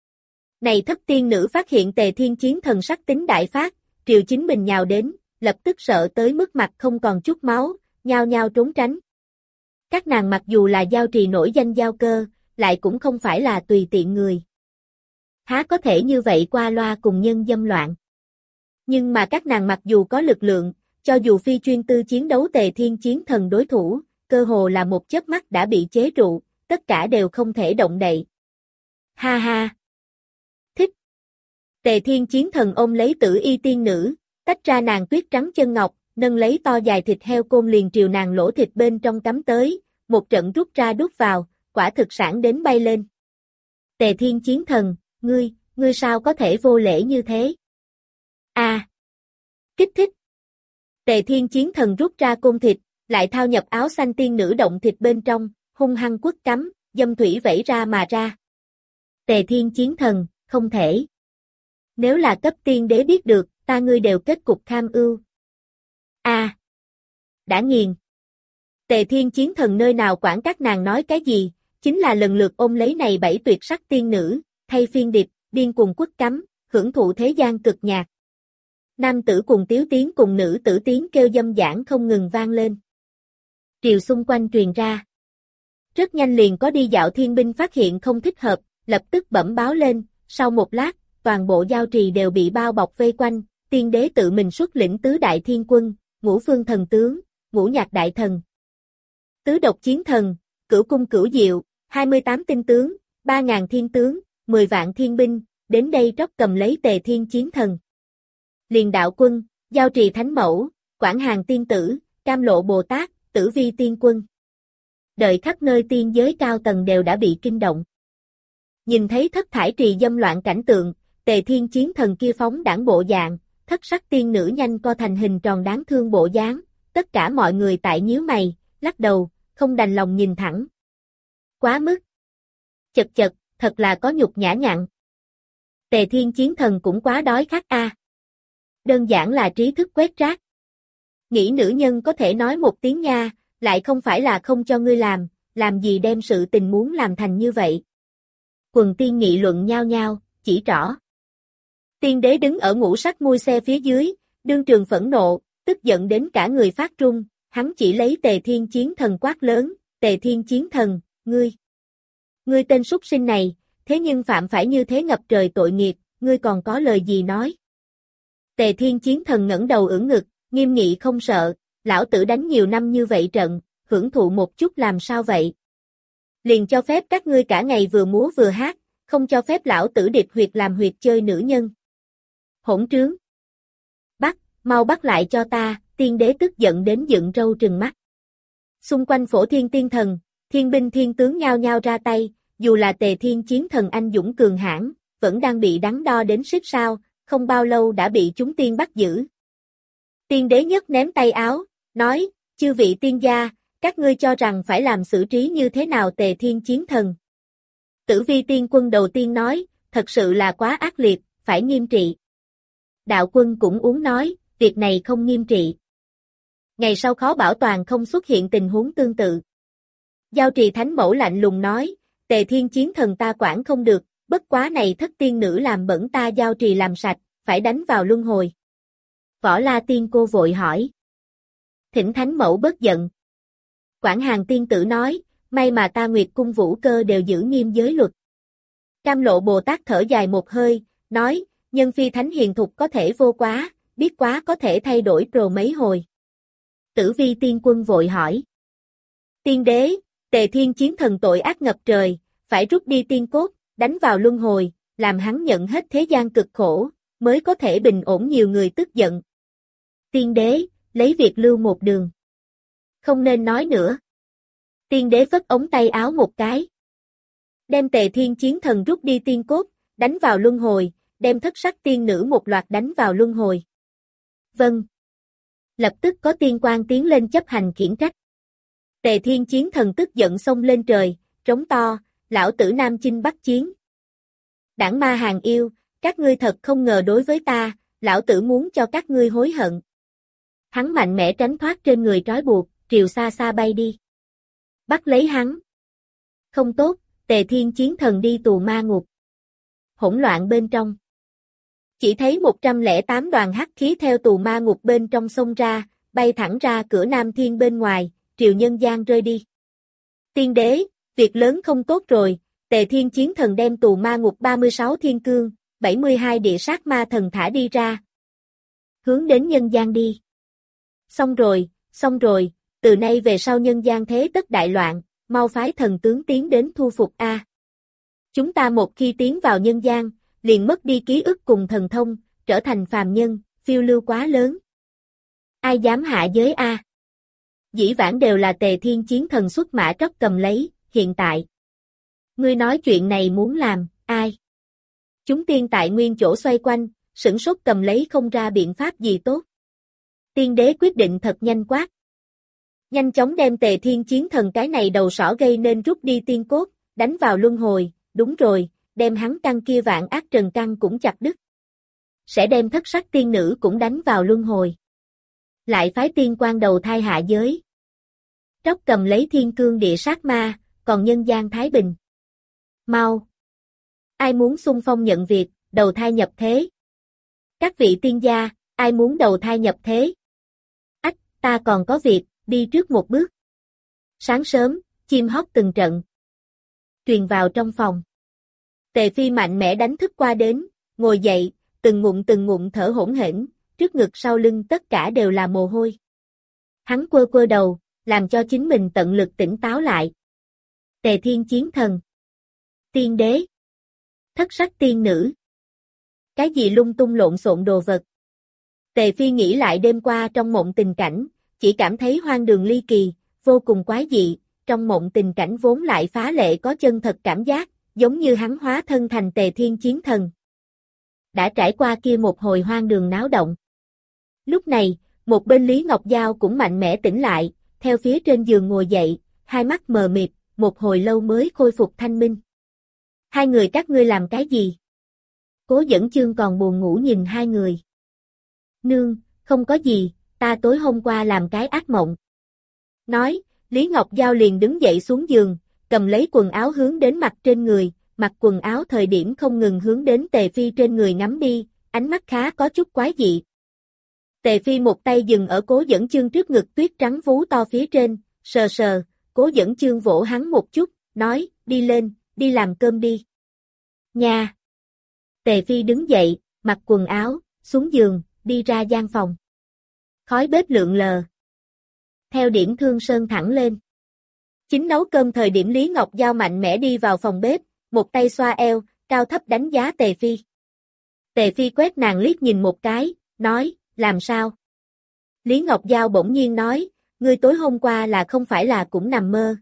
Này thất tiên nữ phát hiện Tề Thiên Chiến Thần sắc tính đại phát, triều chính mình nhào đến, lập tức sợ tới mức mặt không còn chút máu, nhao nhao trốn tránh. Các nàng mặc dù là giao trì nổi danh giao cơ, lại cũng không phải là tùy tiện người. Há có thể như vậy qua loa cùng nhân dâm loạn. Nhưng mà các nàng mặc dù có lực lượng, cho dù phi chuyên tư chiến đấu Tề Thiên Chiến Thần đối thủ, cơ hồ là một chớp mắt đã bị chế trụ, tất cả đều không thể động đậy. Ha ha! Thích! Tề Thiên Chiến Thần ôm lấy Tử Y tiên nữ, tách ra nàng tuyết trắng chân ngọc, nâng lấy to dài thịt heo côn liền triều nàng lỗ thịt bên trong cắm tới, một trận rút ra đút vào, quả thực sản đến bay lên. Tề Thiên Chiến Thần, ngươi, ngươi sao có thể vô lễ như thế? A! À, kích thích! Tề Thiên Chiến Thần rút ra côn thịt, lại thao nhập áo xanh tiên nữ động thịt bên trong, hung hăng quất cắm, dâm thủy vẩy ra mà ra. Tề Thiên Chiến Thần, không thể. Nếu là cấp tiên đế biết được, ta ngươi đều kết cục kham ưu. A! À, đã nghiền. Tề Thiên Chiến Thần nơi nào quản các nàng nói cái gì, chính là lần lượt ôm lấy này bảy tuyệt sắc tiên nữ, thay phiên điệp, điên cuồng quất cắm, hưởng thụ thế gian cực nhạc. Nam tử cùng tiếu tiếng cùng nữ tử tiếng kêu dâm dãn không ngừng vang lên. Triều xung quanh truyền ra. Rất nhanh liền có đi dạo thiên binh phát hiện không thích hợp, lập tức bẩm báo lên, sau một lát, toàn bộ giao trì đều bị bao bọc vây quanh, tiên đế tự mình xuất lĩnh tứ đại thiên quân, ngũ phương thần tướng, ngũ nhạc đại thần, tứ độc chiến thần, cửu cung cửu diệu, hai mươi tám tinh tướng, ba ngàn thiên tướng, mười vạn thiên binh, đến đây tróc cầm lấy Tề Thiên Chiến Thần. Liền đạo quân, giao trì thánh mẫu, quảng hàng tiên tử, cam lộ Bồ Tát, tử vi tiên quân. Đợi khắp nơi tiên giới cao tầng đều đã bị kinh động. Nhìn thấy thất thải trì dâm loạn cảnh tượng, Tề Thiên Chiến Thần kia phóng đảng bộ dạng, thất sắc tiên nữ nhanh co thành hình tròn đáng thương bộ dáng, tất cả mọi người tại nhíu mày, lắc đầu, không đành lòng nhìn thẳng. Quá mức. Chật chật, thật là có nhục nhã nhặn. Tề Thiên Chiến Thần cũng quá đói khát a. À. Đơn giản là trí thức quét rác. Nghĩ nữ nhân có thể nói một tiếng nha, lại không phải là không cho ngươi làm, làm gì đem sự tình muốn làm thành như vậy. Quần tiên nghị luận nhao nhao, chỉ rõ. Tiên đế đứng ở ngũ sắc mui xe phía dưới, đương trường phẫn nộ, tức giận đến cả người phát run, hắn chỉ lấy Tề Thiên Chiến Thần quát lớn, Tề Thiên Chiến Thần, ngươi. Ngươi tên súc sinh này, thế nhưng phạm phải như thế ngập trời tội nghiệp, ngươi còn có lời gì nói. Tề Thiên Chiến Thần ngẩng đầu ưỡn ngực, nghiêm nghị không sợ, lão tử đánh nhiều năm như vậy trận, hưởng thụ một chút làm sao vậy. Liền cho phép các ngươi cả ngày vừa múa vừa hát, không cho phép lão tử điệp huyệt làm huyệt chơi nữ nhân. Hỗn trướng. Bắt, mau bắt lại cho ta, tiên đế tức giận đến dựng râu trừng mắt. Xung quanh phổ thiên tiên thần, thiên binh thiên tướng nhao nhao ra tay, dù là Tề Thiên Chiến Thần anh dũng cường hãn, vẫn đang bị đắn đo đến xích sao, không bao lâu đã bị chúng tiên bắt giữ. Tiên đế nhất ném tay áo, nói, Chư vị tiên gia, các ngươi cho rằng phải làm xử trí như thế nào Tề Thiên Chiến Thần? Tử Vi Tiên Quân đầu tiên nói, thật sự là quá ác liệt, phải nghiêm trị. Đạo Quân cũng uống nói, việc này không nghiêm trị. Ngày sau khó bảo toàn không xuất hiện tình huống tương tự. Giao Trì Thánh Mẫu lạnh lùng nói, Tề Thiên Chiến Thần ta quản không được, bất quá này thất tiên nữ làm bẩn ta Giao Trì làm sạch, phải đánh vào luân hồi. Võ La Tiên Cô vội hỏi. Thỉnh Thánh Mẫu bớt giận. Quảng Hàn Tiên Tử nói, may mà ta Nguyệt Cung Vũ Cơ đều giữ nghiêm giới luật. Cam Lộ Bồ Tát thở dài một hơi, nói, nhân phi thánh hiền thục có thể vô quá, biết quá có thể thay đổi pro mấy hồi. Tử Vi Tiên Quân vội hỏi. Tiên đế, Tề Thiên Chiến Thần tội ác ngập trời, phải rút đi tiên cốt, đánh vào luân hồi, làm hắn nhận hết thế gian cực khổ, mới có thể bình ổn nhiều người tức giận. Tiên đế, lấy việc lưu một đường. Không nên nói nữa. Tiên đế phất ống tay áo một cái. Đem Tề Thiên Chiến Thần rút đi tiên cốt, đánh vào luân hồi, đem thất sắc tiên nữ một loạt đánh vào luân hồi. Vâng. Lập tức có tiên quan tiến lên chấp hành khiển trách. Tề Thiên Chiến Thần tức giận xông lên trời, trống to, lão tử Nam Chinh Bắc Chiến. Đảng ma hàng yêu, các ngươi thật không ngờ đối với ta, lão tử muốn cho các ngươi hối hận. Hắn mạnh mẽ tránh thoát trên người trói buộc, triều xa xa bay đi. Bắt lấy hắn. Không tốt, Tề Thiên Chiến Thần đi tù ma ngục. Hỗn loạn bên trong. Chỉ thấy một trăm lẻ tám đoàn hắc khí theo tù ma ngục bên trong xông ra, bay thẳng ra cửa Nam Thiên bên ngoài, triều nhân gian rơi đi. Tiên đế, việc lớn không tốt rồi, Tề Thiên Chiến Thần đem tù ma ngục ba mươi sáu thiên cương, bảy mươi hai địa sát ma thần thả đi ra. Hướng đến nhân gian đi. Xong rồi, xong rồi, từ nay về sau nhân gian thế tất đại loạn, mau phái thần tướng tiến đến thu phục A. Chúng ta một khi tiến vào nhân gian, liền mất đi ký ức cùng thần thông, trở thành phàm nhân, phiêu lưu quá lớn. Ai dám hạ giới A? Dĩ vãng đều là Tề Thiên Chiến Thần xuất mã tróc cầm lấy, hiện tại. Ngươi nói chuyện này muốn làm, ai? Chúng tiên tại nguyên chỗ xoay quanh, sửng sốt cầm lấy không ra biện pháp gì tốt. Tiên đế quyết định thật nhanh quát. Nhanh chóng đem Tề Thiên Chiến Thần cái này đầu sỏ gây nên rút đi tiên cốt, đánh vào luân hồi, đúng rồi, đem hắn căn kia vạn ác trần căn cũng chặt đứt. Sẽ đem thất sắc tiên nữ cũng đánh vào luân hồi. Lại phái tiên quan đầu thai hạ giới. Tróc cầm lấy thiên cương địa sát ma, còn nhân gian thái bình. Mau! Ai muốn xung phong nhận việc, đầu thai nhập thế? Các vị tiên gia, ai muốn đầu thai nhập thế? Ách, ta còn có việc, đi trước một bước. Sáng sớm, chim hót từng trận. Truyền vào trong phòng. Tề Phi mạnh mẽ đánh thức qua đến, ngồi dậy, từng ngụm từng ngụm thở hổn hển, trước ngực sau lưng tất cả đều là mồ hôi. Hắn quơ quơ đầu, làm cho chính mình tận lực tỉnh táo lại. Tề Thiên Chiến Thần. Tiên đế. Thất sắc tiên nữ. Cái gì lung tung lộn xộn đồ vật. Tề Phi nghĩ lại đêm qua trong mộng tình cảnh, chỉ cảm thấy hoang đường ly kỳ, vô cùng quái dị, trong mộng tình cảnh vốn lại phá lệ có chân thật cảm giác, giống như hắn hóa thân thành Tề Thiên Chiến Thần. Đã trải qua kia một hồi hoang đường náo động. Lúc này, một bên Lý Ngọc Giao cũng mạnh mẽ tỉnh lại, theo phía trên giường ngồi dậy, hai mắt mờ mịt, một hồi lâu mới khôi phục thanh minh. Hai người các ngươi làm cái gì? Cố Dẫn Chương còn buồn ngủ nhìn hai người. Nương, không có gì, ta tối hôm qua làm cái ác mộng. Nói, Lý Ngọc Giao liền đứng dậy xuống giường, cầm lấy quần áo hướng đến mặt trên người, mặc quần áo thời điểm không ngừng hướng đến Tề Phi trên người ngắm đi, ánh mắt khá có chút quái dị. Tề Phi một tay dừng ở Cố Dẫn Chương trước ngực tuyết trắng vú to phía trên, sờ sờ, Cố Dẫn Chương vỗ hắn một chút, nói, đi lên, đi làm cơm đi. Nha! Tề Phi đứng dậy, mặc quần áo, xuống giường, đi ra gian phòng. Khói bếp lượn lờ. Theo điểm Thương Sơn thẳng lên. Chính nấu cơm thời điểm Lý Ngọc Giao mạnh mẽ đi vào phòng bếp, một tay xoa eo, cao thấp đánh giá Tề Phi. Tề Phi quét nàng liếc nhìn một cái, nói, làm sao? Lý Ngọc Giao bỗng nhiên nói, ngươi tối hôm qua là không phải là cũng nằm mơ.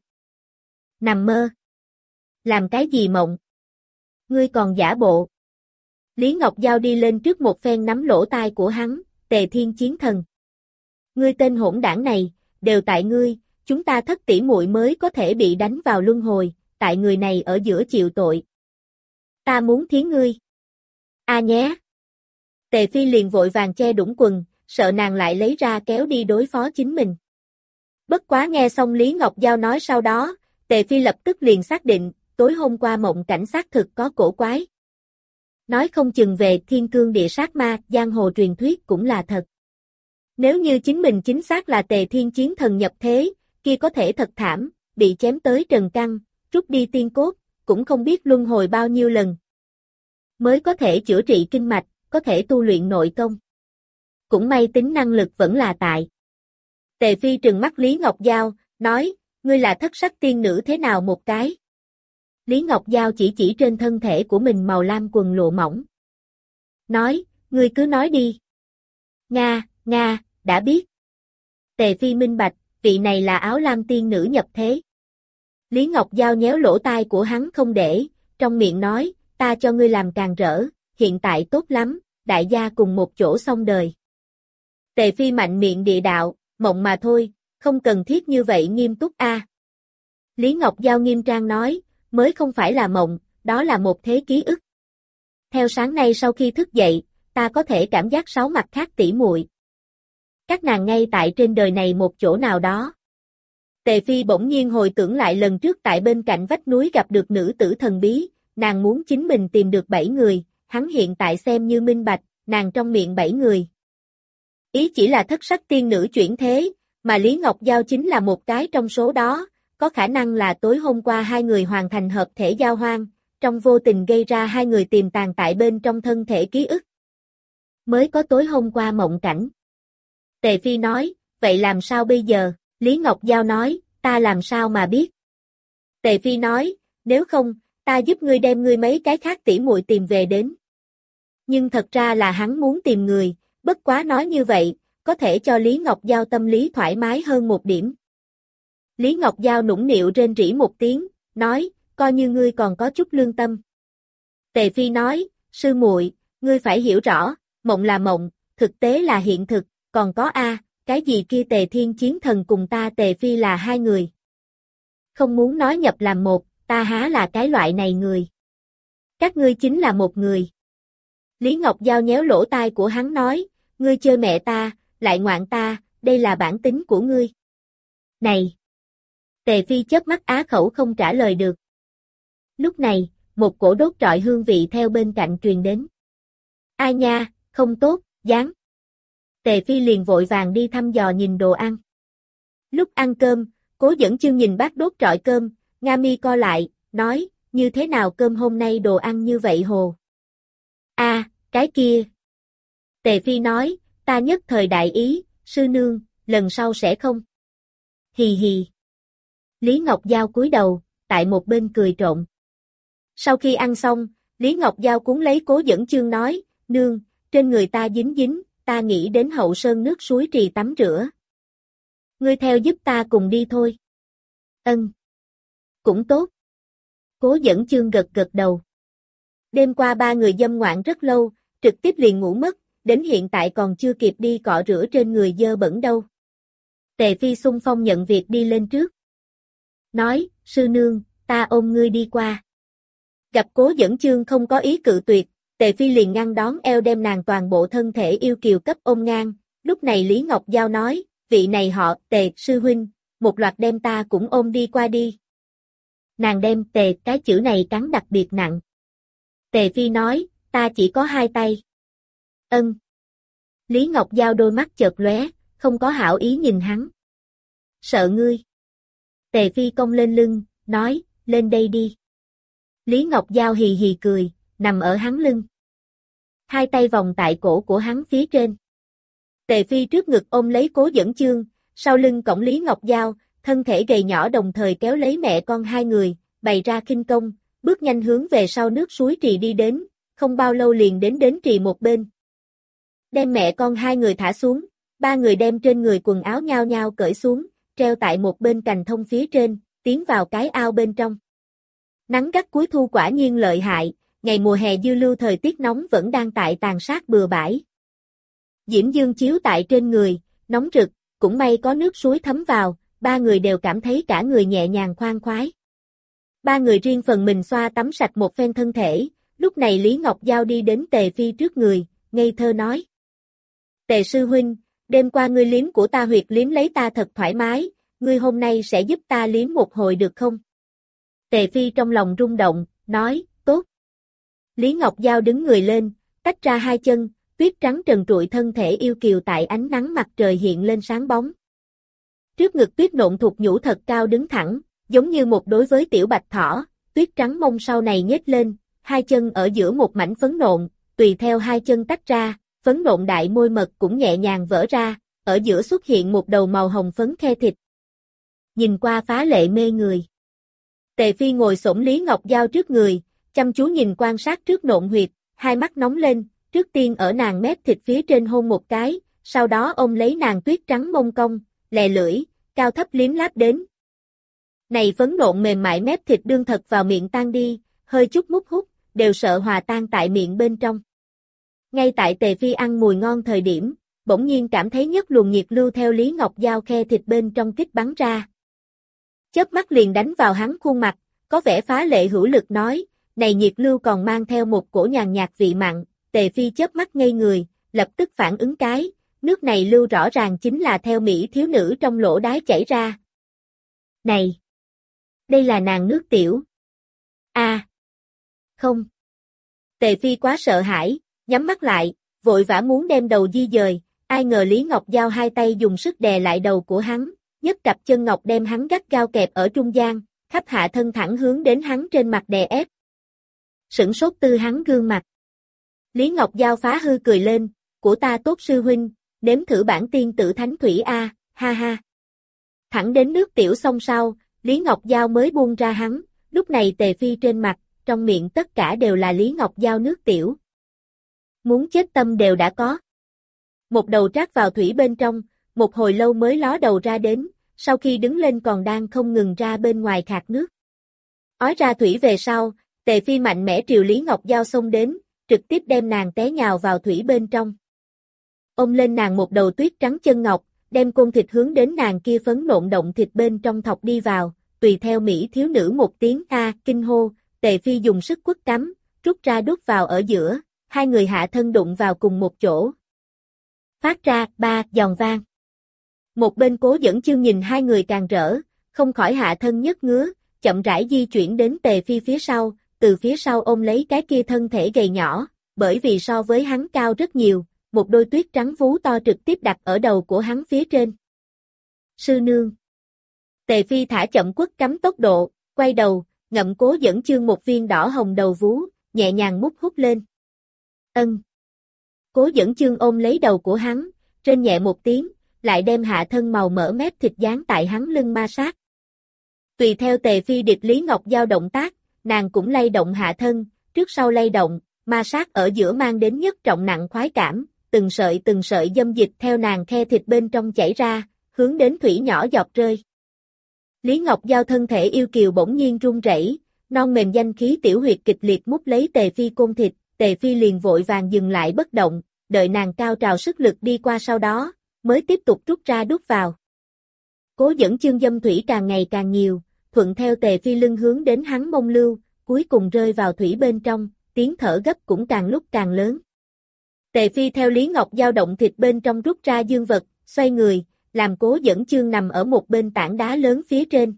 Nằm mơ? Làm cái gì mộng? Ngươi còn giả bộ. Lý Ngọc Giao đi lên trước một phen nắm lỗ tai của hắn, Tề Thiên Chiến Thần. Ngươi tên hỗn đảng này, đều tại ngươi, chúng ta thất tỷ muội mới có thể bị đánh vào luân hồi, tại người này ở giữa chịu tội. Ta muốn thiến ngươi. A à nhé. Tề Phi liền vội vàng che đũng quần, sợ nàng lại lấy ra kéo đi đối phó chính mình. Bất quá nghe xong Lý Ngọc Giao nói sau đó, Tề Phi lập tức liền xác định, tối hôm qua mộng cảnh xác thực có cổ quái. Nói không chừng về thiên cương địa sát ma, giang hồ truyền thuyết cũng là thật. Nếu như chính mình chính xác là Tề Thiên Chiến Thần nhập thế, kia có thể thật thảm, bị chém tới trần căn, rút đi tiên cốt, cũng không biết luân hồi bao nhiêu lần. Mới có thể chữa trị kinh mạch, có thể tu luyện nội công. Cũng may tính năng lực vẫn là tại. Tề Phi trừng mắt Lý Ngọc Giao, nói, ngươi là thất sắc tiên nữ thế nào một cái? Lý Ngọc Giao chỉ chỉ trên thân thể của mình màu lam quần lụa mỏng. Nói, ngươi cứ nói đi. Nga, Nga, đã biết. Tề Phi minh bạch, vị này là áo lam tiên nữ nhập thế. Lý Ngọc Giao nhéo lỗ tai của hắn không để, trong miệng nói, ta cho ngươi làm càng rỡ, hiện tại tốt lắm, đại gia cùng một chỗ xong đời. Tề Phi mạnh miệng địa đạo, mộng mà thôi, không cần thiết như vậy nghiêm túc a. À. Lý Ngọc Giao nghiêm trang nói, mới không phải là mộng, đó là một thế ký ức. Theo sáng nay sau khi thức dậy, ta có thể cảm giác sáu mặt khác tỉ muội. Các nàng ngay tại trên đời này một chỗ nào đó. Tề Phi bỗng nhiên hồi tưởng lại lần trước tại bên cạnh vách núi gặp được nữ tử thần bí, nàng muốn chính mình tìm được bảy người, hắn hiện tại xem như minh bạch, nàng trong miệng bảy người. Ý chỉ là thất sắc tiên nữ chuyển thế, mà Lý Ngọc Giao chính là một cái trong số đó, có khả năng là tối hôm qua hai người hoàn thành hợp thể giao hoan, trong vô tình gây ra hai người tiềm tàng tại bên trong thân thể ký ức. Mới có tối hôm qua mộng cảnh. Tề Phi nói, vậy làm sao bây giờ? Lý Ngọc Giao nói, ta làm sao mà biết? Tề Phi nói, nếu không, ta giúp ngươi đem ngươi mấy cái khác tỉ muội tìm về đến. Nhưng thật ra là hắn muốn tìm người, bất quá nói như vậy, có thể cho Lý Ngọc Giao tâm lý thoải mái hơn một điểm. Lý Ngọc Giao nũng nịu rên rỉ một tiếng, nói, coi như ngươi còn có chút lương tâm. Tề Phi nói, sư muội, ngươi phải hiểu rõ, mộng là mộng, thực tế là hiện thực, còn có a, cái gì kia Tề Thiên Chiến Thần cùng ta Tề Phi là hai người. Không muốn nói nhập làm một, ta há là cái loại này người. Các ngươi chính là một người. Lý Ngọc Giao nhéo lỗ tai của hắn nói, ngươi chơi mẹ ta, lại ngoạn ta, đây là bản tính của ngươi. Này! Tề Phi chớp mắt á khẩu không trả lời được. Lúc này, một cổ đốt trọi hương vị theo bên cạnh truyền đến. Ai nha, không tốt, dáng. Tề Phi liền vội vàng đi thăm dò nhìn đồ ăn. Lúc ăn cơm, Cố Dẫn Chương nhìn bát đốt trọi cơm, nga mi co lại, nói, như thế nào cơm hôm nay đồ ăn như vậy hồ? A, à, cái kia. Tề Phi nói, ta nhất thời đại ý, sư nương, lần sau sẽ không. Hì hì. Lý Ngọc Giao cúi đầu, tại một bên cười trộn. Sau khi ăn xong, Lý Ngọc Giao cuốn lấy Cố Dẫn Chương nói, nương, trên người ta dính dính, ta nghĩ đến hậu sơn nước suối trì tắm rửa. Ngươi theo giúp ta cùng đi thôi. Ân. Cũng tốt. Cố Dẫn Chương gật gật đầu. Đêm qua ba người dâm ngoạn rất lâu, trực tiếp liền ngủ mất, đến hiện tại còn chưa kịp đi cọ rửa trên người dơ bẩn đâu. Tề Phi xung phong nhận việc đi lên trước. Nói, sư nương, ta ôm ngươi đi qua. Gặp Cố Dẫn Chương không có ý cự tuyệt, Tề Phi liền ngăn đón eo đem nàng toàn bộ thân thể yêu kiều cấp ôm ngang, lúc này Lý Ngọc Giao nói, vị này họ, Tề, sư huynh, một loạt đem ta cũng ôm đi qua đi. Nàng đem Tề cái chữ này cắn đặc biệt nặng. Tề Phi nói, ta chỉ có hai tay. Ân. Lý Ngọc Giao đôi mắt chợt lóe, không có hảo ý nhìn hắn. Sợ ngươi. Tề Phi cong lên lưng, nói, lên đây đi. Lý Ngọc Giao hì hì cười, nằm ở hắn lưng. Hai tay vòng tại cổ của hắn phía trên. Tề Phi trước ngực ôm lấy Cố Dẫn Chương, sau lưng cõng Lý Ngọc Giao, thân thể gầy nhỏ đồng thời kéo lấy mẹ con hai người, bày ra khinh công, bước nhanh hướng về sau nước suối trì đi đến, không bao lâu liền đến đến trì một bên. Đem mẹ con hai người thả xuống, ba người đem trên người quần áo nhao nhao cởi xuống, treo tại một bên cành thông phía trên, tiến vào cái ao bên trong. Nắng gắt cuối thu quả nhiên lợi hại, ngày mùa hè dư lưu thời tiết nóng vẫn đang tại tàn sát bừa bãi. Diễm dương chiếu tại trên người, nóng rực, cũng may có nước suối thấm vào, ba người đều cảm thấy cả người nhẹ nhàng khoan khoái. Ba người riêng phần mình xoa tắm sạch một phen thân thể, lúc này Lý Ngọc Giao đi đến Tề Phi trước người, ngây thơ nói. Tề sư huynh, đêm qua ngươi liếm của ta huyệt liếm lấy ta thật thoải mái, ngươi hôm nay sẽ giúp ta liếm một hồi được không? Tề Phi trong lòng rung động, nói, tốt. Lý Ngọc Giao đứng người lên, tách ra hai chân, tuyết trắng trần trụi thân thể yêu kiều tại ánh nắng mặt trời hiện lên sáng bóng. Trước ngực tuyết nộn thục nhũ thật cao đứng thẳng, giống như một đối với tiểu bạch thỏ, tuyết trắng mông sau này nhếch lên, hai chân ở giữa một mảnh phấn nộn, tùy theo hai chân tách ra, phấn nộn đại môi mật cũng nhẹ nhàng vỡ ra, ở giữa xuất hiện một đầu màu hồng phấn khe thịt. Nhìn qua phá lệ mê người. Tề Phi ngồi xổm Lý Ngọc Giao trước người, chăm chú nhìn quan sát trước nộn huyệt, hai mắt nóng lên, trước tiên ở nàng mép thịt phía trên hôn một cái, sau đó ôm lấy nàng tuyết trắng mông cong, lè lưỡi, cao thấp liếm láp đến. Này phấn nộn mềm mại mép thịt đương thật vào miệng tan đi, hơi chút mút hút, đều sợ hòa tan tại miệng bên trong. Ngay tại Tề Phi ăn mùi ngon thời điểm, bỗng nhiên cảm thấy nhất luồng nhiệt lưu theo Lý Ngọc Giao khe thịt bên trong kích bắn ra. Chớp mắt liền đánh vào hắn khuôn mặt, có vẻ phá lệ hữu lực nói, này nhiệt lưu còn mang theo một cổ nhàn nhạt vị mặn, Tề Phi chớp mắt ngây người, lập tức phản ứng cái, nước này lưu rõ ràng chính là theo Mỹ thiếu nữ trong lỗ đái chảy ra. Này! Đây là nàng nước tiểu. A, à, không. Tề Phi quá sợ hãi, nhắm mắt lại, vội vã muốn đem đầu di dời, ai ngờ Lý Ngọc Giao hai tay dùng sức đè lại đầu của hắn, nhất cặp chân ngọc đem hắn gắt gao kẹp ở trung gian, khắp hạ thân thẳng hướng đến hắn trên mặt đè ép. Sửng sốt tư hắn gương mặt. Lý Ngọc Giao phá hư cười lên, của ta tốt sư huynh, nếm thử bản tiên tử thánh thủy a, ha ha. Thẳng đến nước tiểu xong sau, Lý Ngọc Giao mới buông ra hắn, lúc này Tề Phi trên mặt, trong miệng tất cả đều là Lý Ngọc Giao nước tiểu. Muốn chết tâm đều đã có. Một đầu trát vào thủy bên trong, một hồi lâu mới ló đầu ra đến, sau khi đứng lên còn đang không ngừng ra bên ngoài khạc nước. Ói ra thủy về sau, Tề Phi mạnh mẽ triều Lý Ngọc Giao xông đến, trực tiếp đem nàng té nhào vào thủy bên trong. Ôm lên nàng một đầu tuyết trắng chân ngọc, đem côn thịt hướng đến nàng kia phấn nộn động thịt bên trong thọc đi vào, tùy theo Mỹ thiếu nữ một tiếng a kinh hô, Tề Phi dùng sức quất cắm, rút ra đút vào ở giữa, hai người hạ thân đụng vào cùng một chỗ. Phát ra ba giòn vang. Một bên Cố Dẫn Chương nhìn hai người càng rỡ, không khỏi hạ thân nhất ngứa, chậm rãi di chuyển đến Tề Phi phía sau, từ phía sau ôm lấy cái kia thân thể gầy nhỏ, bởi vì so với hắn cao rất nhiều, một đôi tuyết trắng vú to trực tiếp đặt ở đầu của hắn phía trên. Sư nương. Tề Phi thả chậm quất cắm tốc độ, quay đầu, ngậm Cố Dẫn Chương một viên đỏ hồng đầu vú, nhẹ nhàng mút hút lên. Ân. Cố Dẫn Chương ôm lấy đầu của hắn, trên nhẹ một tiếng, lại đem hạ thân màu mỡ mép thịt dán tại hắn lưng ma sát. Tùy theo Tề Phi địch Lý Ngọc Giao động tác, nàng cũng lay động hạ thân, trước sau lay động, ma sát ở giữa mang đến nhất trọng nặng khoái cảm, từng sợi từng sợi dâm dịch theo nàng khe thịt bên trong chảy ra, hướng đến thủy nhỏ giọt rơi. Lý Ngọc Giao thân thể yêu kiều bỗng nhiên run rẩy, non mềm danh khí tiểu huyệt kịch liệt mút lấy Tề Phi côn thịt, Tề Phi liền vội vàng dừng lại bất động, đợi nàng cao trào sức lực đi qua sau đó, mới tiếp tục rút ra đút vào. Cố Dẫn Chương dâm thủy càng ngày càng nhiều, thuận theo Tề Phi lưng hướng đến hắn mông lưu, cuối cùng rơi vào thủy bên trong, tiếng thở gấp cũng càng lúc càng lớn. Tề Phi theo Lý Ngọc Giao động thịt bên trong rút ra dương vật, xoay người, làm Cố Dẫn Chương nằm ở một bên tảng đá lớn phía trên.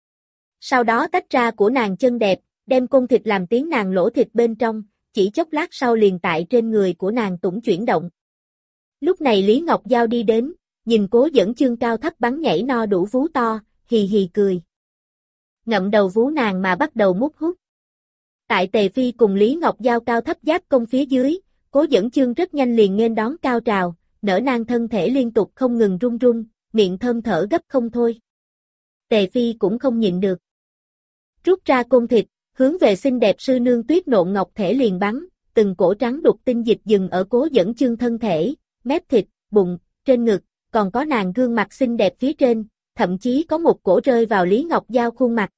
Sau đó tách ra của nàng chân đẹp, đem côn thịt làm tiếng nàng lỗ thịt bên trong, chỉ chốc lát sau liền tại trên người của nàng tủng chuyển động. Lúc này Lý Ngọc Giao đi đến, nhìn Cố Dẫn Chương cao thấp bắn nhảy no đủ vú to, hì hì cười. Ngậm đầu vú nàng mà bắt đầu mút hút. Tại Tề Phi cùng Lý Ngọc Giao cao thấp giáp công phía dưới, Cố Dẫn Chương rất nhanh liền nghênh đón cao trào, nở nang thân thể liên tục không ngừng run run, miệng thơm thở gấp không thôi. Tề Phi cũng không nhịn được. Rút ra côn thịt, hướng về xinh đẹp sư nương tuyết nộn ngọc thể liền bắn, từng cổ trắng đục tinh dịch dừng ở Cố Dẫn Chương thân thể, mép thịt, bụng, trên ngực, còn có nàng gương mặt xinh đẹp phía trên, thậm chí có một cổ rơi vào Lý Ngọc Giao khuôn mặt.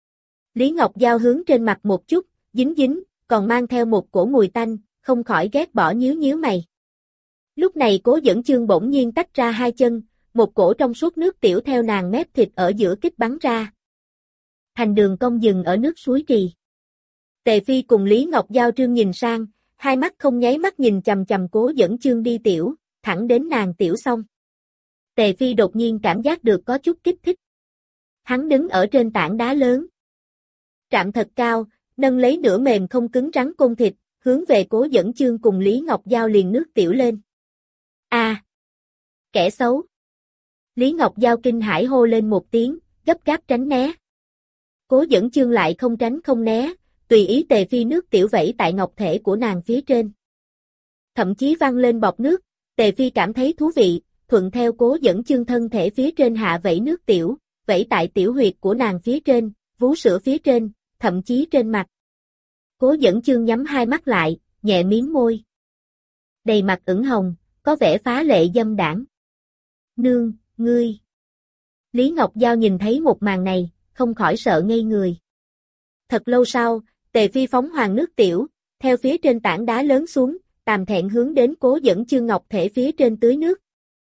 Lý Ngọc Giao hướng trên mặt một chút, dính dính, còn mang theo một cổ mùi tanh, không khỏi ghét bỏ nhíu nhíu mày. Lúc này Cố Dẫn Chương bỗng nhiên tách ra hai chân, một cổ trong suốt nước tiểu theo nàng mép thịt ở giữa kích bắn ra. Thành đường cong dừng ở nước suối trì. Tề Phi cùng Lý Ngọc Giao Trương nhìn sang, hai mắt không nháy mắt nhìn chằm chằm Cố Dẫn Chương đi tiểu, thẳng đến nàng tiểu xong. Tề Phi đột nhiên cảm giác được có chút kích thích. Hắn đứng ở trên tảng đá lớn. Trạm thật cao, nâng lấy nửa mềm không cứng rắn côn thịt, hướng về Cố Dẫn Chương cùng Lý Ngọc Giao liền nước tiểu lên. A, à, kẻ xấu. Lý Ngọc Giao kinh hãi hô lên một tiếng, gấp gáp tránh né. Cố Dẫn Chương lại không tránh không né, tùy ý Tề Phi nước tiểu vẩy tại ngọc thể của nàng phía trên. Thậm chí văng lên bọt nước, Tề Phi cảm thấy thú vị, thuận theo Cố Dẫn Chương thân thể phía trên hạ vẩy nước tiểu, vẩy tại tiểu huyệt của nàng phía trên, vú sữa phía trên, thậm chí trên mặt. Cố Dẫn Chương nhắm hai mắt lại, nhẹ miếm môi. Đầy mặt ửng hồng, có vẻ phá lệ dâm đãng. Nương, ngươi. Lý Ngọc Giao nhìn thấy một màn này, không khỏi sợ ngây người. Thật lâu sau, Tề Phi phóng hoàng nước tiểu, theo phía trên tảng đá lớn xuống, tàm thẹn hướng đến Cố Dẫn Chương ngọc thể phía trên tưới nước.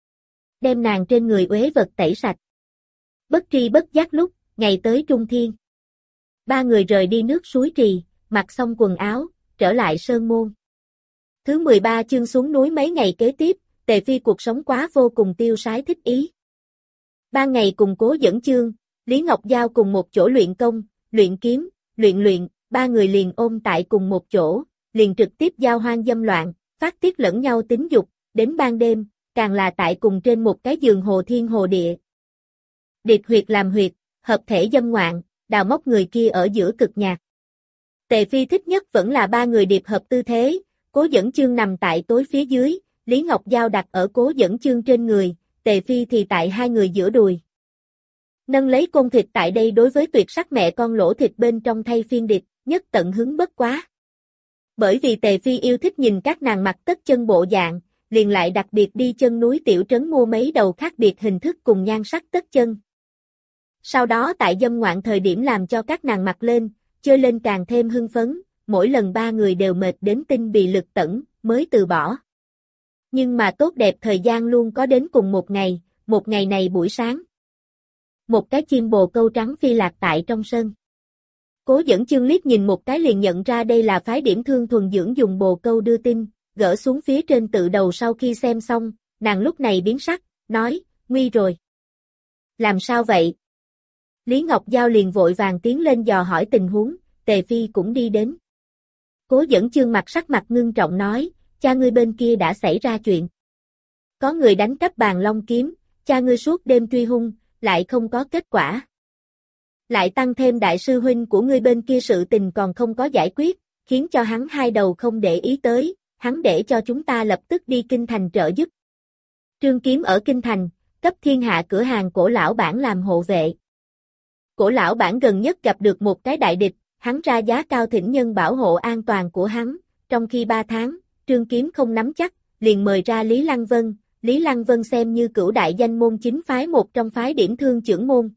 Đem nàng trên người uế vật tẩy sạch. Bất tri bất giác lúc, ngày tới trung thiên. Ba người rời đi nước suối trì, mặc xong quần áo, trở lại sơn môn. Thứ mười ba chương xuống núi mấy ngày kế tiếp, Tề Phi cuộc sống quá vô cùng tiêu sái thích ý. Ban ngày cùng Cố Dẫn Chương, Lý Ngọc Giao cùng một chỗ luyện công, luyện kiếm, luyện luyện, ba người liền ôm tại cùng một chỗ, liền trực tiếp giao hoang dâm loạn, phát tiết lẫn nhau tính dục, đến ban đêm, càng là tại cùng trên một cái giường hồ thiên hồ địa. Điệp huyệt làm huyệt, hợp thể dâm ngoạn, đào móc người kia ở giữa cực nhạc. Tề Phi thích nhất vẫn là ba người điệp hợp tư thế, Cố Dẫn Chương nằm tại tối phía dưới, Lý Ngọc Giao đặt ở Cố Dẫn Chương trên người, Tề Phi thì tại hai người giữa đùi. Nâng lấy côn thịt tại đây đối với tuyệt sắc mẹ con lỗ thịt bên trong thay phiên điệp, nhất tận hứng bất quá. Bởi vì Tề Phi yêu thích nhìn các nàng mặc tất chân bộ dạng, liền lại đặc biệt đi chân núi tiểu trấn mua mấy đầu khác biệt hình thức cùng nhan sắc tất chân. Sau đó tại dâm ngoạn thời điểm làm cho các nàng mặc lên, chơi lên càng thêm hưng phấn, mỗi lần ba người đều mệt đến tinh bị lực tẩn, mới từ bỏ. Nhưng mà tốt đẹp thời gian luôn có đến cùng một ngày, một ngày này buổi sáng. Một cái chim bồ câu trắng phi lạc tại trong sân. Cố Dẫn Chương liếc nhìn một cái liền nhận ra đây là phái điểm thương thuần dưỡng dùng bồ câu đưa tin, gỡ xuống phía trên tự đầu sau khi xem xong, nàng lúc này biến sắc, nói, nguy rồi. Làm sao vậy? Lý Ngọc Giao liền vội vàng tiến lên dò hỏi tình huống, Tề Phi cũng đi đến. Cố Dẫn Chương mặt sắc mặt ngưng trọng nói, cha ngươi bên kia đã xảy ra chuyện. Có người đánh cắp bàn long kiếm, cha ngươi suốt đêm truy hung, lại không có kết quả. Lại tăng thêm đại sư huynh của ngươi bên kia sự tình còn không có giải quyết, khiến cho hắn hai đầu không để ý tới, hắn để cho chúng ta lập tức đi kinh thành trợ giúp. Trương Kiếm ở kinh thành, cấp thiên hạ cửa hàng cổ lão bản làm hộ vệ. Cổ lão bản gần nhất gặp được một cái đại địch, hắn ra giá cao thỉnh nhân bảo hộ an toàn của hắn, trong khi ba tháng, Trương Kiếm không nắm chắc, liền mời ra Lý Lăng Vân, Lý Lăng Vân xem như cửu đại danh môn chính phái một trong phái điểm thương trưởng môn.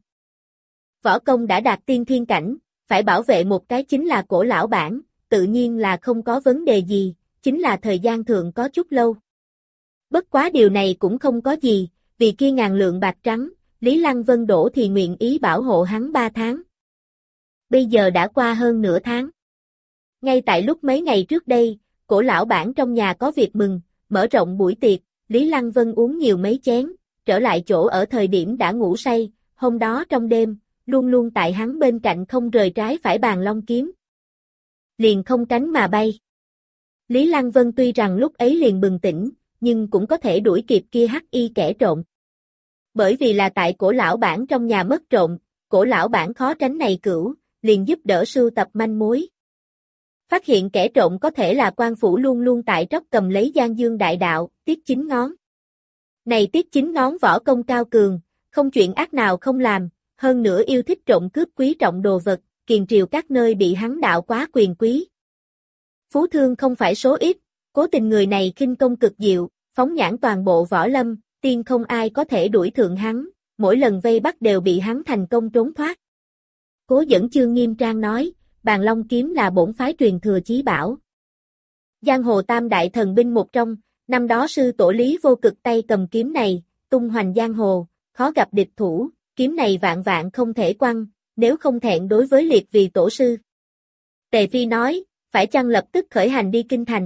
Võ công đã đạt tiên thiên cảnh, phải bảo vệ một cái chính là cổ lão bản, tự nhiên là không có vấn đề gì, chính là thời gian thượng có chút lâu. Bất quá điều này cũng không có gì, vì kia ngàn lượng bạc trắng, Lý Lăng Vân đổ thì nguyện ý bảo hộ hắn ba tháng. Bây giờ đã qua hơn nửa tháng. Ngay tại lúc mấy ngày trước đây, cổ lão bản trong nhà có việc mừng, mở rộng buổi tiệc, Lý Lăng Vân uống nhiều mấy chén, trở lại chỗ ở thời điểm đã ngủ say, hôm đó trong đêm, luôn luôn tại hắn bên cạnh không rời trái phải bàn long kiếm. Liền không cánh mà bay. Lý Lăng Vân tuy rằng lúc ấy liền bừng tỉnh, nhưng cũng có thể đuổi kịp kia hắc y kẻ trộm. Bởi vì là tại cổ lão bản trong nhà mất trộm, cổ lão bản khó tránh này cửu, liền giúp đỡ sưu tập manh mối. Phát hiện kẻ trộm có thể là quan phủ luôn luôn tại tróc cầm lấy Giang Dương đại đạo, Tiết Chính Ngón. Này Tiết Chính Ngón võ công cao cường, không chuyện ác nào không làm, hơn nữa yêu thích trộm cướp quý trọng đồ vật, kiền triều các nơi bị hắn đạo quá quyền quý. Phú thương không phải số ít, cố tình người này khinh công cực diệu, phóng nhãn toàn bộ võ lâm, tiên không ai có thể đuổi thượng hắn, mỗi lần vây bắt đều bị hắn thành công trốn thoát. Cố Dẫn Chương nghiêm trang nói, bàn long kiếm là bổn phái truyền thừa chí bảo. Giang hồ tam đại thần binh một trong, năm đó sư tổ Lý Vô Cực tay cầm kiếm này, tung hoành giang hồ, khó gặp địch thủ, kiếm này vạn vạn không thể quăng, nếu không thẹn đối với liệt vì tổ sư. Tề Phi nói, phải chăng lập tức khởi hành đi kinh thành?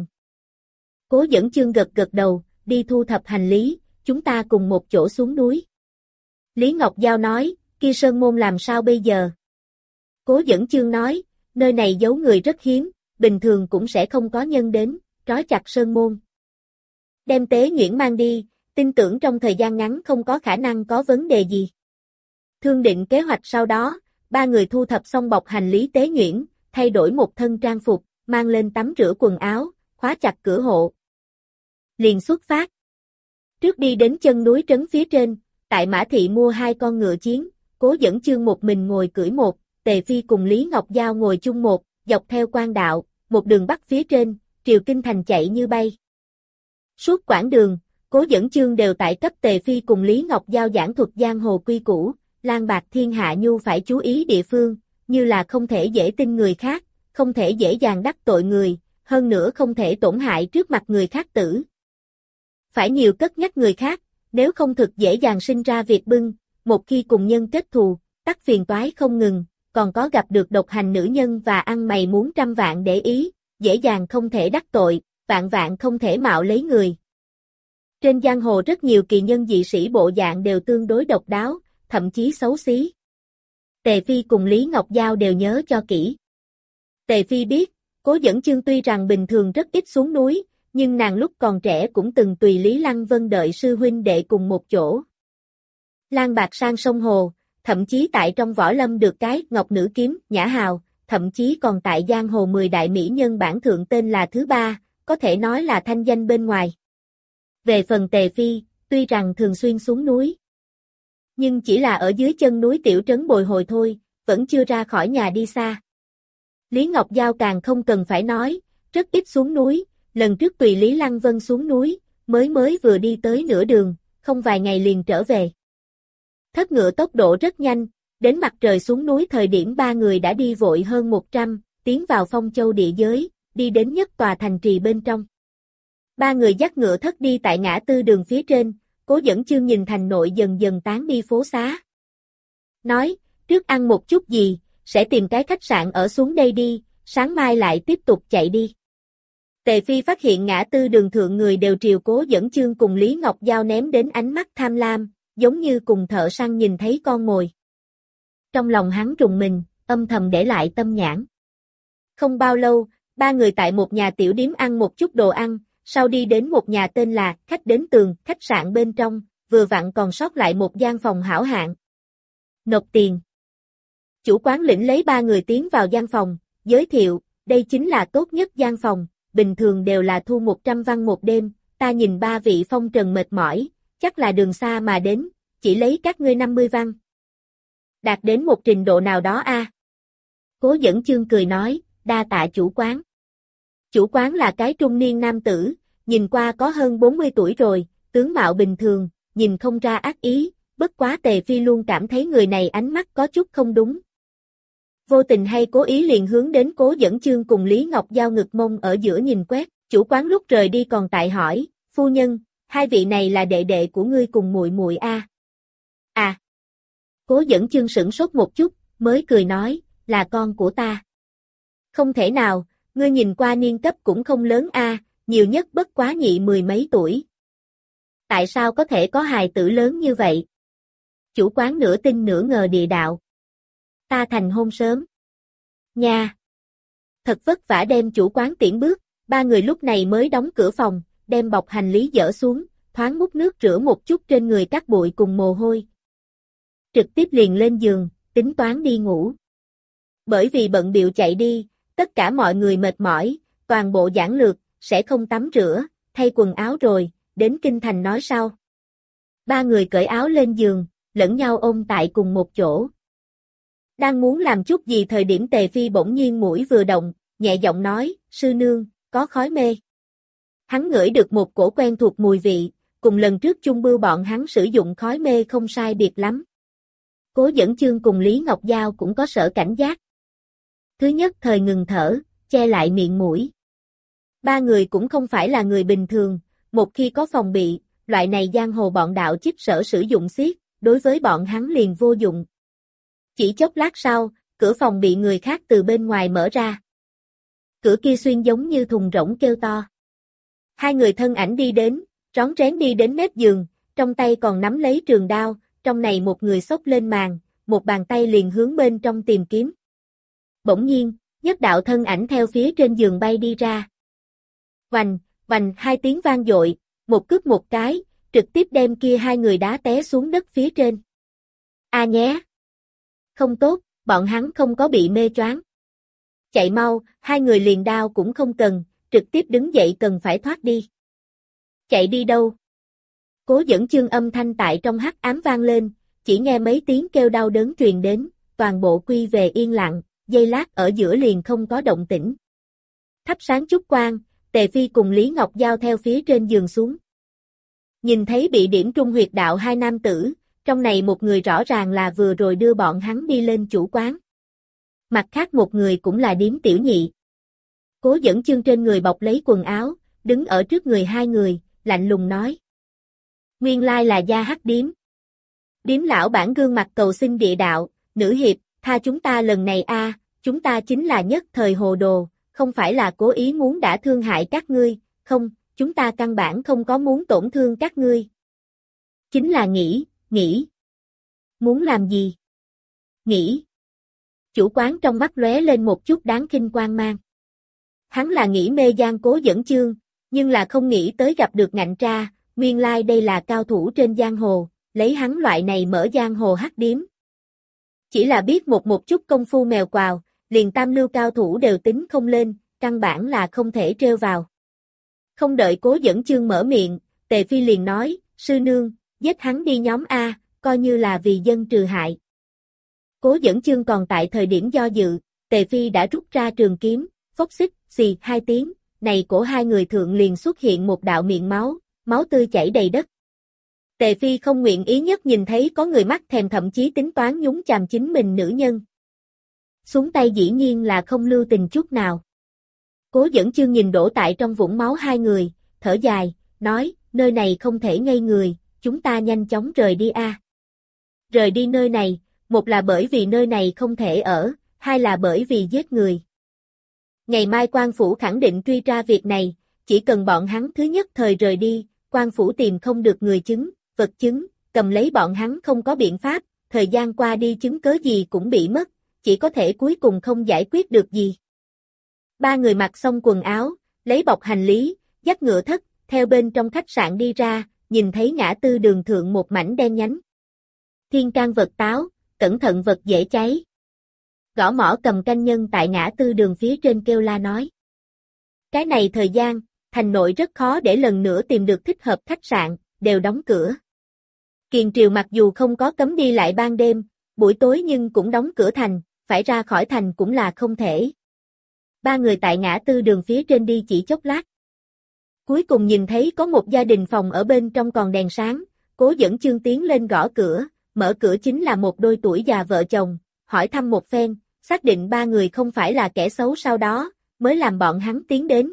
Cố Dẫn Chương gật gật đầu, đi thu thập hành lý, chúng ta cùng một chỗ xuống núi. Lý Ngọc Giao nói, kia sơn môn làm sao bây giờ? Cố Dẫn Chương nói, nơi này giấu người rất hiếm, bình thường cũng sẽ không có nhân đến, trói chặt sơn môn. Đem Tế Nhuyễn mang đi, tin tưởng trong thời gian ngắn không có khả năng có vấn đề gì. Thương định kế hoạch sau đó, ba người thu thập xong bọc hành lý Tế Nhuyễn, thay đổi một thân trang phục, mang lên tắm rửa quần áo, khóa chặt cửa hộ. Liền xuất phát. Trước đi đến chân núi trấn phía trên, tại Mã Thị mua hai con ngựa chiến, Cố Dẫn Chương một mình ngồi cưỡi một, Tề Phi cùng Lý Ngọc Giao ngồi chung một, dọc theo quan đạo, một đường bắc phía trên, triều kinh thành chạy như bay. Suốt quãng đường, Cố Dẫn Chương đều tại cấp Tề Phi cùng Lý Ngọc Giao giảng thuật giang hồ quy củ, lang bạc thiên hạ nhu phải chú ý địa phương, như là không thể dễ tin người khác, không thể dễ dàng đắc tội người, hơn nữa không thể tổn hại trước mặt người khác tử. Phải nhiều cất nhắc người khác, nếu không thực dễ dàng sinh ra việc bưng, một khi cùng nhân kết thù, tắc phiền toái không ngừng, còn có gặp được độc hành nữ nhân và ăn mày muốn trăm vạn để ý, dễ dàng không thể đắc tội, vạn vạn không thể mạo lấy người. Trên giang hồ rất nhiều kỳ nhân dị sĩ bộ dạng đều tương đối độc đáo, thậm chí xấu xí. Tề Phi cùng Lý Ngọc Giao đều nhớ cho kỹ. Tề Phi biết, Cố Dẫn Chương tuy rằng bình thường rất ít xuống núi, nhưng nàng lúc còn trẻ cũng từng tùy Lý Lăng Vân đợi sư huynh đệ cùng một chỗ. Lang bạc sang sông hồ, thậm chí tại trong võ lâm được cái ngọc nữ kiếm, nhã hào, thậm chí còn tại giang hồ mười đại mỹ nhân bản thượng tên là thứ ba, có thể nói là thanh danh bên ngoài. Về phần Tề Phi, tuy rằng thường xuyên xuống núi, nhưng chỉ là ở dưới chân núi tiểu trấn bồi hồi thôi, vẫn chưa ra khỏi nhà đi xa. Lý Ngọc Giao càng không cần phải nói, rất ít xuống núi, lần trước tùy Lý Lăng Vân xuống núi, mới mới vừa đi tới nửa đường, không vài ngày liền trở về. Thất ngựa tốc độ rất nhanh, đến mặt trời xuống núi thời điểm ba người đã đi vội hơn một trăm, tiến vào Phong Châu địa giới, đi đến nhất tòa thành trì bên trong. Ba người dắt ngựa thất đi tại ngã tư đường phía trên, Cố Dẫn Chương nhìn thành nội dần dần tán đi phố xá. Nói, trước ăn một chút gì, sẽ tìm cái khách sạn ở xuống đây đi, sáng mai lại tiếp tục chạy đi. Tề Phi phát hiện ngã tư đường thượng người đều triều Cố Dẫn Chương cùng Lý Ngọc Giao ném đến ánh mắt tham lam, giống như cùng thợ săn nhìn thấy con mồi. Trong lòng hắn rùng mình, âm thầm để lại tâm nhãn. Không bao lâu, ba người tại một nhà tiểu điếm ăn một chút đồ ăn, sau đi đến một nhà tên là Khách Đến Tường, khách sạn bên trong, vừa vặn còn sót lại một gian phòng hảo hạng. Nộp tiền. Chủ quán lĩnh lấy ba người tiến vào gian phòng, giới thiệu, đây chính là tốt nhất gian phòng, bình thường đều là thu một trăm văn một đêm, ta nhìn ba vị phong trần mệt mỏi, chắc là đường xa mà đến, chỉ lấy các ngươi năm mươi văn. Đạt đến một trình độ nào đó a. À. Cố Dẫn Chương cười nói, đa tạ chủ quán. Chủ quán là cái trung niên nam tử, nhìn qua có hơn bốn mươi tuổi rồi, tướng mạo bình thường, nhìn không ra ác ý, bất quá Tề Phi luôn cảm thấy người này ánh mắt có chút không đúng. Vô tình hay cố ý liền hướng đến Cố Dẫn Chương cùng Lý Ngọc Giao ngực mông ở giữa nhìn quét, chủ quán lúc rời đi còn tại hỏi, phu nhân, hai vị này là đệ đệ của ngươi cùng muội muội a? À? À. Cố Dẫn Chương sửng sốt một chút, mới cười nói, là con của ta. Không thể nào, ngươi nhìn qua niên cấp cũng không lớn a, à, nhiều nhất bất quá nhị mười mấy tuổi. Tại sao có thể có hài tử lớn như vậy? Chủ quán nửa tin nửa ngờ địa đạo. Ta thành hôn sớm. Nha. Thật vất vả đem chủ quán tiễn bước, ba người lúc này mới đóng cửa phòng, đem bọc hành lý dỡ xuống, thoáng múc nước rửa một chút trên người các bụi cùng mồ hôi. Trực tiếp liền lên giường, tính toán đi ngủ. Bởi vì bận bịu chạy đi, tất cả mọi người mệt mỏi, toàn bộ giản lược, sẽ không tắm rửa, thay quần áo rồi, đến kinh thành nói sau. Ba người cởi áo lên giường, lẫn nhau ôm tại cùng một chỗ. Đang muốn làm chút gì thời điểm Tề Phi bỗng nhiên mũi vừa động, nhẹ giọng nói, sư nương, có khói mê. Hắn ngửi được một cổ quen thuộc mùi vị, cùng lần trước chung bưu bọn hắn sử dụng khói mê không sai biệt lắm. Cố Dẫn Chương cùng Lý Ngọc Giao cũng có sở cảnh giác. Thứ nhất thời ngừng thở, che lại miệng mũi. Ba người cũng không phải là người bình thường, một khi có phòng bị, loại này giang hồ bọn đạo chích sở sử dụng xiết, đối với bọn hắn liền vô dụng. Chỉ chốc lát sau, cửa phòng bị người khác từ bên ngoài mở ra. Cửa kia xuyên giống như thùng rỗng kêu to. Hai người thân ảnh đi đến, rón rén đi đến mép giường, trong tay còn nắm lấy trường đao, trong này một người xốc lên màn, một bàn tay liền hướng bên trong tìm kiếm. Bỗng nhiên, nhất đạo thân ảnh theo phía trên giường bay đi ra. Vành, vành hai tiếng vang dội, một cước một cái, trực tiếp đem kia hai người đá té xuống đất phía trên. A nhé! Không tốt, bọn hắn không có bị mê choáng. Chạy mau, hai người liền đao cũng không cần, trực tiếp đứng dậy cần phải thoát đi. Chạy đi đâu? Cố Dẫn Chương âm thanh tại trong hắc ám vang lên, chỉ nghe mấy tiếng kêu đau đớn truyền đến, toàn bộ quy về yên lặng, giây lát ở giữa liền không có động tĩnh. Thắp sáng chút quang, Tề Phi cùng Lý Ngọc Giao theo phía trên giường xuống. Nhìn thấy bị điểm trung huyệt đạo hai nam tử, trong này một người rõ ràng là vừa rồi đưa bọn hắn đi lên chủ quán. Mặt khác một người cũng là điếm tiểu nhị. Cố Dẫn Chương trên người bọc lấy quần áo, đứng ở trước người hai người, lạnh lùng nói. Nguyên lai là gia hắc điếm. Điếm lão bản gương mặt cầu xin địa đạo, nữ hiệp, tha chúng ta lần này a, chúng ta chính là nhất thời hồ đồ, không phải là cố ý muốn đã thương hại các ngươi, không, chúng ta căn bản không có muốn tổn thương các ngươi. Chính là nghĩ, nghĩ. Muốn làm gì? Nghĩ. Chủ quán trong mắt lóe lên một chút đáng khinh quang mang. Hắn là nghĩ mê gian Cố Dẫn Chương, nhưng là không nghĩ tới gặp được ngạnh tra, nguyên lai đây là cao thủ trên giang hồ, lấy hắn loại này mở giang hồ hắc điếm. Chỉ là biết một một chút công phu mèo quào, liền tam lưu cao thủ đều tính không lên, căn bản là không thể trêu vào. Không đợi Cố Dẫn Chương mở miệng, Tề Phi liền nói, sư nương, giết hắn đi nhóm A, coi như là vì dân trừ hại. Cố Dẫn Chương còn tại thời điểm do dự, Tề Phi đã rút ra trường kiếm, phốc xích, xì hai tiếng, này cổ hai người thượng liền xuất hiện một đạo miệng máu, máu tươi chảy đầy đất. Tề Phi không nguyện ý nhất nhìn thấy có người mắt thèm thậm chí tính toán nhúng chàm chính mình nữ nhân. Xuống tay dĩ nhiên là không lưu tình chút nào. Cố Dẫn Chương nhìn đổ tại trong vũng máu hai người, thở dài, nói, nơi này không thể ngây người, chúng ta nhanh chóng rời đi a. Rời đi nơi này, một là bởi vì nơi này không thể ở, hai là bởi vì giết người. Ngày mai quan phủ khẳng định truy tra việc này, chỉ cần bọn hắn thứ nhất thời rời đi, quan phủ tìm không được người chứng, vật chứng, cầm lấy bọn hắn không có biện pháp, thời gian qua đi chứng cớ gì cũng bị mất, chỉ có thể cuối cùng không giải quyết được gì. Ba người mặc xong quần áo, lấy bọc hành lý, dắt ngựa thất, theo bên trong khách sạn đi ra, nhìn thấy ngã tư đường thượng một mảnh đen nhánh. Thiên can vật táo, cẩn thận vật dễ cháy. Gõ mõ cầm canh nhân tại ngã tư đường phía trên kêu la nói. Cái này thời gian, thành nội rất khó để lần nữa tìm được thích hợp khách sạn, đều đóng cửa. Kiền Triều mặc dù không có cấm đi lại ban đêm, buổi tối nhưng cũng đóng cửa thành, phải ra khỏi thành cũng là không thể. Ba người tại ngã tư đường phía trên đi chỉ chốc lát. Cuối cùng nhìn thấy có một gia đình phòng ở bên trong còn đèn sáng, Cố Dẫn Chương tiến lên gõ cửa, mở cửa chính là một đôi tuổi già vợ chồng, hỏi thăm một phen, xác định ba người không phải là kẻ xấu sau đó, mới làm bọn hắn tiến đến.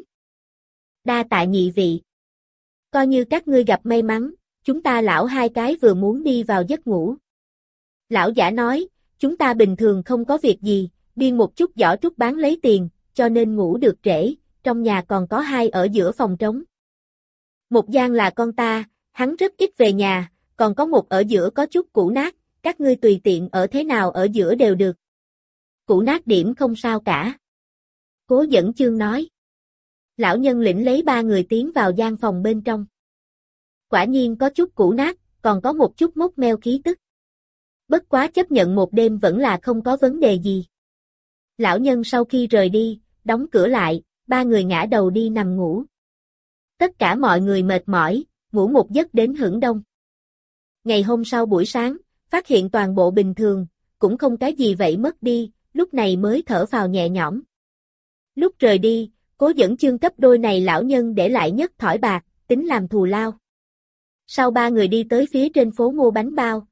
Đa tạ nhị vị. Coi như các ngươi gặp may mắn, chúng ta lão hai cái vừa muốn đi vào giấc ngủ. Lão giả nói, chúng ta bình thường không có việc gì, biên một chút giỏ trúc bán lấy tiền, cho nên ngủ được trễ, trong nhà còn có hai ở giữa phòng trống. Một gian là con ta, hắn rất ít về nhà, còn có một ở giữa có chút cũ nát, các ngươi tùy tiện ở thế nào ở giữa đều được. Cũ nát điểm không sao cả. Cố Dẫn Chương nói. Lão nhân lĩnh lấy ba người tiến vào gian phòng bên trong. Quả nhiên có chút cũ nát, còn có một chút mốc meo khí tức. Bất quá chấp nhận một đêm vẫn là không có vấn đề gì. Lão nhân sau khi rời đi, đóng cửa lại, ba người ngã đầu đi nằm ngủ. Tất cả mọi người mệt mỏi, ngủ một giấc đến hửng đông. Ngày hôm sau buổi sáng, phát hiện toàn bộ bình thường, cũng không cái gì vậy mất đi, lúc này mới thở phào nhẹ nhõm. Lúc rời đi, Cố Dẫn Chương cấp đôi này lão nhân để lại nhất thỏi bạc, tính làm thù lao. Sau ba người đi tới phía trên phố mua bánh bao.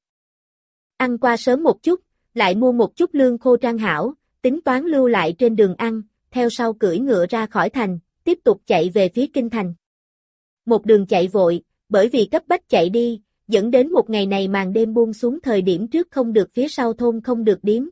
Ăn qua sớm một chút, lại mua một chút lương khô trang hảo, tính toán lưu lại trên đường ăn, theo sau cưỡi ngựa ra khỏi thành, tiếp tục chạy về phía kinh thành. Một đường chạy vội, bởi vì cấp bách chạy đi, dẫn đến một ngày này màn đêm buông xuống thời điểm trước không được phía sau thôn không được điếm.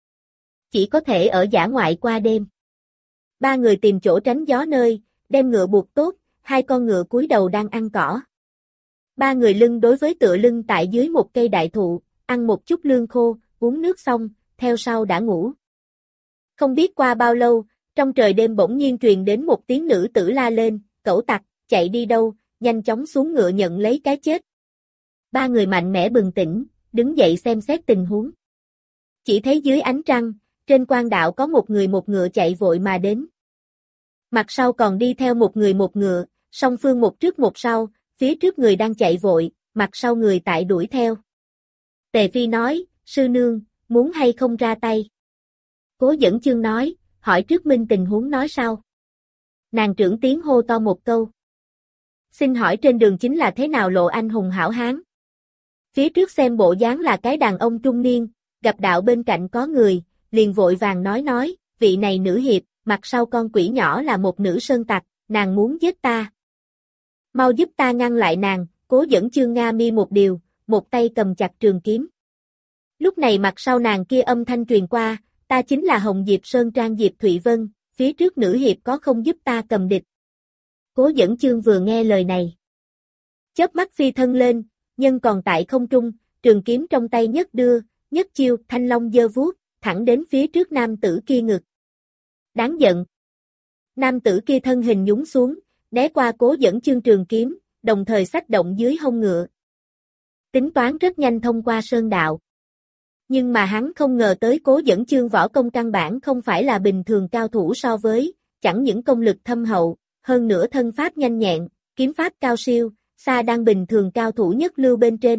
Chỉ có thể ở dã ngoại qua đêm. Ba người tìm chỗ tránh gió nơi, đem ngựa buộc tốt, hai con ngựa cúi đầu đang ăn cỏ. Ba người lưng đối với tựa lưng tại dưới một cây đại thụ, ăn một chút lương khô, uống nước xong, theo sau đã ngủ. Không biết qua bao lâu, trong trời đêm bỗng nhiên truyền đến một tiếng nữ tử la lên, cẩu tặc, chạy đi đâu, nhanh chóng xuống ngựa nhận lấy cái chết. Ba người mạnh mẽ bừng tỉnh, đứng dậy xem xét tình huống. Chỉ thấy dưới ánh trăng, trên quan đạo có một người một ngựa chạy vội mà đến. Mặt sau còn đi theo một người một ngựa, song phương một trước một sau, phía trước người đang chạy vội, mặt sau người tại đuổi theo. Tề Phi nói, sư nương, muốn hay không ra tay? Cố Dẫn Chương nói, hỏi trước minh tình huống nói sau. Nàng trưởng tiếng hô to một câu. Xin hỏi trên đường chính là thế nào lộ anh hùng hảo hán? Phía trước xem bộ dáng là cái đàn ông trung niên, gặp đạo bên cạnh có người, liền vội vàng nói nói, vị này nữ hiệp, mặt sau con quỷ nhỏ là một nữ sơn tặc, nàng muốn giết ta. Mau giúp ta ngăn lại nàng, Cố Dẫn Chương nga mi một điều, một tay cầm chặt trường kiếm. Lúc này mặt sau nàng kia âm thanh truyền qua, ta chính là Hồng Diệp Sơn Trang Diệp Thụy Vân, phía trước nữ hiệp có không giúp ta cầm địch. Cố Dẫn Chương vừa nghe lời này. Chớp mắt phi thân lên, nhân còn tại không trung, trường kiếm trong tay nhất đưa, nhất chiêu, thanh long giơ vuốt, thẳng đến phía trước nam tử kia ngực. Đáng giận. Nam tử kia thân hình nhún xuống, né qua Cố Dẫn Chương trường kiếm, đồng thời xách động dưới hông ngựa. Tính toán rất nhanh thông qua sơn đạo. Nhưng mà hắn không ngờ tới Cố Dẫn Chương võ công căn bản không phải là bình thường cao thủ so với, chẳng những công lực thâm hậu, hơn nữa thân pháp nhanh nhẹn, kiếm pháp cao siêu, xa đang bình thường cao thủ nhất lưu bên trên.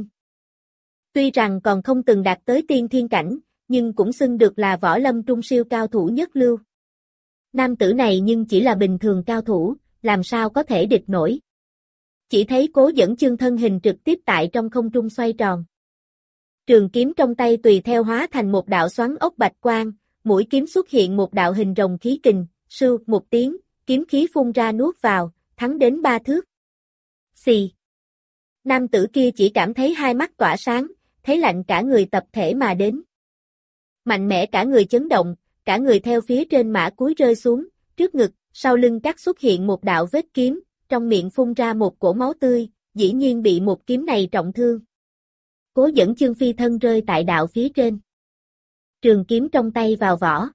Tuy rằng còn không từng đạt tới tiên thiên cảnh, nhưng cũng xưng được là võ lâm trung siêu cao thủ nhất lưu. Nam tử này nhưng chỉ là bình thường cao thủ, làm sao có thể địch nổi. Chỉ thấy Cố Dẫn Chương thân hình trực tiếp tại trong không trung xoay tròn. Trường kiếm trong tay tùy theo hóa thành một đạo xoắn ốc bạch quang, mũi kiếm xuất hiện một đạo hình rồng khí kình, sưu một tiếng, kiếm khí phun ra nuốt vào, thắng đến ba thước. Xì. Nam tử kia chỉ cảm thấy hai mắt tỏa sáng, thấy lạnh cả người tập thể mà đến. Mạnh mẽ cả người chấn động, cả người theo phía trên mã cúi rơi xuống, trước ngực, sau lưng cắt xuất hiện một đạo vết kiếm, trong miệng phun ra một cổ máu tươi, dĩ nhiên bị một kiếm này trọng thương. Cố Dẫn Chương phi thân rơi tại đạo phía trên. Trường kiếm trong tay vào vỏ.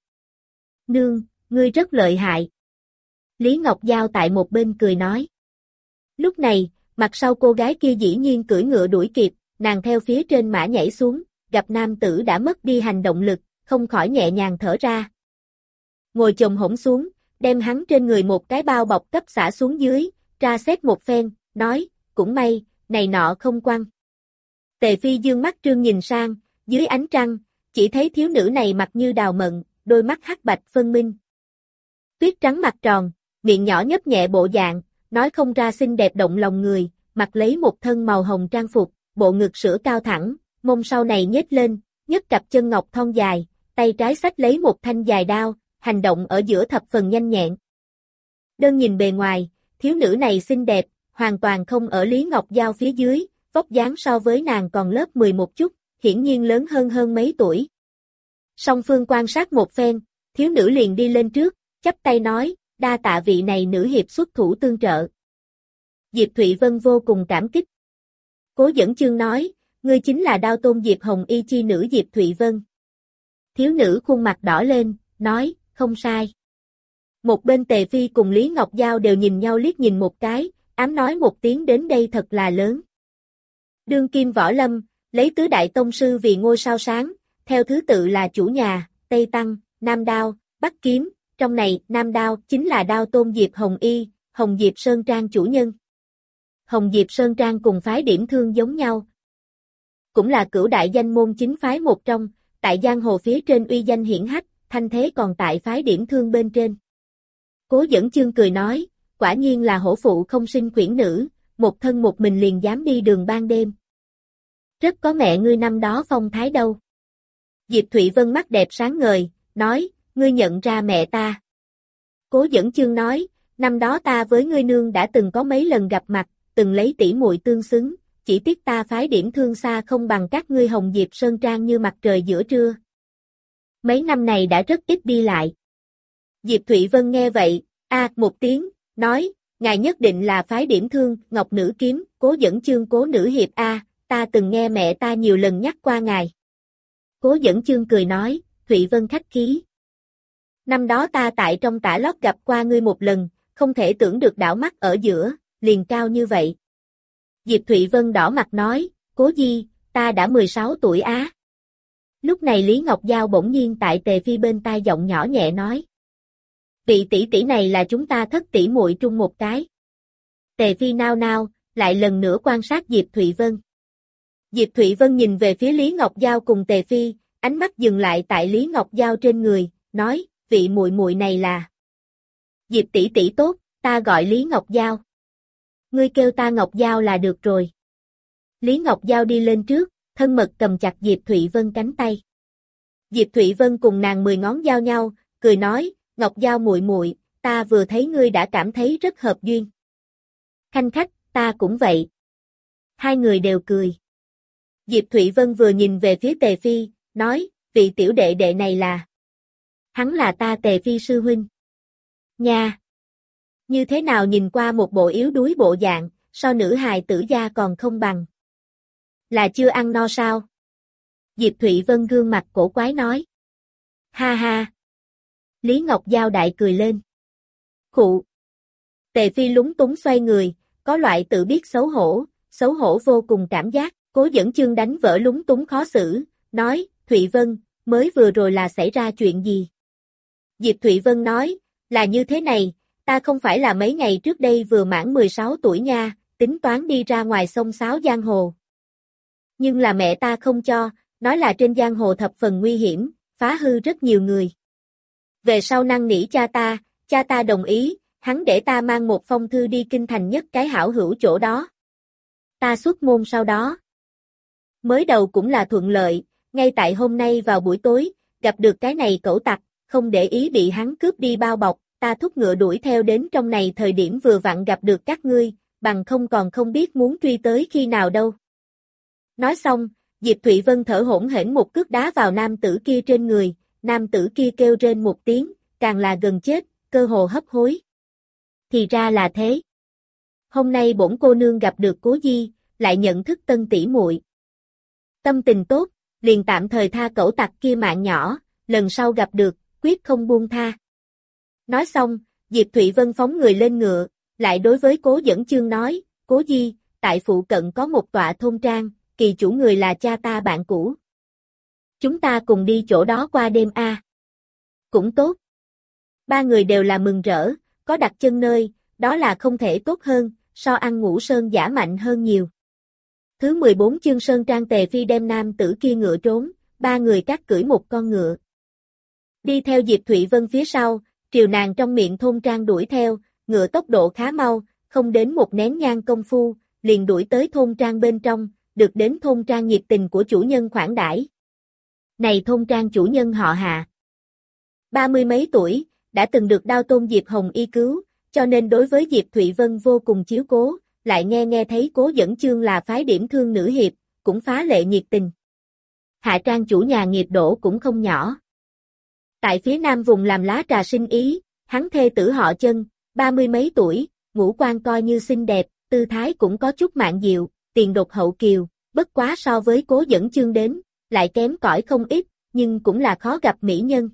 Nương, ngươi rất lợi hại. Lý Ngọc Giao tại một bên cười nói. Lúc này, mặt sau cô gái kia dĩ nhiên cưỡi ngựa đuổi kịp, nàng theo phía trên mã nhảy xuống, gặp nam tử đã mất đi hành động lực, không khỏi nhẹ nhàng thở ra. Ngồi chồm hổm xuống, đem hắn trên người một cái bao bọc cấp xả xuống dưới, tra xét một phen, nói, cũng may, này nọ không quăng. Tề Phi dương mắt trương nhìn sang, dưới ánh trăng, chỉ thấy thiếu nữ này mặt như đào mận, đôi mắt hắc bạch phân minh. Tuyết trắng mặt tròn, miệng nhỏ nhấp nhẹ bộ dạng, nói không ra xinh đẹp động lòng người, mặc lấy một thân màu hồng trang phục, bộ ngực sữa cao thẳng, mông sau này nhếch lên, nhất cặp chân ngọc thon dài, tay trái xách lấy một thanh dài đao, hành động ở giữa thập phần nhanh nhẹn. Đơn nhìn bề ngoài, thiếu nữ này xinh đẹp, hoàn toàn không ở Lý Ngọc Giao phía dưới, vóc dáng so với nàng còn lớp mười một chút, hiển nhiên lớn hơn hơn mấy tuổi. Song phương quan sát một phen, thiếu nữ liền đi lên trước, chắp tay nói, đa tạ vị này nữ hiệp xuất thủ tương trợ. Diệp Thụy Vân vô cùng cảm kích. Cố Dẫn Chương nói, ngươi chính là Đao Tôn Diệp Hồng Y chi nữ Diệp Thụy Vân. Thiếu nữ khuôn mặt đỏ lên, nói, không sai. Một bên Tề Phi cùng Lý Ngọc Giao đều nhìn nhau liếc nhìn một cái, ám nói một tiếng đến đây thật là lớn. Đương kim võ lâm, lấy tứ đại tông sư vì ngôi sao sáng, theo thứ tự là chủ nhà, Tây Tăng, Nam Đao, Bắc Kiếm, trong này Nam Đao chính là Đao Tôn Diệp Hồng Y, Hồng Diệp Sơn Trang chủ nhân. Hồng Diệp Sơn Trang cùng phái Điểm Thương giống nhau. Cũng là cửu đại danh môn chính phái một trong, tại giang hồ phía trên uy danh hiển hách, thanh thế còn tại phái Điểm Thương bên trên. Cố Dẫn Chương cười nói, quả nhiên là hổ phụ không sinh quyển nữ, một thân một mình liền dám đi đường ban đêm. Rất có mẹ ngươi năm đó phong thái đâu. Diệp Thụy Vân mắt đẹp sáng ngời, nói, ngươi nhận ra mẹ ta. Cố Dẫn Chương nói, năm đó ta với ngươi nương đã từng có mấy lần gặp mặt, từng lấy tỷ muội tương xứng, chỉ tiếc ta phái điểm thương xa không bằng các ngươi Hồng Diệp Sơn Trang như mặt trời giữa trưa. Mấy năm này đã rất ít đi lại. Diệp Thụy Vân nghe vậy, a một tiếng, nói, ngài nhất định là phái điểm thương, Ngọc Nữ Kiếm, Cố Dẫn Chương Cố Nữ Hiệp a, ta từng nghe mẹ ta nhiều lần nhắc qua ngài. Cố Dẫn Chương cười nói, Thụy Vân khách khí. Năm đó ta tại trong tả lót gặp qua ngươi một lần, không thể tưởng được đảo mắt ở giữa, liền cao như vậy. Diệp Thụy Vân đỏ mặt nói, Cố Di, ta đã mười sáu tuổi á. Lúc này Lý Ngọc Giao bỗng nhiên tại Tề Phi bên tai giọng nhỏ nhẹ nói. Vị tỷ tỷ này là chúng ta thất tỷ muội trung một cái. Tề Phi nao nao, lại lần nữa quan sát Diệp Thụy Vân. Diệp Thụy Vân nhìn về phía Lý Ngọc Giao cùng Tề Phi, ánh mắt dừng lại tại Lý Ngọc Giao trên người, nói, vị muội muội này là Diệp tỷ tỷ tốt, ta gọi Lý Ngọc Giao. Ngươi kêu ta Ngọc Giao là được rồi. Lý Ngọc Giao đi lên trước, thân mật cầm chặt Diệp Thụy Vân cánh tay. Diệp Thụy Vân cùng nàng mười ngón giao nhau, cười nói, Ngọc Giao muội muội, ta vừa thấy ngươi đã cảm thấy rất hợp duyên. Khanh khách, ta cũng vậy. Hai người đều cười. Diệp Thụy Vân vừa nhìn về phía Tề Phi, nói, vị tiểu đệ đệ này là. Hắn là ta Tề Phi sư huynh. Nha! Như thế nào nhìn qua một bộ yếu đuối bộ dạng, so nữ hài tử gia còn không bằng. Là chưa ăn no sao? Diệp Thụy Vân gương mặt cổ quái nói. Ha ha! Lý Ngọc Giao đại cười lên. Khụ! Tề Phi lúng túng xoay người, có loại tự biết xấu hổ, xấu hổ vô cùng cảm giác, Cố Dẫn Chương đánh vỡ lúng túng khó xử, nói, Thụy Vân, mới vừa rồi là xảy ra chuyện gì? Diệp Thụy Vân nói, là như thế này, ta không phải là mấy ngày trước đây vừa mãn mười sáu tuổi nha, tính toán đi ra ngoài sông sáo giang hồ. Nhưng là mẹ ta không cho, nói là trên giang hồ thập phần nguy hiểm, phá hư rất nhiều người. Về sau năn nỉ cha ta, cha ta đồng ý, hắn để ta mang một phong thư đi kinh thành nhất cái hảo hữu chỗ đó. Ta xuất môn sau đó. Mới đầu cũng là thuận lợi, ngay tại hôm nay vào buổi tối, gặp được cái này cẩu tặc, không để ý bị hắn cướp đi bao bọc, ta thúc ngựa đuổi theo đến trong này thời điểm vừa vặn gặp được các ngươi, bằng không còn không biết muốn truy tới khi nào đâu. Nói xong, Diệp Thụy Vân thở hổn hển một cước đá vào nam tử kia trên người, nam tử kia kêu rên một tiếng, càng là gần chết, cơ hồ hấp hối. Thì ra là thế. Hôm nay bổn cô nương gặp được Cố Di, lại nhận thức tân tỷ muội. Tâm tình tốt, liền tạm thời tha cẩu tặc kia mạng nhỏ, lần sau gặp được, quyết không buông tha. Nói xong, Diệp Thụy Vân phóng người lên ngựa, lại đối với Cố Dẫn Chương nói, Cố Di, tại phụ cận có một tọa thôn trang, kỳ chủ người là cha ta bạn cũ. Chúng ta cùng đi chỗ đó qua đêm a. À. Cũng tốt. Ba người đều là mừng rỡ, có đặt chân nơi, đó là không thể tốt hơn, so ăn ngũ sơn giả mạnh hơn nhiều. Thứ mười bốn chương Sơn Trang. Tề Phi đem nam tử kia ngựa trốn, ba người cắt cưỡi một con ngựa. Đi theo Diệp Thụy Vân phía sau, triều nàng trong miệng thôn trang đuổi theo, ngựa tốc độ khá mau, không đến một nén nhang công phu, liền đuổi tới thôn trang bên trong, được đến thôn trang nhiệt tình của chủ nhân khoản đãi. Này thôn trang chủ nhân họ Hạ. Ba mươi mấy tuổi, đã từng được Đao Tôn Diệp Hồng y cứu, cho nên đối với Diệp Thụy Vân vô cùng chiếu cố, lại nghe nghe thấy Cố Dẫn Chương là phái điểm thương nữ hiệp, cũng phá lệ nhiệt tình. Hạ trang chủ nhà nghiệp đỗ cũng không nhỏ. Tại phía nam vùng làm lá trà sinh ý, hắn thê tử họ Chân, ba mươi mấy tuổi, ngũ quan coi như xinh đẹp, tư thái cũng có chút mạn diệu, tiền độc hậu kiều, bất quá so với Cố Dẫn Chương đến, lại kém cỏi không ít, nhưng cũng là khó gặp mỹ nhân.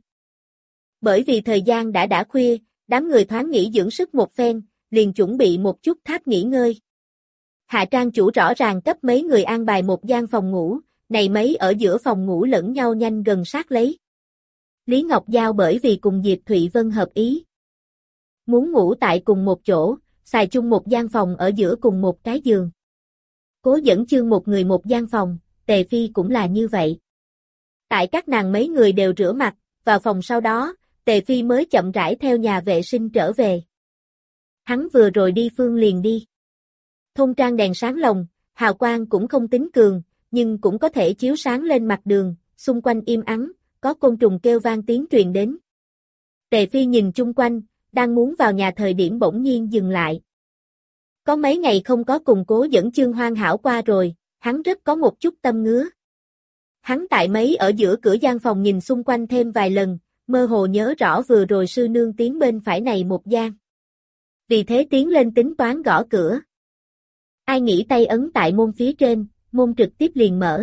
Bởi vì thời gian đã đã khuya, đám người thoáng nghỉ dưỡng sức một phen, liền chuẩn bị một chút tháp nghỉ ngơi. Hạ trang chủ rõ ràng cấp mấy người an bài một gian phòng ngủ, này mấy ở giữa phòng ngủ lẫn nhau nhanh gần sát lấy. Lý Ngọc Giao bởi vì cùng Diệp Thụy Vân hợp ý. Muốn ngủ tại cùng một chỗ, xài chung một gian phòng ở giữa cùng một cái giường. Cố Dẫn Chương một người một gian phòng, Tề Phi cũng là như vậy. Tại các nàng mấy người đều rửa mặt, vào phòng sau đó, Tề Phi mới chậm rãi theo nhà vệ sinh trở về. Hắn vừa rồi đi phương liền đi. Thôn trang đèn sáng lồng, hào quang cũng không tính cường, nhưng cũng có thể chiếu sáng lên mặt đường, xung quanh im ắng, có côn trùng kêu vang tiếng truyền đến. Tề Phi nhìn chung quanh, đang muốn vào nhà thời điểm bỗng nhiên dừng lại. Có mấy ngày không có cùng Cố Dẫn Chương hoàn hảo qua rồi, hắn rất có một chút tâm ngứa. Hắn tại mấy ở giữa cửa gian phòng nhìn xung quanh thêm vài lần, mơ hồ nhớ rõ vừa rồi sư nương tiến bên phải này một gian. Vì thế tiến lên tính toán gõ cửa. Ai nghĩ tay ấn tại môn phía trên, môn trực tiếp liền mở.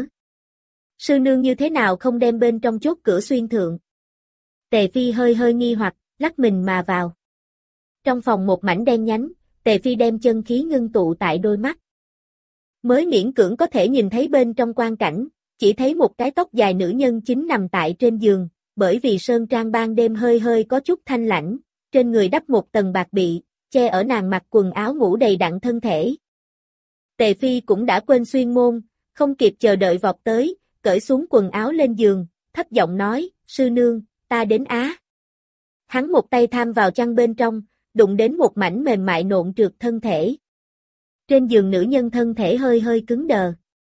Sư nương như thế nào không đem bên trong chốt cửa xuyên thượng. Tề Phi hơi hơi nghi hoặc, lắc mình mà vào. Trong phòng một mảnh đen nhánh, Tề Phi đem chân khí ngưng tụ tại đôi mắt. Mới miễn cưỡng có thể nhìn thấy bên trong quang cảnh, chỉ thấy một cái tóc dài nữ nhân chính nằm tại trên giường, bởi vì sơn trang ban đêm hơi hơi có chút thanh lãnh, trên người đắp một tầng bạc bị, che ở nàng mặc quần áo ngủ đầy đặn thân thể. Tề Phi cũng đã quên xuyên môn, không kịp chờ đợi vọt tới, cởi xuống quần áo lên giường, thấp giọng nói, sư nương, ta đến á. Hắn một tay tham vào chăn bên trong, đụng đến một mảnh mềm mại nộn trượt thân thể. Trên giường nữ nhân thân thể hơi hơi cứng đờ.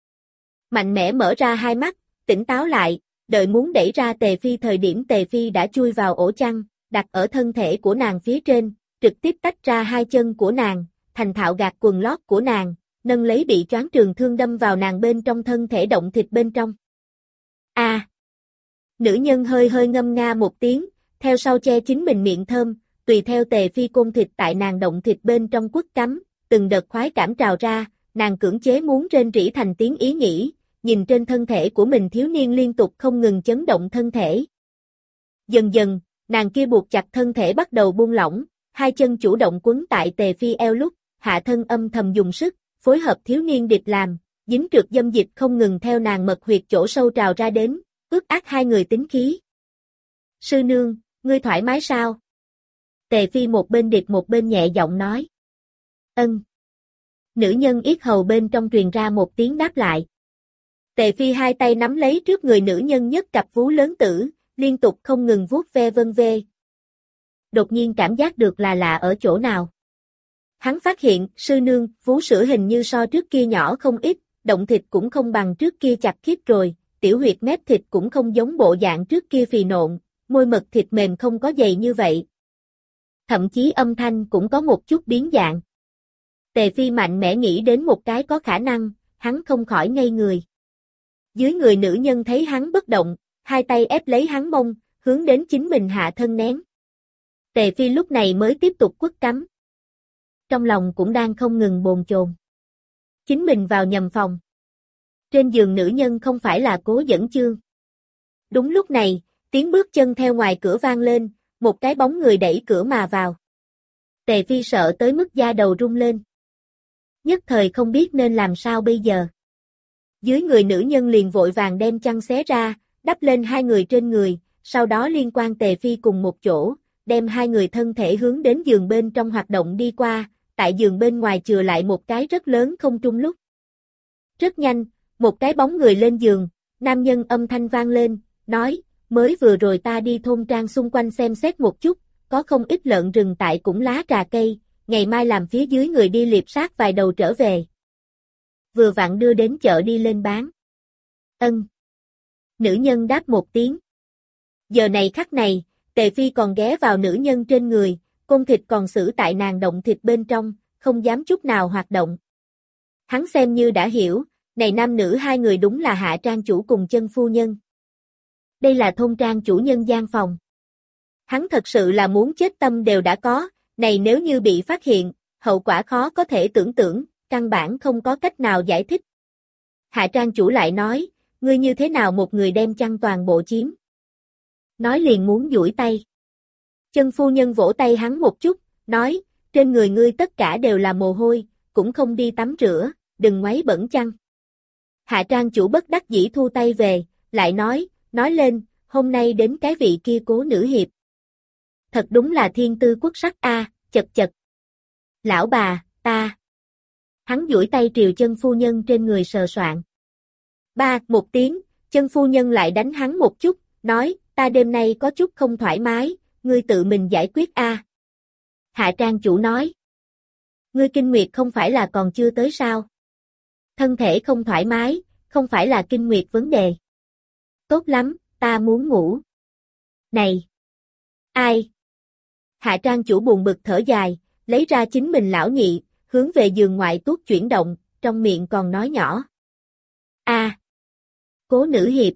Mạnh mẽ mở ra hai mắt, tỉnh táo lại, đợi muốn đẩy ra Tề Phi thời điểm Tề Phi đã chui vào ổ chăn, đặt ở thân thể của nàng phía trên, trực tiếp tách ra hai chân của nàng, thành thạo gạt quần lót của nàng, nâng lấy bị choáng trường thương đâm vào nàng bên trong thân thể động thịt bên trong. A! À, nữ nhân hơi hơi ngâm nga một tiếng, theo sau che chính mình miệng thơm, tùy theo Tề Phi côn thịt tại nàng động thịt bên trong quất cắm, từng đợt khoái cảm trào ra, nàng cưỡng chế muốn rên rỉ thành tiếng ý nghĩ, nhìn trên thân thể của mình thiếu niên liên tục không ngừng chấn động thân thể. Dần dần, nàng kia buộc chặt thân thể bắt đầu buông lỏng, hai chân chủ động quấn tại Tề Phi eo lúc, hạ thân âm thầm dùng sức, phối hợp thiếu niên địch làm, dính trượt dâm dịch không ngừng theo nàng mật huyệt chỗ sâu trào ra đến, ước ác hai người tính khí. Sư nương, ngươi thoải mái sao? Tề Phi một bên địch một bên nhẹ giọng nói. Ân. Nữ nhân yết hầu bên trong truyền ra một tiếng đáp lại. Tề Phi hai tay nắm lấy trước người nữ nhân nhất cặp vú lớn tử, liên tục không ngừng vuốt ve vân vê. Đột nhiên cảm giác được là lạ ở chỗ nào. Hắn phát hiện, sư nương, vú sữa hình như so trước kia nhỏ không ít, động thịt cũng không bằng trước kia chặt khít rồi, tiểu huyệt mép thịt cũng không giống bộ dạng trước kia phì nộn, môi mật thịt mềm không có dày như vậy. Thậm chí âm thanh cũng có một chút biến dạng. Tề Phi mạnh mẽ nghĩ đến một cái có khả năng, hắn không khỏi ngây người. Dưới người nữ nhân thấy hắn bất động, hai tay ép lấy hắn mông, hướng đến chính mình hạ thân nén. Tề Phi lúc này mới tiếp tục quất cắm. Trong lòng cũng đang không ngừng bồn chồn. Chính mình vào nhầm phòng. Trên giường nữ nhân không phải là Cố Dẫn Chương. Đúng lúc này, tiếng bước chân theo ngoài cửa vang lên, một cái bóng người đẩy cửa mà vào. Tề Phi sợ tới mức da đầu rung lên. Nhất thời không biết nên làm sao bây giờ. Dưới người nữ nhân liền vội vàng đem chăn xé ra, đắp lên hai người trên người, sau đó liên quan Tề Phi cùng một chỗ, đem hai người thân thể hướng đến giường bên trong hoạt động đi qua, tại giường bên ngoài chừa lại một cái rất lớn không trung lúc. Rất nhanh, một cái bóng người lên giường, nam nhân âm thanh vang lên, nói, mới vừa rồi ta đi thôn trang xung quanh xem xét một chút, có không ít lợn rừng tại cũng lá trà cây, ngày mai làm phía dưới người đi liệp sát vài đầu trở về. Vừa vặn đưa đến chợ đi lên bán. Ân. Nữ nhân đáp một tiếng. Giờ này khắc này, Tề Phi còn ghé vào nữ nhân trên người, côn thịt còn xử tại nàng động thịt bên trong, không dám chút nào hoạt động. Hắn xem như đã hiểu, này nam nữ hai người đúng là hạ trang chủ cùng chân phu nhân. Đây là thôn trang chủ nhân gian phòng. Hắn thật sự là muốn chết tâm đều đã có, này nếu như bị phát hiện, hậu quả khó có thể tưởng tượng, căn bản không có cách nào giải thích. Hạ trang chủ lại nói, ngươi như thế nào một người đem chăn toàn bộ chiếm. Nói liền muốn duỗi tay. Chân phu nhân vỗ tay hắn một chút, nói, trên người ngươi tất cả đều là mồ hôi, cũng không đi tắm rửa, đừng ngoáy bẩn chăn. Hạ trang chủ bất đắc dĩ thu tay về, lại nói, nói lên, hôm nay đến cái vị kia Cố nữ hiệp. Thật đúng là thiên tư quốc sắc a, à, chật chật. Lão bà, ta. Hắn duỗi tay triều chân phu nhân trên người sờ soạn. Ba, một tiếng, chân phu nhân lại đánh hắn một chút, nói, ta đêm nay có chút không thoải mái, ngươi tự mình giải quyết a. À. Hạ trang chủ nói. Ngươi kinh nguyệt không phải là còn chưa tới sao? Thân thể không thoải mái, không phải là kinh nguyệt vấn đề. Tốt lắm, ta muốn ngủ. Này! Ai? Hạ trang chủ buồn bực thở dài, lấy ra chính mình lão nhị, hướng về giường ngoại tuốt chuyển động, trong miệng còn nói nhỏ. A. Cố nữ hiệp.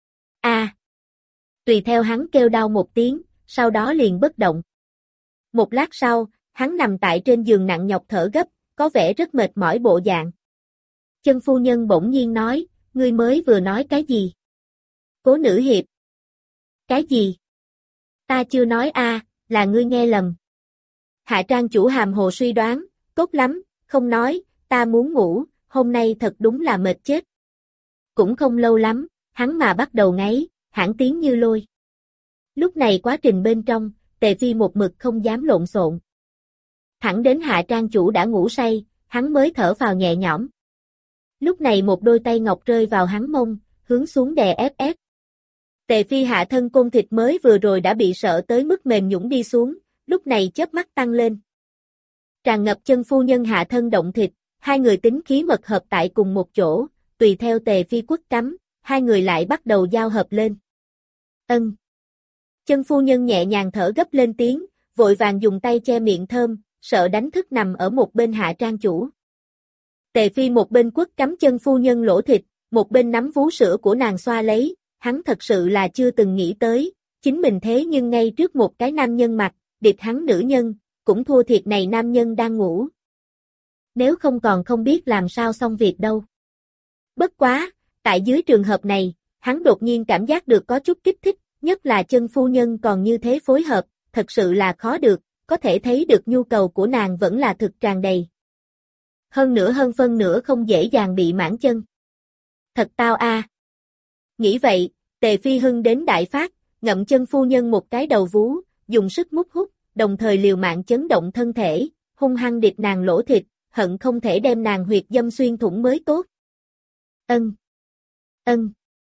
A. Tùy theo hắn kêu đau một tiếng, sau đó liền bất động. Một lát sau, hắn nằm tại trên giường nặng nhọc thở gấp, có vẻ rất mệt mỏi bộ dạng. Chân phu nhân bỗng nhiên nói, ngươi mới vừa nói cái gì? Cố nữ hiệp. Cái gì? Ta chưa nói a, là ngươi nghe lầm. Hạ trang chủ hàm hồ suy đoán, tốt lắm, không nói, ta muốn ngủ, hôm nay thật đúng là mệt chết. Cũng không lâu lắm, hắn mà bắt đầu ngáy, hãn tiếng như lôi. Lúc này quá trình bên trong, Tề Phi một mực không dám lộn xộn. Thẳng đến hạ trang chủ đã ngủ say, hắn mới thở phào nhẹ nhõm. Lúc này một đôi tay ngọc rơi vào hắn mông, hướng xuống đè ép ép. Tề Phi hạ thân côn thịt mới vừa rồi đã bị sợ tới mức mềm nhũn đi xuống, lúc này chớp mắt tăng lên. Tràn ngập chân phu nhân hạ thân động thịt, hai người tính khí mật hợp tại cùng một chỗ, tùy theo Tề Phi quất cắm, hai người lại bắt đầu giao hợp lên. Ân. Chân phu nhân nhẹ nhàng thở gấp lên tiếng, vội vàng dùng tay che miệng thơm, sợ đánh thức nằm ở một bên hạ trang chủ. Tề Phi một bên quất cắm chân phu nhân lỗ thịt, một bên nắm vú sữa của nàng xoa lấy, hắn thật sự là chưa từng nghĩ tới, chính mình thế nhưng ngay trước một cái nam nhân mặt, địch hắn nữ nhân, cũng thua thiệt này nam nhân đang ngủ. Nếu không còn không biết làm sao xong việc đâu. Bất quá, tại dưới trường hợp này, hắn đột nhiên cảm giác được có chút kích thích, nhất là chân phu nhân còn như thế phối hợp, thật sự là khó được, có thể thấy được nhu cầu của nàng vẫn là thực tràn đầy. Hơn nữa hơn phân nửa không dễ dàng bị mãn chân. Thật tao a. Nghĩ vậy, Tề Phi hưng đến đại phát, ngậm chân phu nhân một cái đầu vú, dùng sức mút hút, đồng thời liều mạng chấn động thân thể, hung hăng địch nàng lỗ thịt, hận không thể đem nàng huyệt dâm xuyên thủng mới tốt. Ân. Ân.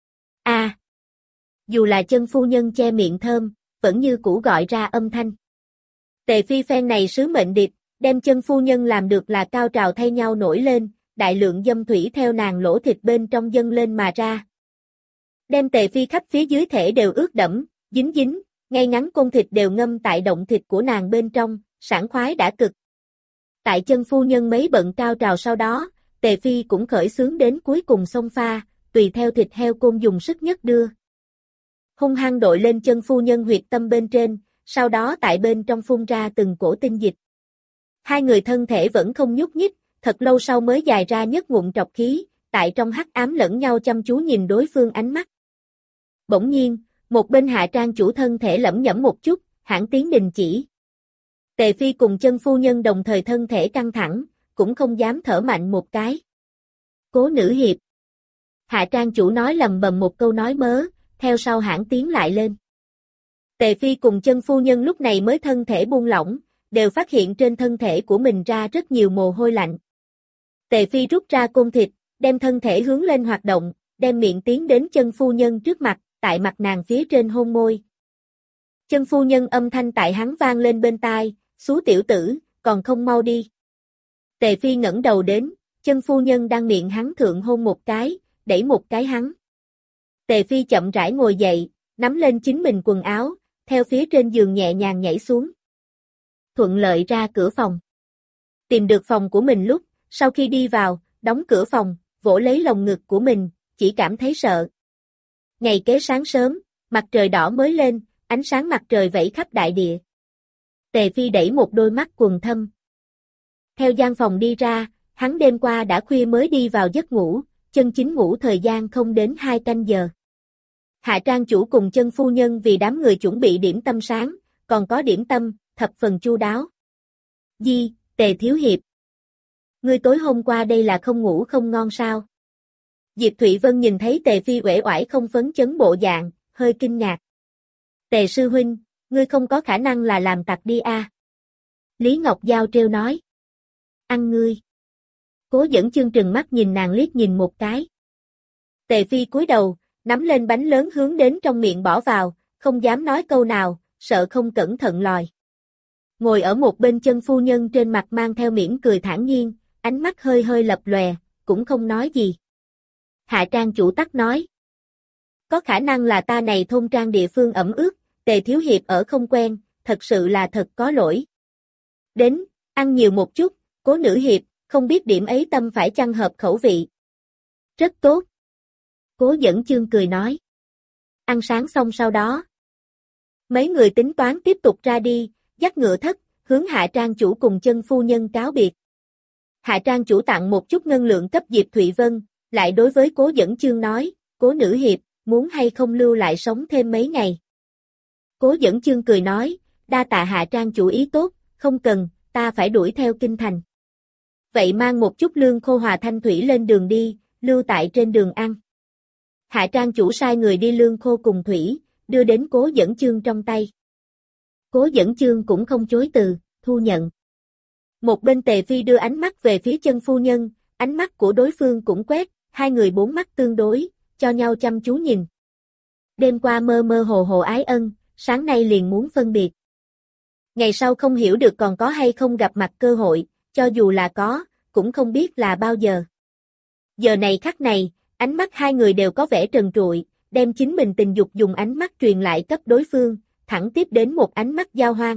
A. Dù là chân phu nhân che miệng thơm, vẫn như cũ gọi ra âm thanh. Tề Phi phen này sứ mệnh địch, đem chân phu nhân làm được là cao trào thay nhau nổi lên, đại lượng dâm thủy theo nàng lỗ thịt bên trong dâng lên mà ra. Đem Tề Phi khắp phía dưới thể đều ướt đẫm, dính dính, ngay ngắn côn thịt đều ngâm tại động thịt của nàng bên trong, sảng khoái đã cực. Tại chân phu nhân mấy bận cao trào sau đó, Tề Phi cũng khởi xướng đến cuối cùng xông pha, tùy theo thịt heo côn dùng sức nhất đưa. Hung hăng đội lên chân phu nhân huyệt tâm bên trên, sau đó tại bên trong phun ra từng cổ tinh dịch. Hai người thân thể vẫn không nhúc nhích, thật lâu sau mới dài ra nhất ngụm trọc khí, tại trong hắc ám lẫn nhau chăm chú nhìn đối phương ánh mắt. Bỗng nhiên, một bên hạ trang chủ thân thể lẩm nhẩm một chút, hãn tiếng đình chỉ. Tề Phi cùng chân phu nhân đồng thời thân thể căng thẳng, cũng không dám thở mạnh một cái. Cố nữ hiệp. Hạ trang chủ nói lầm bầm một câu nói mớ, theo sau hãn tiếng lại lên. Tề Phi cùng chân phu nhân lúc này mới thân thể buông lỏng, đều phát hiện trên thân thể của mình ra rất nhiều mồ hôi lạnh. Tề Phi rút ra côn thịt, đem thân thể hướng lên hoạt động, đem miệng tiến đến chân phu nhân trước mặt, tại mặt nàng phía trên hôn môi. Chân phu nhân âm thanh tại hắn vang lên bên tai, xú tiểu tử, còn không mau đi. Tề Phi ngẩng đầu đến, chân phu nhân đang miệng hắn thượng hôn một cái, đẩy một cái hắn. Tề Phi chậm rãi ngồi dậy, nắm lên chính mình quần áo, theo phía trên giường nhẹ nhàng nhảy xuống. Thuận lợi ra cửa phòng. Tìm được phòng của mình lúc, sau khi đi vào, đóng cửa phòng, vỗ lấy lồng ngực của mình, chỉ cảm thấy sợ. Ngày kế sáng sớm, mặt trời đỏ mới lên, ánh sáng mặt trời vẩy khắp đại địa. Tề Phi đẩy một đôi mắt quầng thâm. Theo gian phòng đi ra, hắn đêm qua đã khuya mới đi vào giấc ngủ, chân chính ngủ thời gian không đến hai canh giờ. Hạ trang chủ cùng chân phu nhân vì đám người chuẩn bị điểm tâm sáng, còn có điểm tâm, thập phần chu đáo. Di, Tề thiếu hiệp. Ngươi tối hôm qua đây là không ngủ không ngon sao? Diệp Thụy Vân nhìn thấy Tề Phi uể oải không phấn chấn bộ dạng, hơi kinh ngạc. Tề sư huynh, ngươi không có khả năng là làm tặc đi a? À? Lý Ngọc Giao trêu nói. Ăn ngươi. Cố dẫn chương trừng mắt nhìn nàng liếc nhìn một cái. Tề Phi cúi đầu, nắm lên bánh lớn hướng đến trong miệng bỏ vào, không dám nói câu nào, sợ không cẩn thận lòi. Ngồi ở một bên chân phu nhân trên mặt mang theo mỉm cười thản nhiên, ánh mắt hơi hơi lập lòe, cũng không nói gì. Hạ trang chủ tắc nói. Có khả năng là ta này thôn trang địa phương ẩm ướt, Tề thiếu hiệp ở không quen, thật sự là thật có lỗi. Đến, ăn nhiều một chút, Cố nữ hiệp, không biết điểm ấy tâm phải chăng hợp khẩu vị. Rất tốt. Cố Dẫn Chương cười nói. Ăn sáng xong sau đó. Mấy người tính toán tiếp tục ra đi, dắt ngựa thất, hướng Hạ Trang chủ cùng Chân phu nhân cáo biệt. Hạ Trang chủ tặng một chút ngân lượng cấp Diệp Thụy Vân, lại đối với Cố Dẫn Chương nói, Cố nữ hiệp, muốn hay không lưu lại sống thêm mấy ngày. Cố Dẫn Chương cười nói, đa tạ Hạ Trang chủ ý tốt, không cần, ta phải đuổi theo kinh thành. Vậy mang một chút lương khô hòa thanh thủy lên đường đi, lưu tại trên đường ăn. Hạ Trang chủ sai người đi lương khô cùng thủy, đưa đến Cố Dẫn Chương trong tay. Cố Dẫn Chương cũng không chối từ, thu nhận. Một bên Tề Phi đưa ánh mắt về phía Chân phu nhân, ánh mắt của đối phương cũng quét, hai người bốn mắt tương đối, cho nhau chăm chú nhìn. Đêm qua mơ mơ hồ hồ ái ân, sáng nay liền muốn phân biệt. Ngày sau không hiểu được còn có hay không gặp mặt cơ hội, cho dù là có, cũng không biết là bao giờ. Giờ này khắc này, ánh mắt hai người đều có vẻ trần trụi, đem chính mình tình dục dùng ánh mắt truyền lại cấp đối phương, thẳng tiếp đến một ánh mắt giao hoan.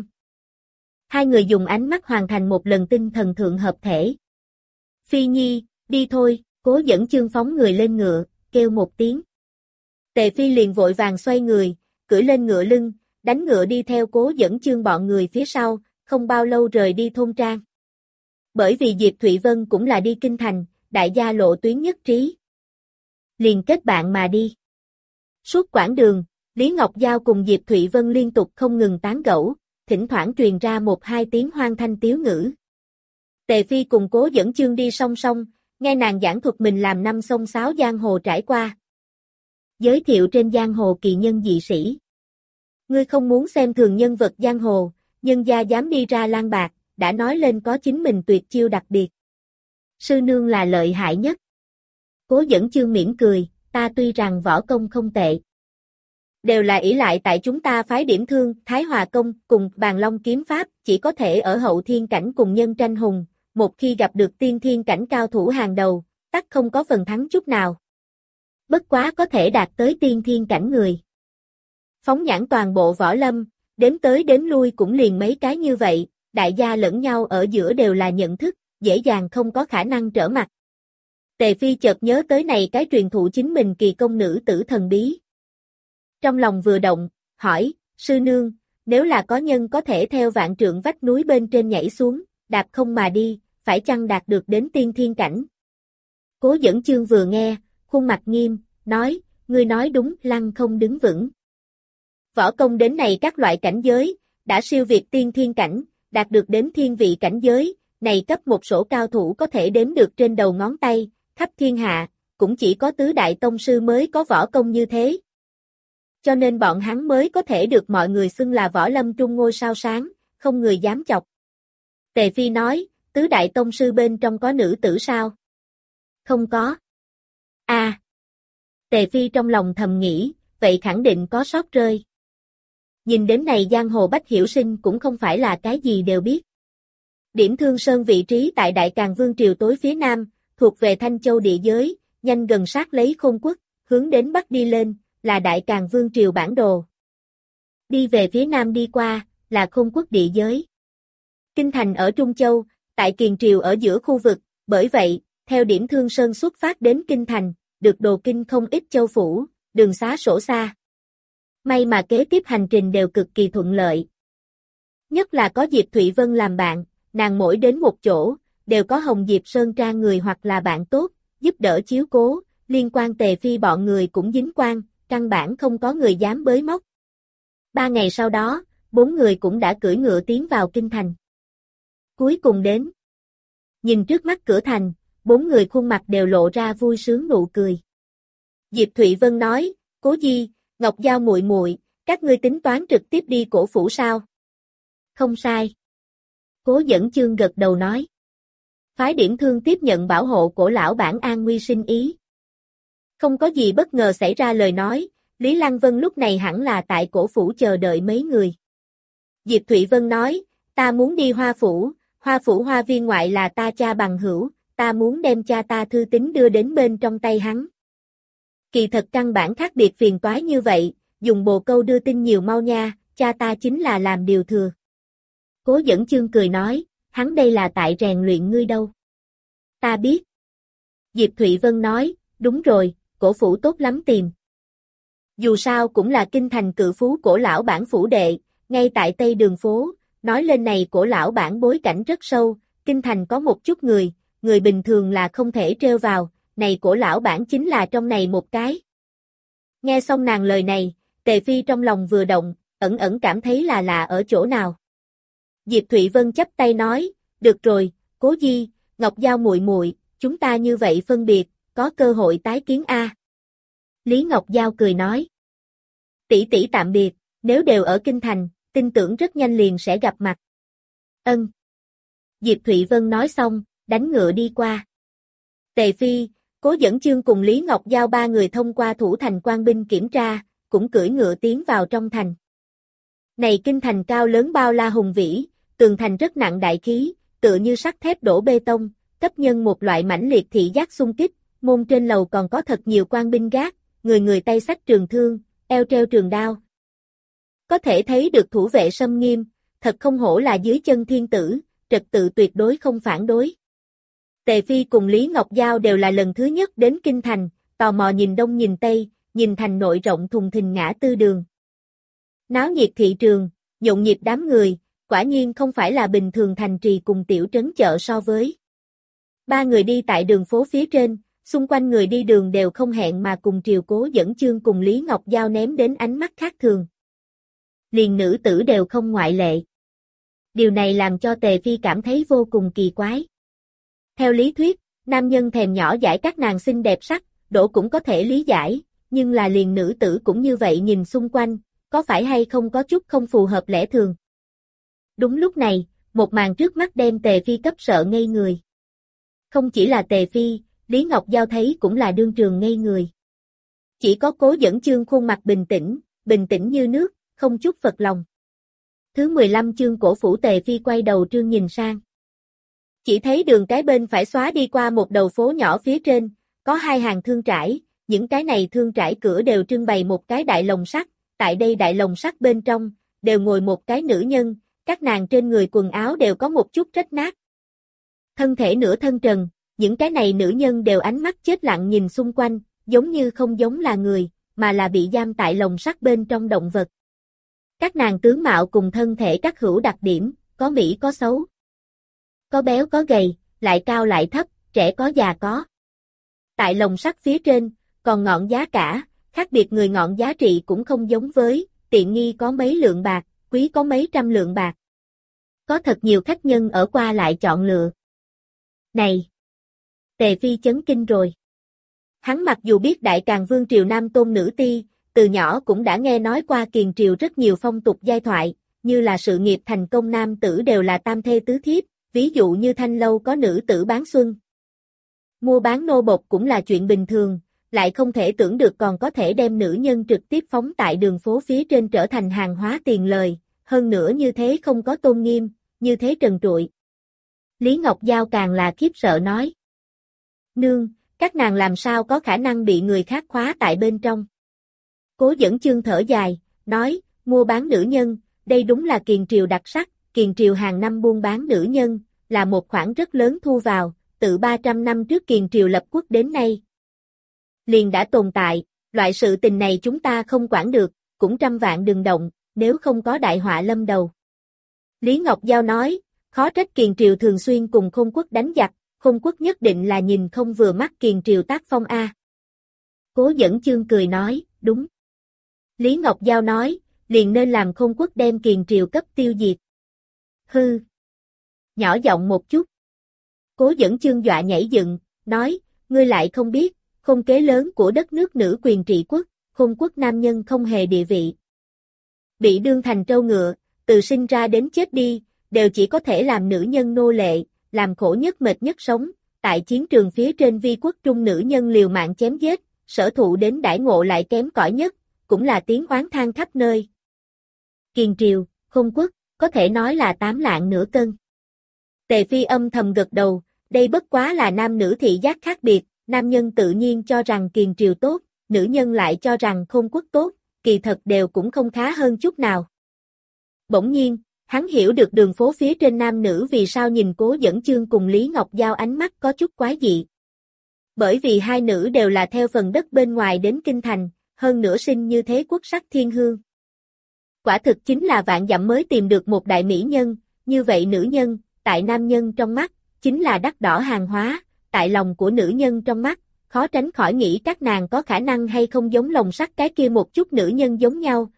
Hai người dùng ánh mắt hoàn thành một lần tinh thần thượng hợp thể. Phi Nhi, đi thôi, Cố Dẫn Chương phóng người lên ngựa, kêu một tiếng. Tề Phi liền vội vàng xoay người, cưỡi lên ngựa lưng, đánh ngựa đi theo Cố Dẫn Chương bọn người phía sau, không bao lâu rời đi thôn trang. Bởi vì Diệp Thụy Vân cũng là đi kinh thành, đại gia lộ tuyến nhất trí. Liền kết bạn mà đi. Suốt quãng đường, Lý Ngọc Giao cùng Diệp Thụy Vân liên tục không ngừng tán gẫu, thỉnh thoảng truyền ra một hai tiếng hoang thanh tiếu ngữ. Tề Phi cùng Cố Dẫn Chương đi song song, nghe nàng giảng thuật mình làm năm sông sáo giang hồ trải qua. Giới thiệu trên giang hồ kỳ nhân dị sĩ. Ngươi không muốn xem thường nhân vật giang hồ, nhân gia dám đi ra lang bạc, đã nói lên có chính mình tuyệt chiêu đặc biệt. Sư nương là lợi hại nhất. Cố Dẫn Chương mỉm cười, ta tuy rằng võ công không tệ. Đều là ỷ lại tại chúng ta phái Điểm Thương, Thái Hòa Công cùng Bàn Long Kiếm Pháp, chỉ có thể ở hậu thiên cảnh cùng nhân tranh hùng, một khi gặp được tiên thiên cảnh cao thủ hàng đầu, tất không có phần thắng chút nào. Bất quá có thể đạt tới tiên thiên cảnh người. Phóng nhãn toàn bộ võ lâm, đếm tới đếm lui cũng liền mấy cái như vậy, đại gia lẫn nhau ở giữa đều là nhận thức, dễ dàng không có khả năng trở mặt. Tề Phi chợt nhớ tới này cái truyền thụ chính mình kỳ công nữ tử thần bí. Trong lòng vừa động, hỏi, sư nương, nếu là có nhân có thể theo vạn trượng vách núi bên trên nhảy xuống, đạp không mà đi, phải chăng đạt được đến tiên thiên cảnh? Cố Dẫn Chương vừa nghe, khuôn mặt nghiêm, nói, ngươi nói đúng, lăng không đứng vững. Võ công đến này các loại cảnh giới, đã siêu việt tiên thiên cảnh, đạt được đến thiên vị cảnh giới, này cấp một sổ cao thủ có thể đếm được trên đầu ngón tay, khắp thiên hạ, cũng chỉ có tứ đại tông sư mới có võ công như thế. Cho nên bọn hắn mới có thể được mọi người xưng là võ lâm trung ngôi sao sáng, không người dám chọc. Tề Phi nói, tứ đại tông sư bên trong có nữ tử sao? Không có. À. Tề Phi trong lòng thầm nghĩ, vậy khẳng định có sót rơi. Nhìn đến này giang hồ bách hiểu sinh cũng không phải là cái gì đều biết. Điểm Thương Sơn vị trí tại Đại Càn Vương triều tối phía nam, thuộc về Thanh Châu địa giới, nhanh gần sát lấy Khôn Quốc, hướng đến bắc đi lên, là Đại Càn Vương triều bản đồ. Đi về phía nam đi qua, là Khôn Quốc địa giới. Kinh thành ở Trung Châu, tại Kiền triều ở giữa khu vực, bởi vậy, theo Điểm Thương Sơn xuất phát đến kinh thành, được đồ kinh không ít châu phủ, đường xá sổ xa. May mà kế tiếp hành trình đều cực kỳ thuận lợi. Nhất là có Diệp Thụy Vân làm bạn, nàng mỗi đến một chỗ, đều có Hồng Diệp Sơn Trang người hoặc là bạn tốt, giúp đỡ chiếu cố, liên quan Tề Phi bọn người cũng dính quan, căn bản không có người dám bới móc. Ba ngày sau đó, bốn người cũng đã cưỡi ngựa tiến vào kinh thành. Cuối cùng đến. Nhìn trước mắt cửa thành, bốn người khuôn mặt đều lộ ra vui sướng nụ cười. Diệp Thụy Vân nói, Cố Di, Ngọc Giao muội muội, các ngươi tính toán trực tiếp đi cổ phủ sao? Không sai. Cố Dẫn Chương gật đầu nói. Phái Điểm Thương tiếp nhận bảo hộ cổ lão bản an nguy sinh ý. Không có gì bất ngờ xảy ra lời nói, Lý Lăng Vân lúc này hẳn là tại cổ phủ chờ đợi mấy người. Diệp Thụy Vân nói, ta muốn đi Hoa Phủ, Hoa Phủ Hoa Viên ngoại là ta cha bằng hữu, ta muốn đem cha ta thư tín đưa đến bên trong tay hắn. Kỳ thật căn bản khác biệt phiền toái như vậy, dùng bồ câu đưa tin nhiều mau nha, cha ta chính là làm điều thừa. Cố Dẫn Chương cười nói, hắn đây là tại rèn luyện ngươi đâu. Ta biết. Diệp Thụy Vân nói, đúng rồi, cổ phủ tốt lắm tìm. Dù sao cũng là kinh thành cự phú cổ lão bản phủ đệ, ngay tại Tây Đường phố, nói lên này cổ lão bản bối cảnh rất sâu, kinh thành có một chút người, người bình thường là không thể trêu vào, này cổ lão bản chính là trong này một cái. Nghe xong nàng lời này, Tề Phi trong lòng vừa động, ẩn ẩn cảm thấy là lạ ở chỗ nào. Diệp Thụy Vân chắp tay nói, được rồi, Cố Di, Ngọc Giao muội muội, chúng ta như vậy phân biệt, có cơ hội tái kiến a. Lý Ngọc Giao cười nói, tỷ tỷ tạm biệt, nếu đều ở kinh thành, tin tưởng rất nhanh liền sẽ gặp mặt. Ân. Diệp Thụy Vân nói xong, đánh ngựa đi qua. Tề Phi, Cố Dẫn Chương cùng Lý Ngọc Giao ba người thông qua thủ thành quan binh kiểm tra, cũng cưỡi ngựa tiến vào trong thành. Này kinh thành cao lớn bao la hùng vĩ, tường thành rất nặng đại khí, tựa như sắt thép đổ bê tông, cấp nhân một loại mãnh liệt thị giác xung kích, môn trên lầu còn có thật nhiều quan binh gác, người người tay xách trường thương, eo treo trường đao. Có thể thấy được thủ vệ xâm nghiêm, thật không hổ là dưới chân thiên tử, trật tự tuyệt đối không phản đối. Tề Phi cùng Lý Ngọc Giao đều là lần thứ nhất đến kinh thành, tò mò nhìn đông nhìn tây, nhìn thành nội rộng thùng thình ngã tư đường. Náo nhiệt thị trường, nhộn nhịp đám người, quả nhiên không phải là bình thường thành trì cùng tiểu trấn chợ so với. Ba người đi tại đường phố phía trên, xung quanh người đi đường đều không hẹn mà cùng Triều Cố Dẫn Chương cùng Lý Ngọc Giao ném đến ánh mắt khác thường. Liền nữ tử đều không ngoại lệ. Điều này làm cho Tề Phi cảm thấy vô cùng kỳ quái. Theo lý thuyết, nam nhân thèm nhỏ dãi các nàng xinh đẹp sắc, đổ cũng có thể lý giải, nhưng là liền nữ tử cũng như vậy nhìn xung quanh, có phải hay không có chút không phù hợp lẽ thường. Đúng lúc này, một màn trước mắt đem Tề Phi cấp sợ ngây người. Không chỉ là Tề Phi, Lý Ngọc Giao thấy cũng là đương trường ngây người. Chỉ có Cố Dẫn Chương khuôn mặt bình tĩnh, bình tĩnh như nước, không chút phật lòng. Thứ mười lăm chương cổ phủ. Tề Phi quay đầu trương nhìn sang. Chỉ thấy đường cái bên phải xóa đi qua một đầu phố nhỏ phía trên, có hai hàng thương trải, những cái này thương trải cửa đều trưng bày một cái đại lồng sắt, tại đây đại lồng sắt bên trong, đều ngồi một cái nữ nhân, các nàng trên người quần áo đều có một chút rách nát. Thân thể nửa thân trần, những cái này nữ nhân đều ánh mắt chết lặng nhìn xung quanh, giống như không giống là người, mà là bị giam tại lồng sắt bên trong động vật. Các nàng tướng mạo cùng thân thể các hữu đặc điểm, có mỹ có xấu. Có béo có gầy, lại cao lại thấp, trẻ có già có. Tại lồng sắt phía trên, còn ngọn giá cả, khác biệt người ngọn giá trị cũng không giống với, tiện nghi có mấy lượng bạc, quý có mấy trăm lượng bạc. Có thật nhiều khách nhân ở qua lại chọn lựa. Này! Tề Phi chấn kinh rồi. Hắn mặc dù biết Đại Càn Vương triều nam tôn nữ ti, từ nhỏ cũng đã nghe nói qua Kiền triều rất nhiều phong tục giai thoại, như là sự nghiệp thành công nam tử đều là tam thê tứ thiếp, ví dụ như Thanh Lâu có nữ tử bán xuân. Mua bán nô bộc cũng là chuyện bình thường, lại không thể tưởng được còn có thể đem nữ nhân trực tiếp phóng tại đường phố phía trên trở thành hàng hóa tiền lời, hơn nữa như thế không có tôn nghiêm, như thế trần trụi. Lý Ngọc Giao càng là khiếp sợ nói. Nương, các nàng làm sao có khả năng bị người khác khóa tại bên trong. Cố Dẫn Chương thở dài, nói, mua bán nữ nhân, đây đúng là Kiền triều đặc sắc, Kiền triều hàng năm buôn bán nữ nhân, là một khoản rất lớn thu vào, từ ba trăm năm trước Kiền triều lập quốc đến nay. Liền đã tồn tại, loại sự tình này chúng ta không quản được, cũng trăm vạn đừng động, nếu không có đại họa lâm đầu. Lý Ngọc Giao nói, khó trách Kiền triều thường xuyên cùng Khôn quốc đánh giặc, Khôn quốc nhất định là nhìn không vừa mắt Kiền triều tác phong a. Cố Dẫn Chương cười nói, đúng. Lý Ngọc Giao nói, liền nên làm Khôn quốc đem Kiền triều cấp tiêu diệt. Hư. Nhỏ giọng một chút. Cố Dẫn Chương dọa nhảy dựng, nói, ngươi lại không biết, khôn kế lớn của đất nước nữ quyền trị quốc, Khôn quốc nam nhân không hề địa vị. Bị đương thành trâu ngựa, từ sinh ra đến chết đi, đều chỉ có thể làm nữ nhân nô lệ, làm khổ nhất mệt nhất sống, tại chiến trường phía trên vi quốc trung nữ nhân liều mạng chém giết, sở thụ đến đãi ngộ lại kém cỏi nhất, cũng là tiếng oán than khắp nơi. Kiền triều, Khôn quốc, có thể nói là tám lạng nửa cân. Tề Phi âm thầm gật đầu, đây bất quá là nam nữ thị giác khác biệt, nam nhân tự nhiên cho rằng Kiền triều tốt, nữ nhân lại cho rằng Khôn quốc tốt, kỳ thật đều cũng không khá hơn chút nào. Bỗng nhiên, Hắn hiểu được đường phố phía trên nam nữ vì sao nhìn Cố Dẫn Chương cùng Lý Ngọc Giao ánh mắt có chút quái dị. Bởi vì hai nữ đều là theo phần đất bên ngoài đến kinh thành, hơn nữa sinh như thế quốc sắc thiên hương. Quả thực chính là vạn dặm mới tìm được một đại mỹ nhân, như vậy nữ nhân, tại nam nhân trong mắt, chính là đắt đỏ hàng hóa, tại lòng của nữ nhân trong mắt, khó tránh khỏi nghĩ các nàng có khả năng hay không giống lồng sắt cái kia một chút nữ nhân giống nhau.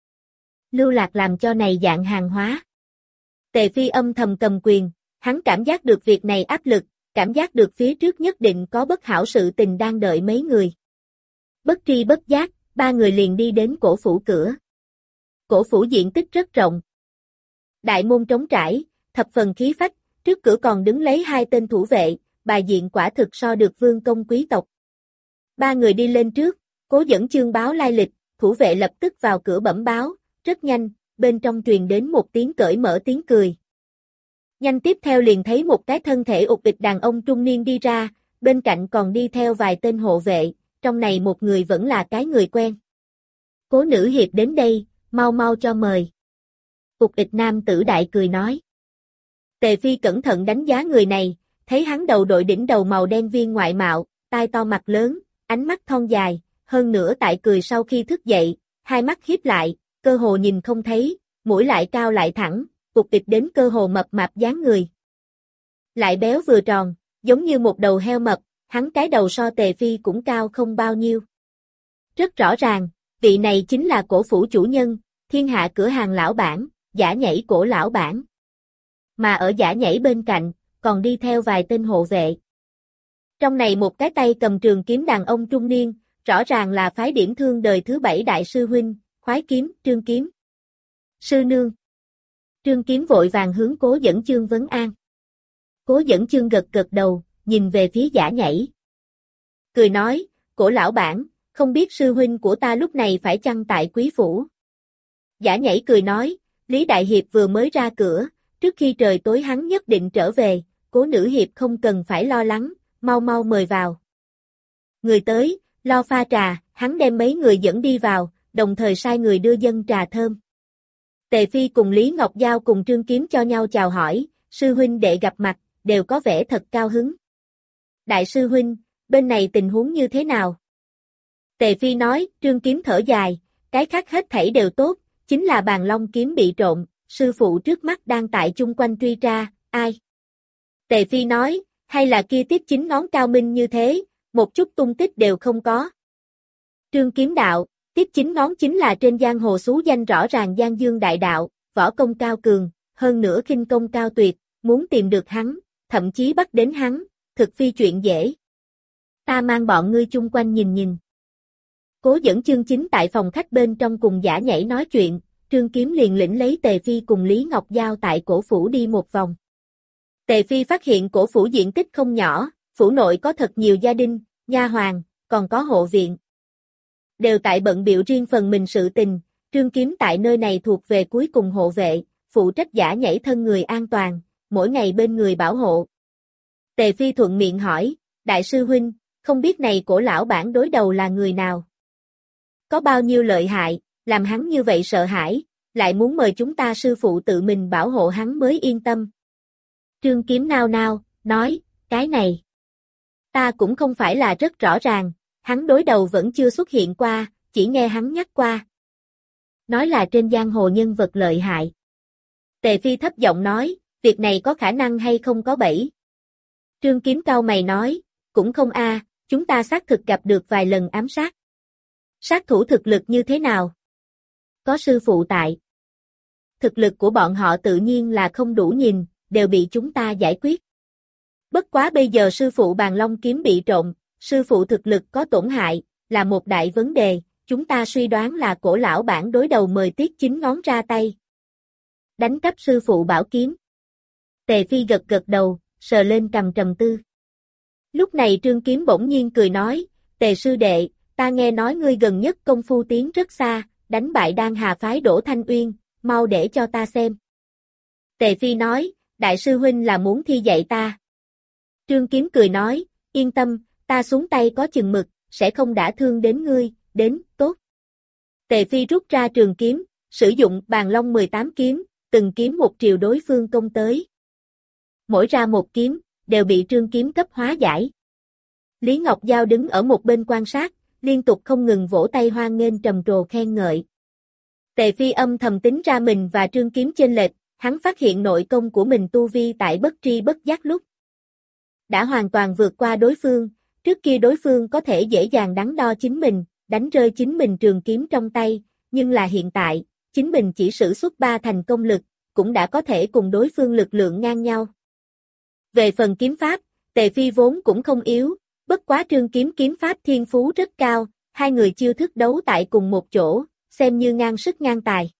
Lưu Lạc làm cho này dạng hàng hóa. Tề Phi âm thầm cầm quyền, hắn cảm giác được việc này áp lực, cảm giác được phía trước nhất định có bất hảo sự tình đang đợi mấy người. Bất tri bất giác, ba người liền đi đến cổ phủ cửa. Cổ phủ diện tích rất rộng. Đại môn trống trải, thập phần khí phách, trước cửa còn đứng lấy hai tên thủ vệ, bài diện quả thực so được vương công quý tộc. Ba người đi lên trước, Cố Dẫn Chương báo lai lịch, thủ vệ lập tức vào cửa bẩm báo, rất nhanh, bên trong truyền đến một tiếng cởi mở tiếng cười. Nhanh tiếp theo liền thấy một cái thân thể ụt ịch đàn ông trung niên đi ra, bên cạnh còn đi theo vài tên hộ vệ, trong này một người vẫn là cái người quen. Cố nữ hiệp đến đây, mau mau cho mời. Ụt ịch nam tử đại cười nói. Tề Phi cẩn thận đánh giá người này, thấy hắn đầu đội đỉnh đầu màu đen viên ngoại mạo, tai to mặt lớn, ánh mắt thon dài, hơn nữa tại cười sau khi thức dậy, hai mắt híp lại, cơ hồ nhìn không thấy, mũi lại cao lại thẳng, cục ịch đến cơ hồ mập mạp dáng người. Lại béo vừa tròn, giống như một đầu heo mập, hắn cái đầu so Tề Phi cũng cao không bao nhiêu. Rất rõ ràng, vị này chính là cổ phủ chủ nhân, thiên hạ cửa hàng lão bản, giả nhảy cổ lão bản. Mà ở giả nhảy bên cạnh, còn đi theo vài tên hộ vệ. Trong này một cái tay cầm trường kiếm đàn ông trung niên, rõ ràng là phái điểm thương đời thứ bảy đại sư huynh, khoái kiếm, Trương Kiếm. Sư nương. Trương Kiếm vội vàng hướng Cố Dẫn Chương vấn an. Cố Dẫn Chương gật gật đầu, nhìn về phía giả nhảy. Cười nói, cổ lão bản, không biết sư huynh của ta lúc này phải chăng tại quý phủ. Giả nhảy cười nói, Lý Đại Hiệp vừa mới ra cửa, trước khi trời tối hắn nhất định trở về, Cố nữ hiệp không cần phải lo lắng, mau mau mời vào. Người tới, lo pha trà, hắn đem mấy người dẫn đi vào, đồng thời sai người đưa dân trà thơm. Tề Phi cùng Lý Ngọc Giao cùng Trương Kiếm cho nhau chào hỏi, sư huynh đệ gặp mặt, đều có vẻ thật cao hứng. Đại sư huynh, bên này tình huống như thế nào? Tề Phi nói, Trương Kiếm thở dài, cái khác hết thảy đều tốt, chính là bàn long kiếm bị trộm, sư phụ trước mắt đang tại chung quanh truy tra, ai? Tề Phi nói, hay là kia tiếp chín ngón cao minh như thế, một chút tung tích đều không có. Trương Kiếm đạo, tiếp chín ngón chính là trên giang hồ xú danh rõ ràng Giang Dương đại đạo, võ công cao cường, hơn nữa khinh công cao tuyệt, muốn tìm được hắn, thậm chí bắt đến hắn, thực phi chuyện dễ. Ta mang bọn ngươi chung quanh nhìn nhìn. Cố Dẫn Chương chính tại phòng khách bên trong cùng giả nhảy nói chuyện, Trương Kiếm liền lĩnh lấy Tề Phi cùng Lý Ngọc Giao tại cổ phủ đi một vòng. Tề Phi phát hiện cổ phủ diện tích không nhỏ, phủ nội có thật nhiều gia đình, nha hoàn, còn có hộ viện. Đều tại bận biểu riêng phần mình sự tình, Trương Kiếm tại nơi này thuộc về cuối cùng hộ vệ, phụ trách giả nhảy thân người an toàn, mỗi ngày bên người bảo hộ. Tề Phi thuận miệng hỏi, đại sư huynh, không biết này cổ lão bản đối đầu là người nào? Có bao nhiêu lợi hại, làm hắn như vậy sợ hãi, lại muốn mời chúng ta sư phụ tự mình bảo hộ hắn mới yên tâm. Trương Kiếm nao nao, nói, cái này. Ta cũng không phải là rất rõ ràng, hắn đối đầu vẫn chưa xuất hiện qua, chỉ nghe hắn nhắc qua. Nói là trên giang hồ nhân vật lợi hại. Tề Phi thấp giọng nói, việc này có khả năng hay không có bẫy. Trương Kiếm cau mày nói, cũng không a, chúng ta xác thực gặp được vài lần ám sát. Sát thủ thực lực như thế nào? Có sư phụ tại. Thực lực của bọn họ tự nhiên là không đủ nhìn, đều bị chúng ta giải quyết. Bất quá bây giờ sư phụ bàn long kiếm bị trộm, sư phụ thực lực có tổn hại, là một đại vấn đề, chúng ta suy đoán là cổ lão bản đối đầu mời tiết chín ngón ra tay. Đánh cắp sư phụ bảo kiếm. Tề Phi gật gật đầu, sờ lên cằm trầm tư. Lúc này Trương Kiếm bỗng nhiên cười nói, Tề sư đệ, ta nghe nói ngươi gần nhất công phu tiến rất xa, đánh bại Đan Hà phái Đỗ Thanh Uyên, mau để cho ta xem. Tề Phi nói, đại sư huynh là muốn thi dạy ta. Trương Kiếm cười nói, yên tâm, ta xuống tay có chừng mực, sẽ không đả thương đến ngươi, đến, tốt. Tề Phi rút ra trường kiếm, sử dụng bàn long mười tám kiếm, từng kiếm một triều đối phương công tới. Mỗi ra một kiếm, đều bị Trương Kiếm cấp hóa giải. Lý Ngọc Giao đứng ở một bên quan sát, liên tục không ngừng vỗ tay hoan nghênh trầm trồ khen ngợi. Tề Phi âm thầm tính ra mình và Trương Kiếm chênh lệch, hắn phát hiện nội công của mình tu vi tại bất tri bất giác lúc đã hoàn toàn vượt qua đối phương, trước kia đối phương có thể dễ dàng đắn đo chính mình, đánh rơi chính mình trường kiếm trong tay, nhưng là hiện tại, chính mình chỉ sử xuất ba thành công lực, cũng đã có thể cùng đối phương lực lượng ngang nhau. Về phần kiếm pháp, Tề Phi vốn cũng không yếu, bất quá Trương Kiếm kiếm pháp thiên phú rất cao, hai người chiêu thức đấu tại cùng một chỗ, xem như ngang sức ngang tài.